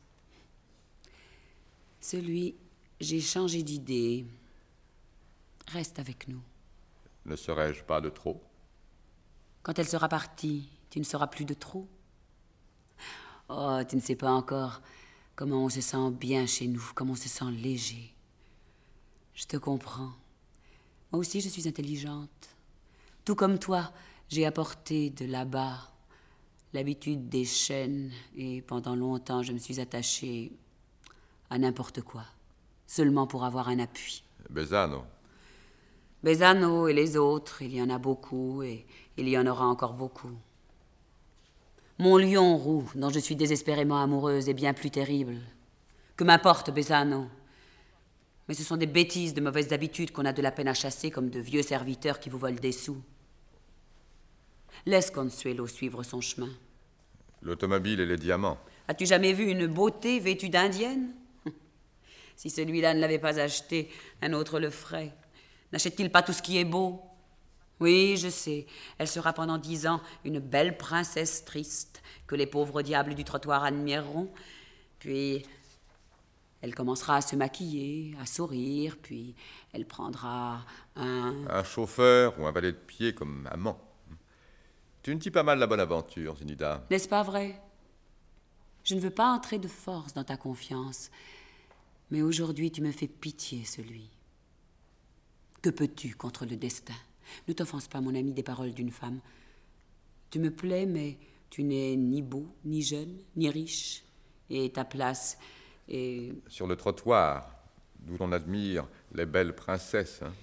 Celui, j'ai changé d'idée. Reste avec nous. Ne serais-je pas de trop? Quand elle sera partie, tu ne seras plus de trop. Oh, tu ne sais pas encore comment on se sent bien chez nous, comment on se sent léger. Je te comprends. Moi aussi, je suis intelligente. Tout comme toi, j'ai apporté de là-bas l'habitude des chaînes et pendant longtemps, je me suis attachée à n'importe quoi, seulement pour avoir un appui. Besano. Besano et les autres, il y en a beaucoup et il y en aura encore beaucoup. Mon lion roux, dont je suis désespérément amoureuse, est bien plus terrible. Que m'importe Besano? Mais ce sont des bêtises de mauvaises habitudes qu'on a de la peine à chasser comme de vieux serviteurs qui vous volent des sous. Laisse Consuelo suivre son chemin. L'automobile et les diamants. As-tu jamais vu une beauté vêtue d'indienne? Si celui-là ne l'avait pas acheté, un autre le ferait. N'achète-t-il pas tout ce qui est beau? Oui, je sais, elle sera pendant dix ans une belle princesse triste que les pauvres diables du trottoir admireront. Puis elle commencera à se maquiller, à sourire, puis elle prendra un... Un chauffeur ou un valet de pied comme amant. Tu ne dis pas mal la bonne aventure, Zinida. N'est-ce pas vrai? Je ne veux pas entrer de force dans ta confiance, mais aujourd'hui tu me fais pitié, celui. Que peux-tu contre le destin? Ne t'offense pas, mon ami, des paroles d'une femme. Tu me plais, mais tu n'es ni beau, ni jeune, ni riche, et ta place est... Sur le trottoir, d'où l'on admire les belles princesses. Hein.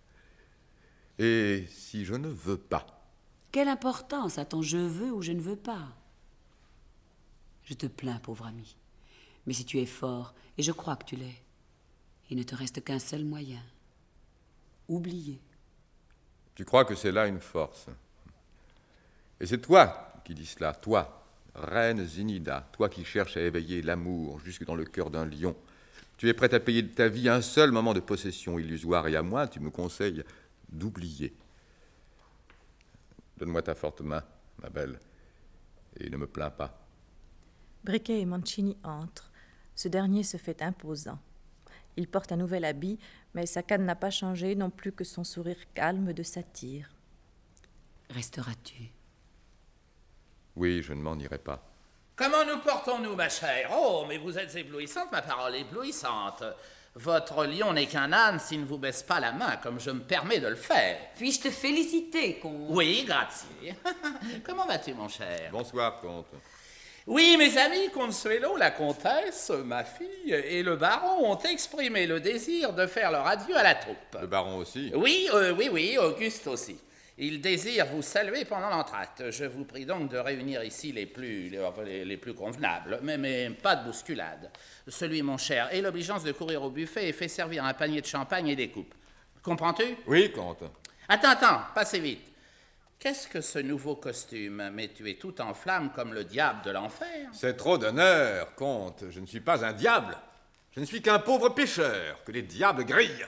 Et si je ne veux pas? Quelle importance a ton je veux ou je ne veux pas? Je te plains, pauvre ami. Mais si tu es fort, et je crois que tu l'es, il ne te reste qu'un seul moyen. Oublier. Tu crois que c'est là une force? Et c'est toi qui dis cela, toi, reine Zinida, toi qui cherches à éveiller l'amour jusque dans le cœur d'un lion. Tu es prête à payer de ta vie un seul moment de possession illusoire, et à moi, tu me conseilles d'oublier. Donne-moi ta forte main, ma belle, et ne me plains pas. Briquet et Mancini entrent. Ce dernier se fait imposant. Il porte un nouvel habit, mais sa canne n'a pas changé, non plus que son sourire calme de satyre. Resteras-tu? Oui, je ne m'en irai pas. Comment nous portons-nous, ma chère? Oh, mais vous êtes éblouissante, ma parole éblouissante. Votre lion n'est qu'un âne s'il ne vous baisse pas la main, comme je me permets de le faire. Puis-je te féliciter, comte? Oui, grazie. Comment vas-tu, mon cher? Bonsoir, comte. Oui, mes amis, Consuelo, la comtesse, ma fille et le baron ont exprimé le désir de faire leur adieu à la troupe. Le baron aussi? Oui, euh, oui, oui, Auguste aussi. Il désire vous saluer pendant l'entracte. Je vous prie donc de réunir ici les plus, les, les plus convenables, mais, mais pas de bousculade. Celui, mon cher, ait l'obligeance de courir au buffet et fait servir un panier de champagne et des coupes. Comprends-tu? Oui, comte. Attends, attends, passez vite. Qu'est-ce que ce nouveau costume? Mais tu es tout en flammes comme le diable de l'enfer. C'est trop d'honneur, comte. Je ne suis pas un diable. Je ne suis qu'un pauvre pêcheur que les diables grillent.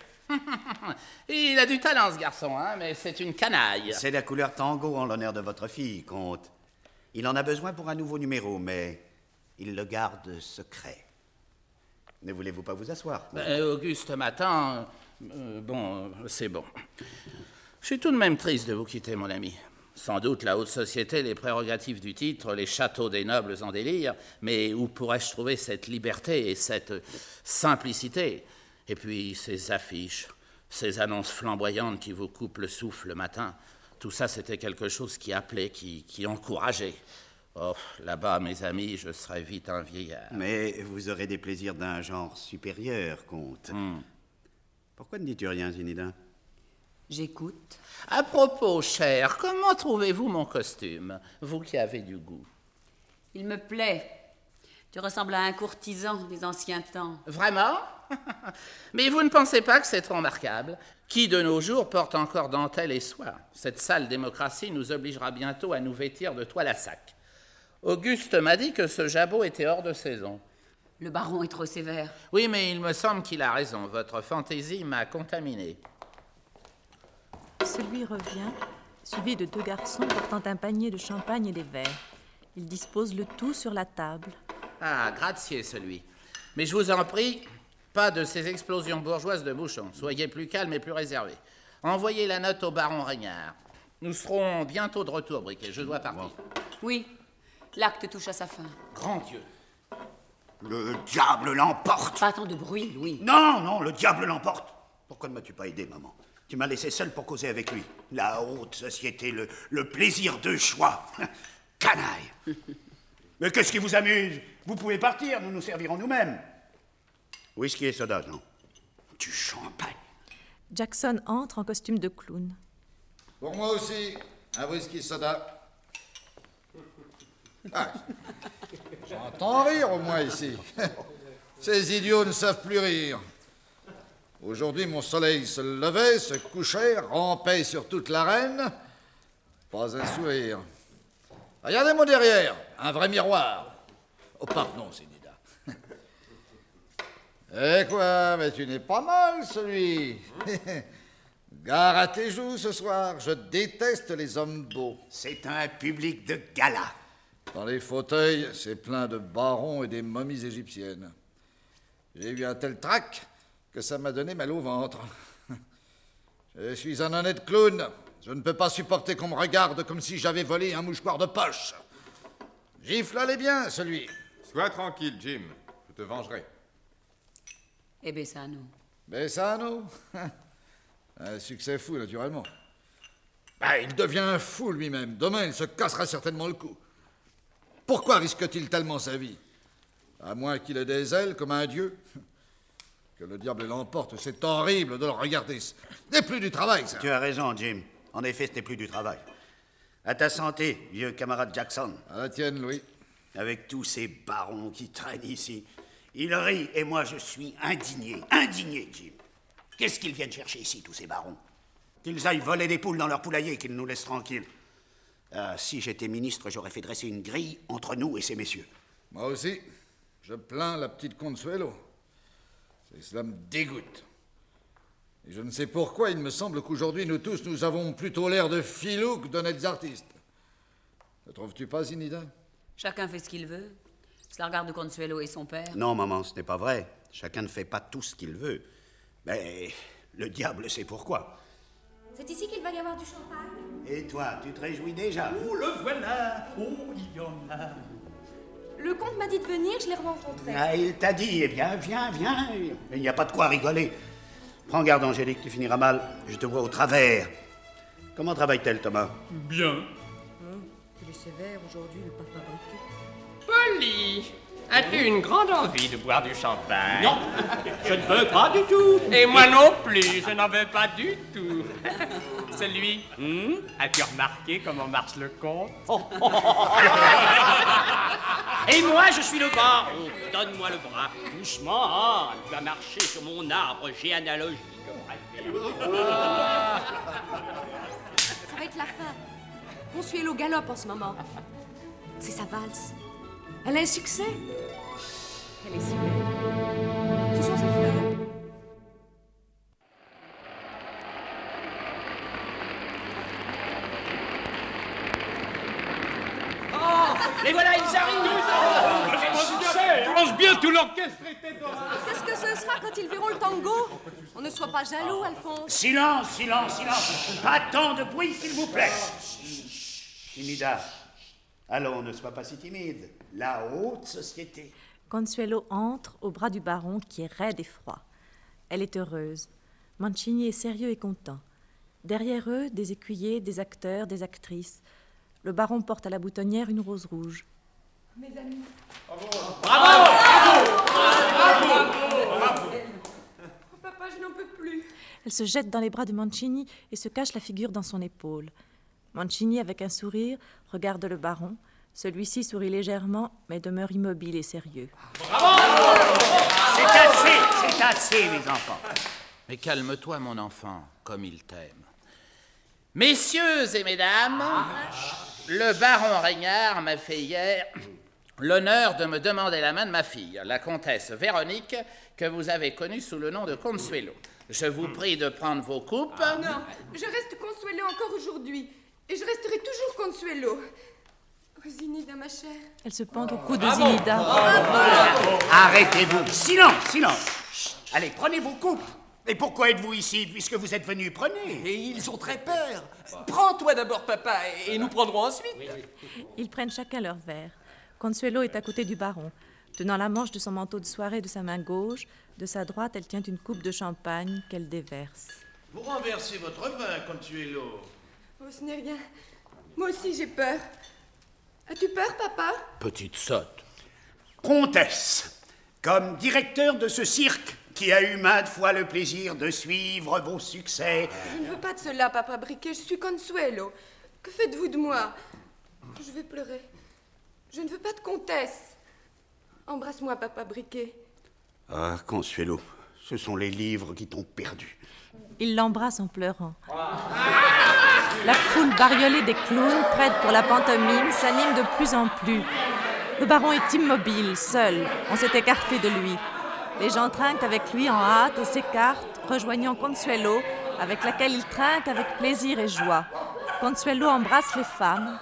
Il a du talent, ce garçon, hein, mais c'est une canaille. C'est la couleur tango en l'honneur de votre fille, comte. Il en a besoin pour un nouveau numéro, mais il le garde secret. Ne voulez-vous pas vous asseoir? Euh, Auguste m'attend. Euh, bon, euh, c'est bon. Je suis tout de même triste de vous quitter, mon ami. Sans doute la haute société, les prérogatives du titre, les châteaux des nobles en délire, mais où pourrais-je trouver cette liberté et cette simplicité? Et puis ces affiches, ces annonces flamboyantes qui vous coupent le souffle le matin, tout ça c'était quelque chose qui appelait, qui, qui encourageait. Oh, là-bas, mes amis, je serais vite un vieillard. Mais vous aurez des plaisirs d'un genre supérieur, comte. Hmm. Pourquoi ne dis-tu rien, Zineda? J'écoute. À propos, cher, comment trouvez-vous mon costume, vous qui avez du goût? Il me plaît. Tu ressembles à un courtisan des anciens temps. Vraiment? Mais vous ne pensez pas que c'est trop remarquable? Qui de nos jours porte encore dentelle et soie? Cette sale démocratie nous obligera bientôt à nous vêtir de toile à sac. Auguste m'a dit que ce jabot était hors de saison. Le baron est trop sévère. Oui, mais il me semble qu'il a raison. Votre fantaisie m'a contaminé. Celui revient, suivi de deux garçons portant un panier de champagne et des verres. Ils disposent le tout sur la table. Ah, grazie, celui. Mais je vous en prie, pas de ces explosions bourgeoises de bouchons. Soyez plus calme et plus réservé. Envoyez la note au baron Régnard. Nous serons bientôt de retour, Briquet. Je dois partir. Oui, l'acte touche à sa fin. Grand Dieu. Le diable l'emporte. Pas tant de bruit, Louis. Non, non, le diable l'emporte. Pourquoi ne m'as-tu pas aidé, maman? Tu m'as laissé seul pour causer avec lui. La haute société, le, le plaisir de choix. Canaille. Mais qu'est-ce qui vous amuse? Vous pouvez partir, nous nous servirons nous-mêmes. Whisky et soda, non? Du champagne. Jackson entre en costume de clown. Pour moi aussi, un whisky soda. Ah, j'entends rire au moins ici. Ces idiots ne savent plus rire. Aujourd'hui, mon soleil se levait, se couchait, rampait sur toute l'arène. Pas un sourire. Regardez-moi derrière, un vrai miroir. Oh, pardon, Zineda. Eh quoi, mais tu n'es pas mal, celui. Gare à tes joues ce soir, je déteste les hommes beaux. C'est un public de gala. Dans les fauteuils, c'est plein de barons et des momies égyptiennes. J'ai eu un tel trac que ça m'a donné mal au ventre. Je suis un honnête clown. Je ne peux pas supporter qu'on me regarde comme si j'avais volé un mouchoir de poche. Gifle, allez bien, celui. Sois tranquille, Jim. Je te vengerai. Et Bessano. Bessano? Un succès fou, naturellement. Ben, il devient fou lui-même. Demain, il se cassera certainement le cou. Pourquoi risque-t-il tellement sa vie? À moins qu'il ait des ailes comme un dieu. Que le diable l'emporte, c'est horrible de le regarder. Ce n'est plus du travail, ça. Tu as raison, Jim. En effet, ce n'est plus du travail. À ta santé, vieux camarade Jackson. À la tienne, Louis. Avec tous ces barons qui traînent ici. Il rit et moi je suis indigné. Indigné, Jim. Qu'est-ce qu'ils viennent chercher ici, tous ces barons? Qu'ils aillent voler des poules dans leur poulailler, qu'ils nous laissent tranquilles. Ah, si j'étais ministre, j'aurais fait dresser une grille entre nous et ces messieurs. Moi aussi, je plains la petite Consuelo. Cela me dégoûte. Et je ne sais pourquoi, il me semble qu'aujourd'hui, nous tous, nous avons plutôt l'air de filous que d'honnêtes artistes. Ne trouves-tu pas, Zineda? Chacun fait ce qu'il veut. Cela regarde Consuelo et son père. Non, maman, ce n'est pas vrai. Chacun ne fait pas tout ce qu'il veut. Mais le diable sait pourquoi. C'est ici qu'il va y avoir du champagne? Et toi, tu te réjouis déjà? Oh, le voilà! Oh, il y en a! Le comte m'a dit de venir, je l'ai rencontré. Ah, il t'a dit, eh bien, viens, viens. Il n'y a pas de quoi rigoler. Prends garde, Angélique, tu finiras mal. Je te vois au travers. Comment travaille-t-elle, Thomas? Bien. Il est sévère aujourd'hui, le papa Briquet. Polly, as-tu une grande envie de boire du champagne? Non, je ne veux pas du tout. Et moi non plus, je n'en veux pas du tout. Celui, hmm, as-tu remarqué comment marche le comte? Et moi, je suis le baron. Donne-moi le bras. Doucement, hein. Tu vas marcher sur mon arbre généalogique. Ça va être la fin. Consuelo galope en ce moment. C'est sa valse. Elle a un succès. Elle est si belle. Ce sont ses fleurs. Et voilà, ils arrivent. Je pense bien tout l'orchestre était dans... Qu'est-ce que ce sera quand ils verront le tango? On ne soit pas jaloux, Alphonse. Silence, silence, silence. Pas tant de bruit, s'il vous plaît. Timida, allons, ne sois pas si timide. La haute société. Consuelo entre au bras du baron qui est raide et froid. Elle est heureuse. Mancini est sérieux et content. Derrière eux, des écuyers, des acteurs, des actrices. Le baron porte à la boutonnière une rose rouge. Mes amis. Bravo! Bravo! Bravo! Bravo! Oh, papa, je n'en peux plus. Elle se jette dans les bras de Mancini et se cache la figure dans son épaule. Mancini, avec un sourire, regarde le baron. Celui-ci sourit légèrement, mais demeure immobile et sérieux. Bravo! C'est assez, c'est assez, mes enfants. Mais calme-toi, mon enfant, comme il t'aime. Messieurs et mesdames, le baron Reignard m'a fait hier l'honneur de me demander la main de ma fille, la comtesse Véronique, que vous avez connue sous le nom de Consuelo. Je vous prie de prendre vos coupes. Non, je reste Consuelo encore aujourd'hui. Et je resterai toujours Consuelo. Oh, Zinida, ma chère. Elle se pend au cou de Zinida. Arrêtez-vous. Silence, silence. Chut. Allez, prenez vos coupes. Et pourquoi êtes-vous ici, puisque vous êtes venus? Prenez. Et ils ont très peur. Prends-toi d'abord, papa, et nous prendrons ensuite. Ils prennent chacun leur verre. Consuelo est à côté du baron. Tenant la manche de son manteau de soirée de sa main gauche, de sa droite, elle tient une coupe de champagne qu'elle déverse. Vous renversez votre vin, Consuelo. Oh, ce n'est rien. Moi aussi, j'ai peur. As-tu peur, papa? Petite sotte. Comtesse, comme directeur de ce cirque qui a eu maintes fois le plaisir de suivre vos succès... Je ne veux pas de cela, papa Briquet. Je suis Consuelo. Que faites-vous de moi? Je vais pleurer. Je ne veux pas de comtesse. Embrasse-moi, papa Briquet. Ah, Consuelo, ce sont les livres qui t'ont perdu. Il l'embrasse en pleurant. La foule bariolée des clowns, prête pour la pantomime, s'anime de plus en plus. Le baron est immobile, seul. On s'est écarté de lui. Les gens trinquent avec lui en hâte et s'écartent, rejoignant Consuelo, avec laquelle il trinque avec plaisir et joie. Consuelo embrasse les femmes.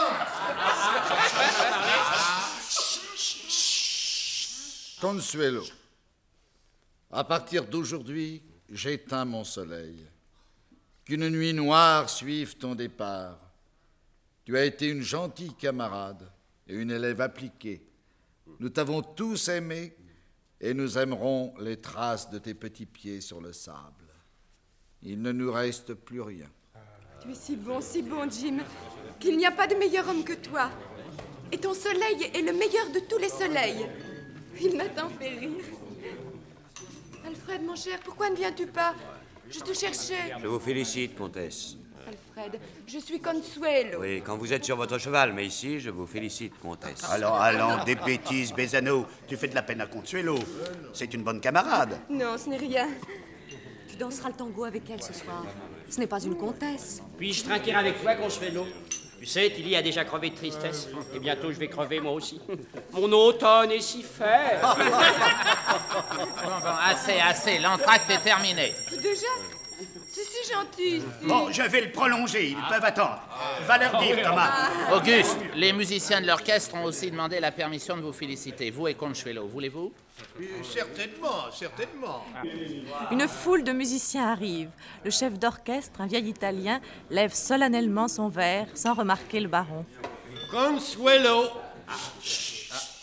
Consuelo, à partir d'aujourd'hui, j'éteins mon soleil. Qu'une nuit noire suive ton départ. Tu as été une gentille camarade et une élève appliquée. Nous t'avons tous aimé et nous aimerons les traces de tes petits pieds sur le sable. Il ne nous reste plus rien. Tu es si bon, si bon, Jim, qu'il n'y a pas de meilleur homme que toi. Et ton soleil est le meilleur de tous les soleils. Il m'a tant fait rire. Alfred, mon cher, pourquoi ne viens-tu pas? Je te cherchais. Je vous félicite, comtesse. Alfred, je suis Consuelo. Oui, quand vous êtes sur votre cheval, mais ici, je vous félicite, comtesse. Alors, allons, des bêtises, Bézano. Tu fais de la peine à Consuelo. C'est une bonne camarade. Non, ce n'est rien. Tu danseras le tango avec elle ce soir. Ce n'est pas une comtesse. Puis-je trinquer avec toi, Consuelo? Tu sais, Tilly a déjà crevé de tristesse. Et bientôt, je vais crever moi aussi. Mon automne est si fait. Bon, bon, assez, assez. L'entracte est terminé. Déjà? C'est si gentil ici. Bon, je vais le prolonger. Ils peuvent attendre. Va leur dire, Thomas. Auguste, les musiciens de l'orchestre ont aussi demandé la permission de vous féliciter. Vous et Consuelo, voulez-vous? Certainement, certainement. Une foule de musiciens arrive. Le chef d'orchestre, un vieil Italien, lève solennellement son verre sans remarquer le baron. Consuelo.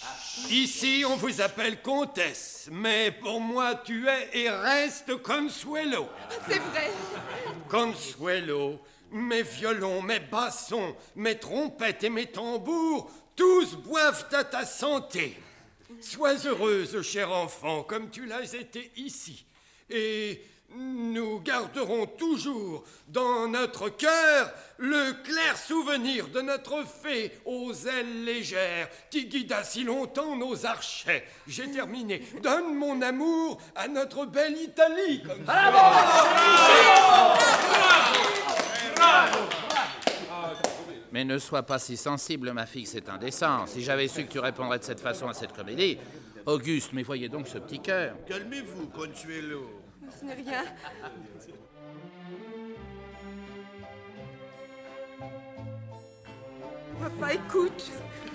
Ici, on vous appelle comtesse, mais pour moi, tu es et restes Consuelo. C'est vrai. Consuelo, mes violons, mes bassons, mes trompettes et mes tambours, tous boivent à ta santé. Sois heureuse, cher enfant, comme tu l'as été ici. Et nous garderons toujours dans notre cœur le clair souvenir de notre fée aux ailes légères qui guida si longtemps nos archets. J'ai terminé. Donne mon amour à notre belle Italie. Comme Bravo! Bravo! Mais ne sois pas si sensible, ma fille, c'est indécent. Si j'avais su que tu répondrais de cette façon à cette comédie... Auguste, mais voyez donc ce petit cœur. Calmez-vous, Consuelo. Ce n'est rien. Papa, écoute.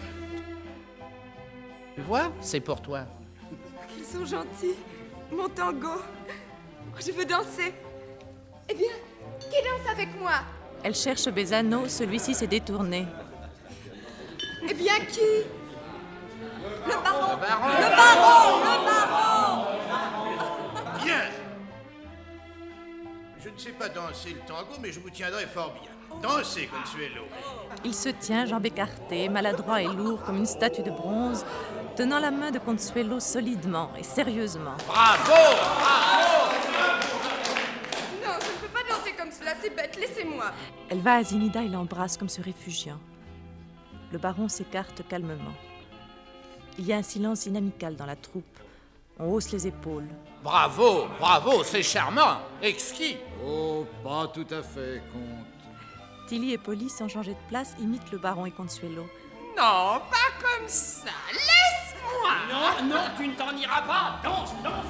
Tu vois, c'est pour toi. Ils sont gentils. Mon tango. Je veux danser. Eh bien, qui danse avec moi? Elle cherche Besano, celui-ci s'est détourné. Eh bien, qui? Le baron. Le baron. Le baron. Le baron. Bien. Je ne sais pas danser le tango, mais je vous tiendrai fort bien. Dansez, Consuelo. Il se tient, jambes écartées, maladroit et lourd comme une statue de bronze, tenant la main de Consuelo solidement et sérieusement. Bravo! Bravo! Non, je ne peux pas danser comme cela, c'est bête, laissez-moi. Elle va à Zinida et l'embrasse comme se réfugiant. Le baron s'écarte calmement. Il y a un silence inamical dans la troupe. On hausse les épaules. Bravo, bravo, c'est charmant, exquis. Oh, pas tout à fait, comte. Tilly et Polly, sans changer de place, imitent le baron et Consuelo. Non, pas comme ça. Laisse-moi. Non, non, tu ne t'en iras pas. Danse, danse.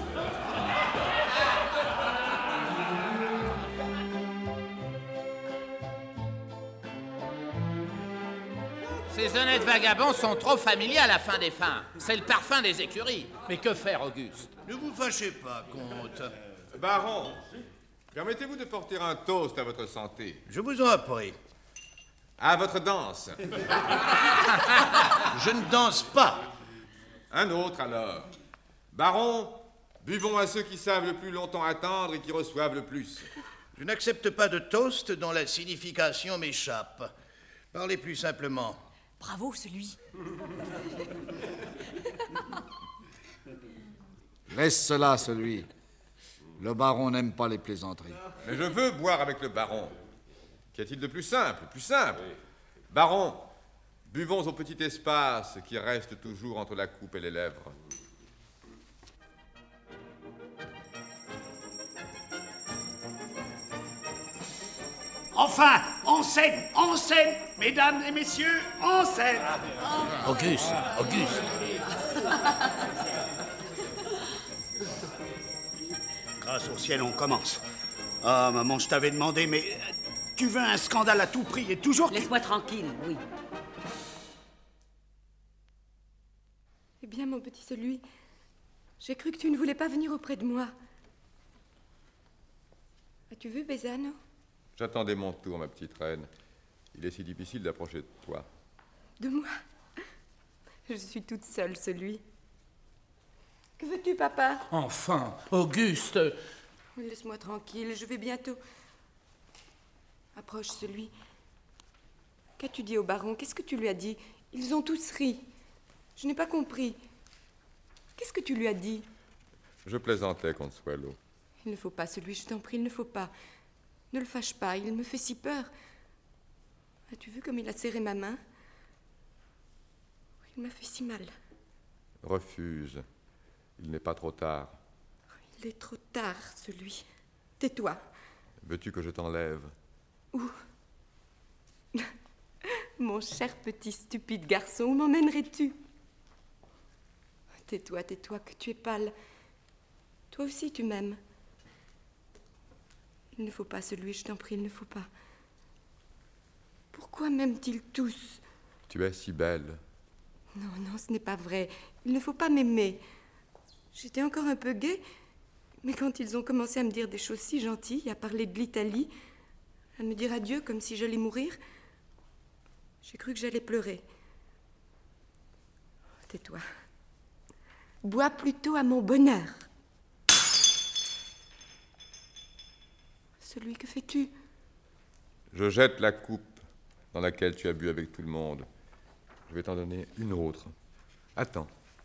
Ces honnêtes vagabonds sont trop familiers à la fin des fins. C'est le parfum des écuries. Mais que faire, Auguste? Ne vous fâchez pas, comte. Baron, permettez-vous de porter un toast à votre santé? Je vous en prie. À votre danse. Je ne danse pas. Un autre, alors. Baron, buvons à ceux qui savent le plus longtemps attendre et qui reçoivent le plus. Je n'accepte pas de toast dont la signification m'échappe. Parlez plus simplement. Bravo, celui. Laisse cela, celui. Le baron n'aime pas les plaisanteries. Mais je veux boire avec le baron. Qu'y a-t-il de plus simple, plus simple? Baron, buvons au petit espace qui reste toujours entre la coupe et les lèvres. Enfin, en scène, en scène, mesdames et messieurs, en scène. Auguste, Auguste. Grâce au ciel, on commence. Ah, maman, je t'avais demandé, mais tu veux un scandale à tout prix et toujours... Laisse-moi tranquille, oui. Eh bien, mon petit celui, j'ai cru que tu ne voulais pas venir auprès de moi. As-tu vu Besano? J'attendais mon tour, ma petite reine. Il est si difficile d'approcher de toi. De moi? Je suis toute seule, celui. Que veux-tu, papa? Enfin, Auguste. Laisse-moi tranquille, je vais bientôt... Approche, celui. Qu'as-tu dit au baron? Qu'est-ce que tu lui as dit? Ils ont tous ri. Je n'ai pas compris. Qu'est-ce que tu lui as dit? Je plaisantais, Consuelo. Il ne faut pas, celui, je t'en prie, il ne faut pas. Ne le fâche pas, il me fait si peur. As-tu vu comme il a serré ma main? Il m'a fait si mal. Refuse. Il n'est pas trop tard. Il est trop tard, celui. Tais-toi. Veux-tu que je t'enlève? Où? Mon cher petit stupide garçon, où m'emmènerais-tu? Tais-toi, tais-toi, que tu es pâle. Toi aussi, tu m'aimes. Il ne faut pas, celui, je t'en prie, il ne faut pas. Pourquoi m'aiment-ils tous? Tu es si belle. Non, non, ce n'est pas vrai. Il ne faut pas m'aimer. J'étais encore un peu gaie, mais quand ils ont commencé à me dire des choses si gentilles, à parler de l'Italie, à me dire adieu comme si j'allais mourir, j'ai cru que j'allais pleurer. Tais-toi. Bois plutôt à mon bonheur. Celui, que fais-tu? Je jette la coupe dans laquelle tu as bu avec tout le monde. Je vais t'en donner une autre. Attends.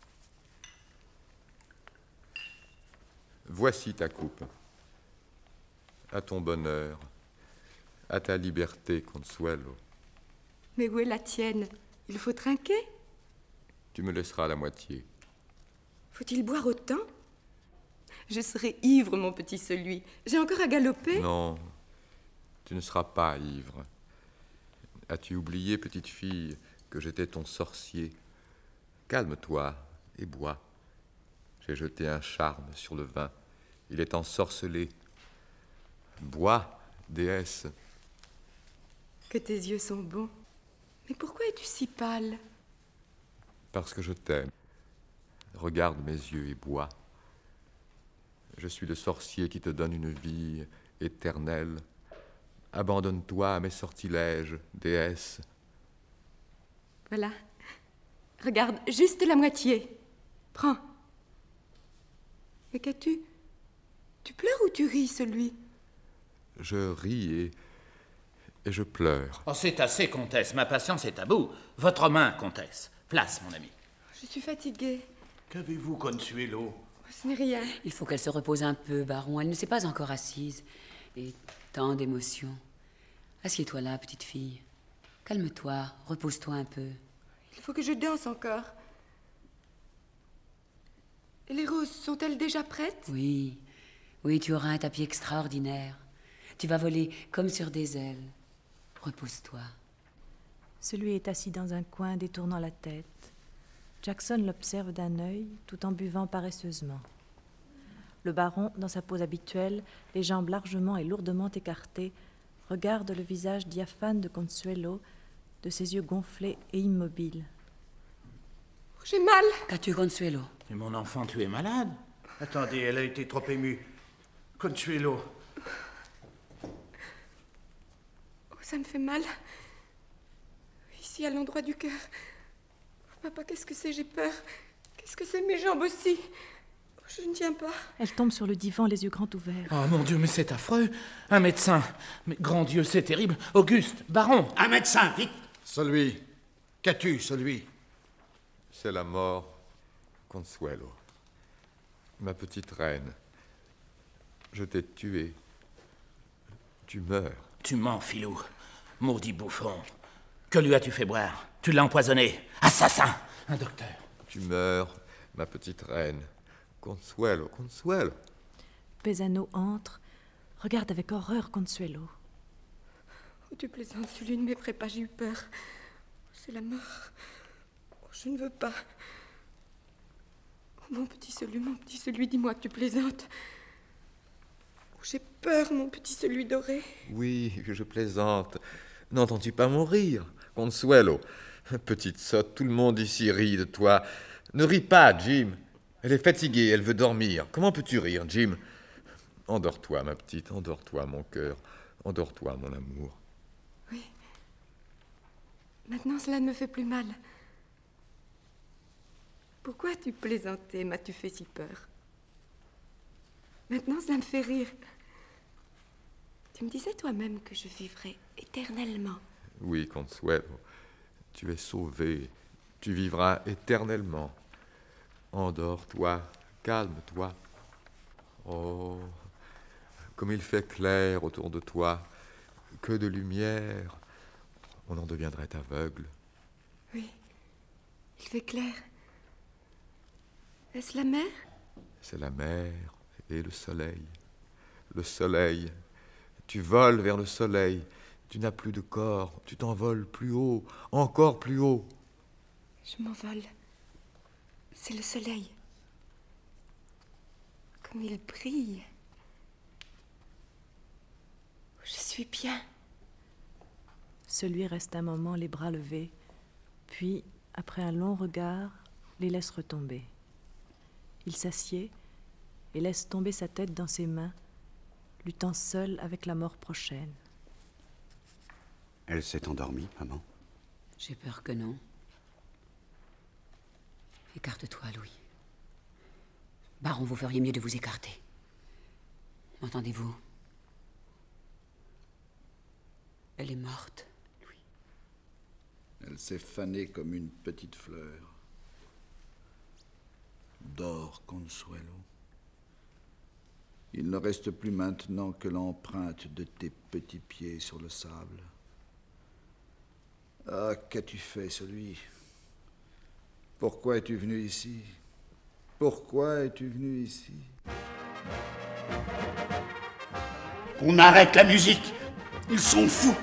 Voici ta coupe. À ton bonheur, à ta liberté, Consuelo. Mais où est la tienne? Il faut trinquer? Tu me laisseras la moitié. Faut-il boire autant? Je serai ivre, mon petit celui. J'ai encore à galoper? Non, tu ne seras pas ivre. As-tu oublié, petite fille, que j'étais ton sorcier? Calme-toi et bois. J'ai jeté un charme sur le vin. Il est ensorcelé. Bois, déesse. Que tes yeux sont bons. Mais pourquoi es-tu si pâle? Parce que je t'aime. Regarde mes yeux et bois. Je suis le sorcier qui te donne une vie éternelle. Abandonne-toi à mes sortilèges, déesse. Voilà. Regarde, juste la moitié. Prends. Mais qu'as-tu? Tu pleures ou tu ris, celui? Je ris et, et je pleure. Oh, c'est assez, comtesse. Ma patience est à bout. Votre main, comtesse. Place, mon ami. Je suis fatiguée. Qu'avez-vous, Consuelo? Ce n'est rien. Il faut qu'elle se repose un peu, baron. Elle ne s'est pas encore assise. Et tant d'émotions. Assieds-toi là, petite fille. Calme-toi, repose-toi un peu. Il faut que je danse encore. Et les roses, sont-elles déjà prêtes? Oui, oui, tu auras un tapis extraordinaire. Tu vas voler comme sur des ailes. Repose-toi. Celui est assis dans un coin, détournant la tête. Jackson l'observe d'un œil, tout en buvant paresseusement. Le baron, dans sa pose habituelle, les jambes largement et lourdement écartées, regarde le visage diaphane de Consuelo, de ses yeux gonflés et immobiles. J'ai mal. Qu'as-tu, Consuelo? Mais mon enfant, tu es malade? Attendez, elle a été trop émue. Consuelo. Oh, ça me fait mal. Ici, à l'endroit du cœur. Oh, papa, qu'est-ce que c'est? J'ai peur. Qu'est-ce que c'est? Mes jambes aussi. Oh, je ne tiens pas. Elle tombe sur le divan, les yeux grands ouverts. Oh, mon Dieu, mais c'est affreux. Un médecin. Mais grand Dieu, c'est terrible. Auguste, baron. Un médecin, vite. Celui. Qu'as-tu, celui? C'est la mort, Consuelo. Ma petite reine, je t'ai tuée. Tu meurs. Tu mens, filou. Maudit bouffon. Que lui as-tu fait boire? Tu l'as empoisonné. Assassin! Un docteur. Tu meurs, ma petite reine. Consuelo, Consuelo. Pesano entre, regarde avec horreur Consuelo. Oh, tu plaisantes, celui ne m'effraie pas, j'ai eu peur. C'est la mort. Oh, je ne veux pas. Oh, mon petit celui, mon petit celui, dis-moi que tu plaisantes. Oh, j'ai peur, mon petit celui doré. Oui, je plaisante. N'entends-tu pas mon rire, Consuelo? Petite sotte, tout le monde ici rit de toi. Ne ris pas, Jim. Elle est fatiguée, elle veut dormir. Comment peux-tu rire, Jim? Endors-toi, ma petite, endors-toi, mon cœur. Endors-toi, mon amour. Oui. Maintenant, cela ne me fait plus mal. Pourquoi as-tu plaisanté? M'as-tu fait si peur? Maintenant, cela me fait rire. Tu me disais toi-même que je vivrais éternellement. Oui, Consuelo, tu es sauvée. Tu vivras éternellement. Endors-toi, calme-toi. Oh, comme il fait clair autour de toi. Que de lumière. On en deviendrait aveugle. Oui, il fait clair. Est-ce la mer? C'est la mer et le soleil. Le soleil. Tu voles vers le soleil. Tu n'as plus de corps. Tu t'envoles plus haut, encore plus haut. Je m'envole. C'est le soleil. Comme il brille. Je suis bien. Celui reste un moment les bras levés, puis, après un long regard, les laisse retomber. Il s'assied et laisse tomber sa tête dans ses mains, luttant seul avec la mort prochaine. Elle s'est endormie, maman? J'ai peur que non. Écarte-toi, Louis. Baron, vous feriez mieux de vous écarter. M'entendez-vous? Elle est morte. Elle s'est fanée comme une petite fleur. Dors, Consuelo. Il ne reste plus maintenant que l'empreinte de tes petits pieds sur le sable. Ah, qu'as-tu fait, celui? Pourquoi es-tu venu ici? Pourquoi es-tu venu ici? On arrête la musique. Ils sont fous.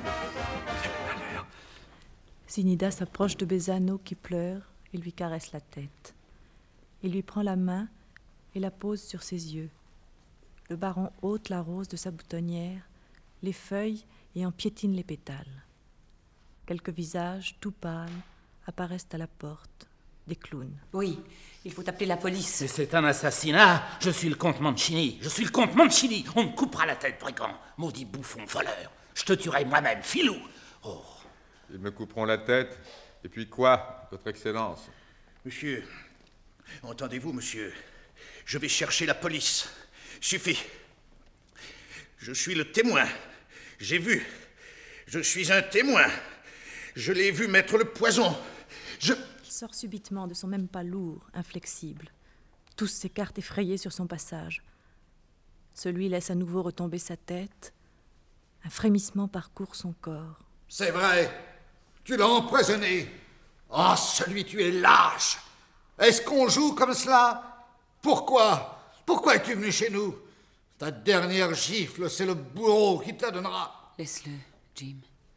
Zinida s'approche de Besano qui pleure et lui caresse la tête. Il lui prend la main et la pose sur ses yeux. Le baron ôte la rose de sa boutonnière, les feuilles et en piétine les pétales. Quelques visages, tout pâles, apparaissent à la porte. Des clowns. Oui, il faut appeler la police. Mais c'est un assassinat. Je suis le comte Mancini. Je suis le comte Mancini. On me coupera la tête, brigand. Maudit bouffon, voleur. Je te tuerai moi-même, filou. Oh. Ils me couperont la tête. Et puis quoi, votre excellence? Monsieur, entendez-vous, monsieur? Je vais chercher la police. Suffit. Je suis le témoin. J'ai vu. Je suis un témoin. Je l'ai vu mettre le poison. Je... Il sort subitement de son même pas lourd, inflexible. Tous s'écartent effrayés sur son passage. Celui laisse à nouveau retomber sa tête. Un frémissement parcourt son corps. C'est vrai. Tu l'as empoisonné. Ah, celui, tu es lâche. Est-ce qu'on joue comme cela? Pourquoi? Pourquoi es-tu venu chez nous? Ta dernière gifle, c'est le bourreau qui te la donnera. Laisse-le, Jim.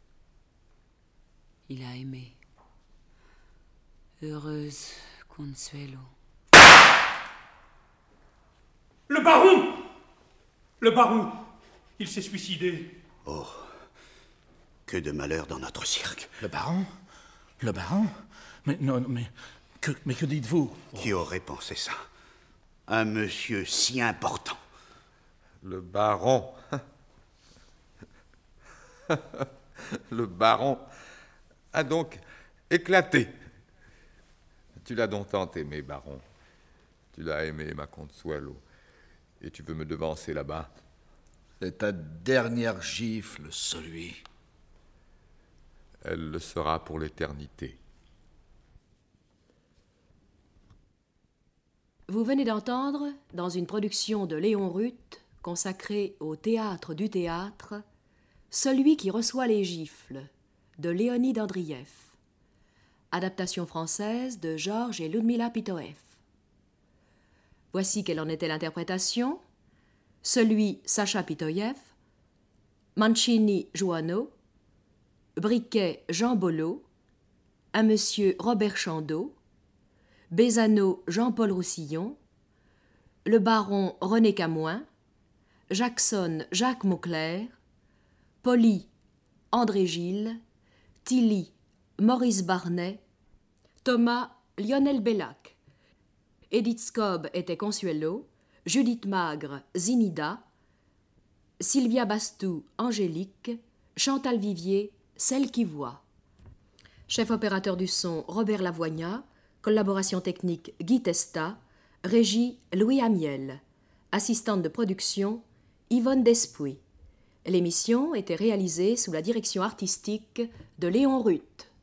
Il a aimé. Heureuse Consuelo. Le baron! Le baron, il s'est suicidé. Oh, que de malheur dans notre cirque. Le baron? Le baron? Mais non, mais que, mais que dites-vous? Qui aurait pensé ça? Un monsieur si important. Le baron. Le baron a donc éclaté. Tu l'as donc tant aimé, baron. Tu l'as aimé, ma Consuelo. Et tu veux me devancer là-bas? C'est ta dernière gifle, celui. Elle le sera pour l'éternité. Vous venez d'entendre, dans une production de Léon Ruth, consacrée au théâtre du théâtre, Celui qui reçoit les gifles, de Léonide Andrieff. Adaptation française de Georges et Ludmila Pitoev. Voici quelle en était l'interprétation. Celui Sacha Pitoyev, Mancini Joanneau, Briquet Jean Bollot, un monsieur Robert Chandeau, Besano Jean-Paul Roussillon, le baron René Camoin, Jackson Jacques Mauclair, Polly André Gilles, Tilly Maurice Barnet, Thomas Lionel Bellac. Edith Scobb était Consuelo, Judith Magre Zinida, Sylvia Bastou Angélique, Chantal Vivier Celle qui voit. Chef opérateur du son Robert Lavoignat, collaboration technique Guy Testa, régie Louis Amiel, assistante de production Yvonne Despuy. L'émission était réalisée sous la direction artistique de Léon Ruth.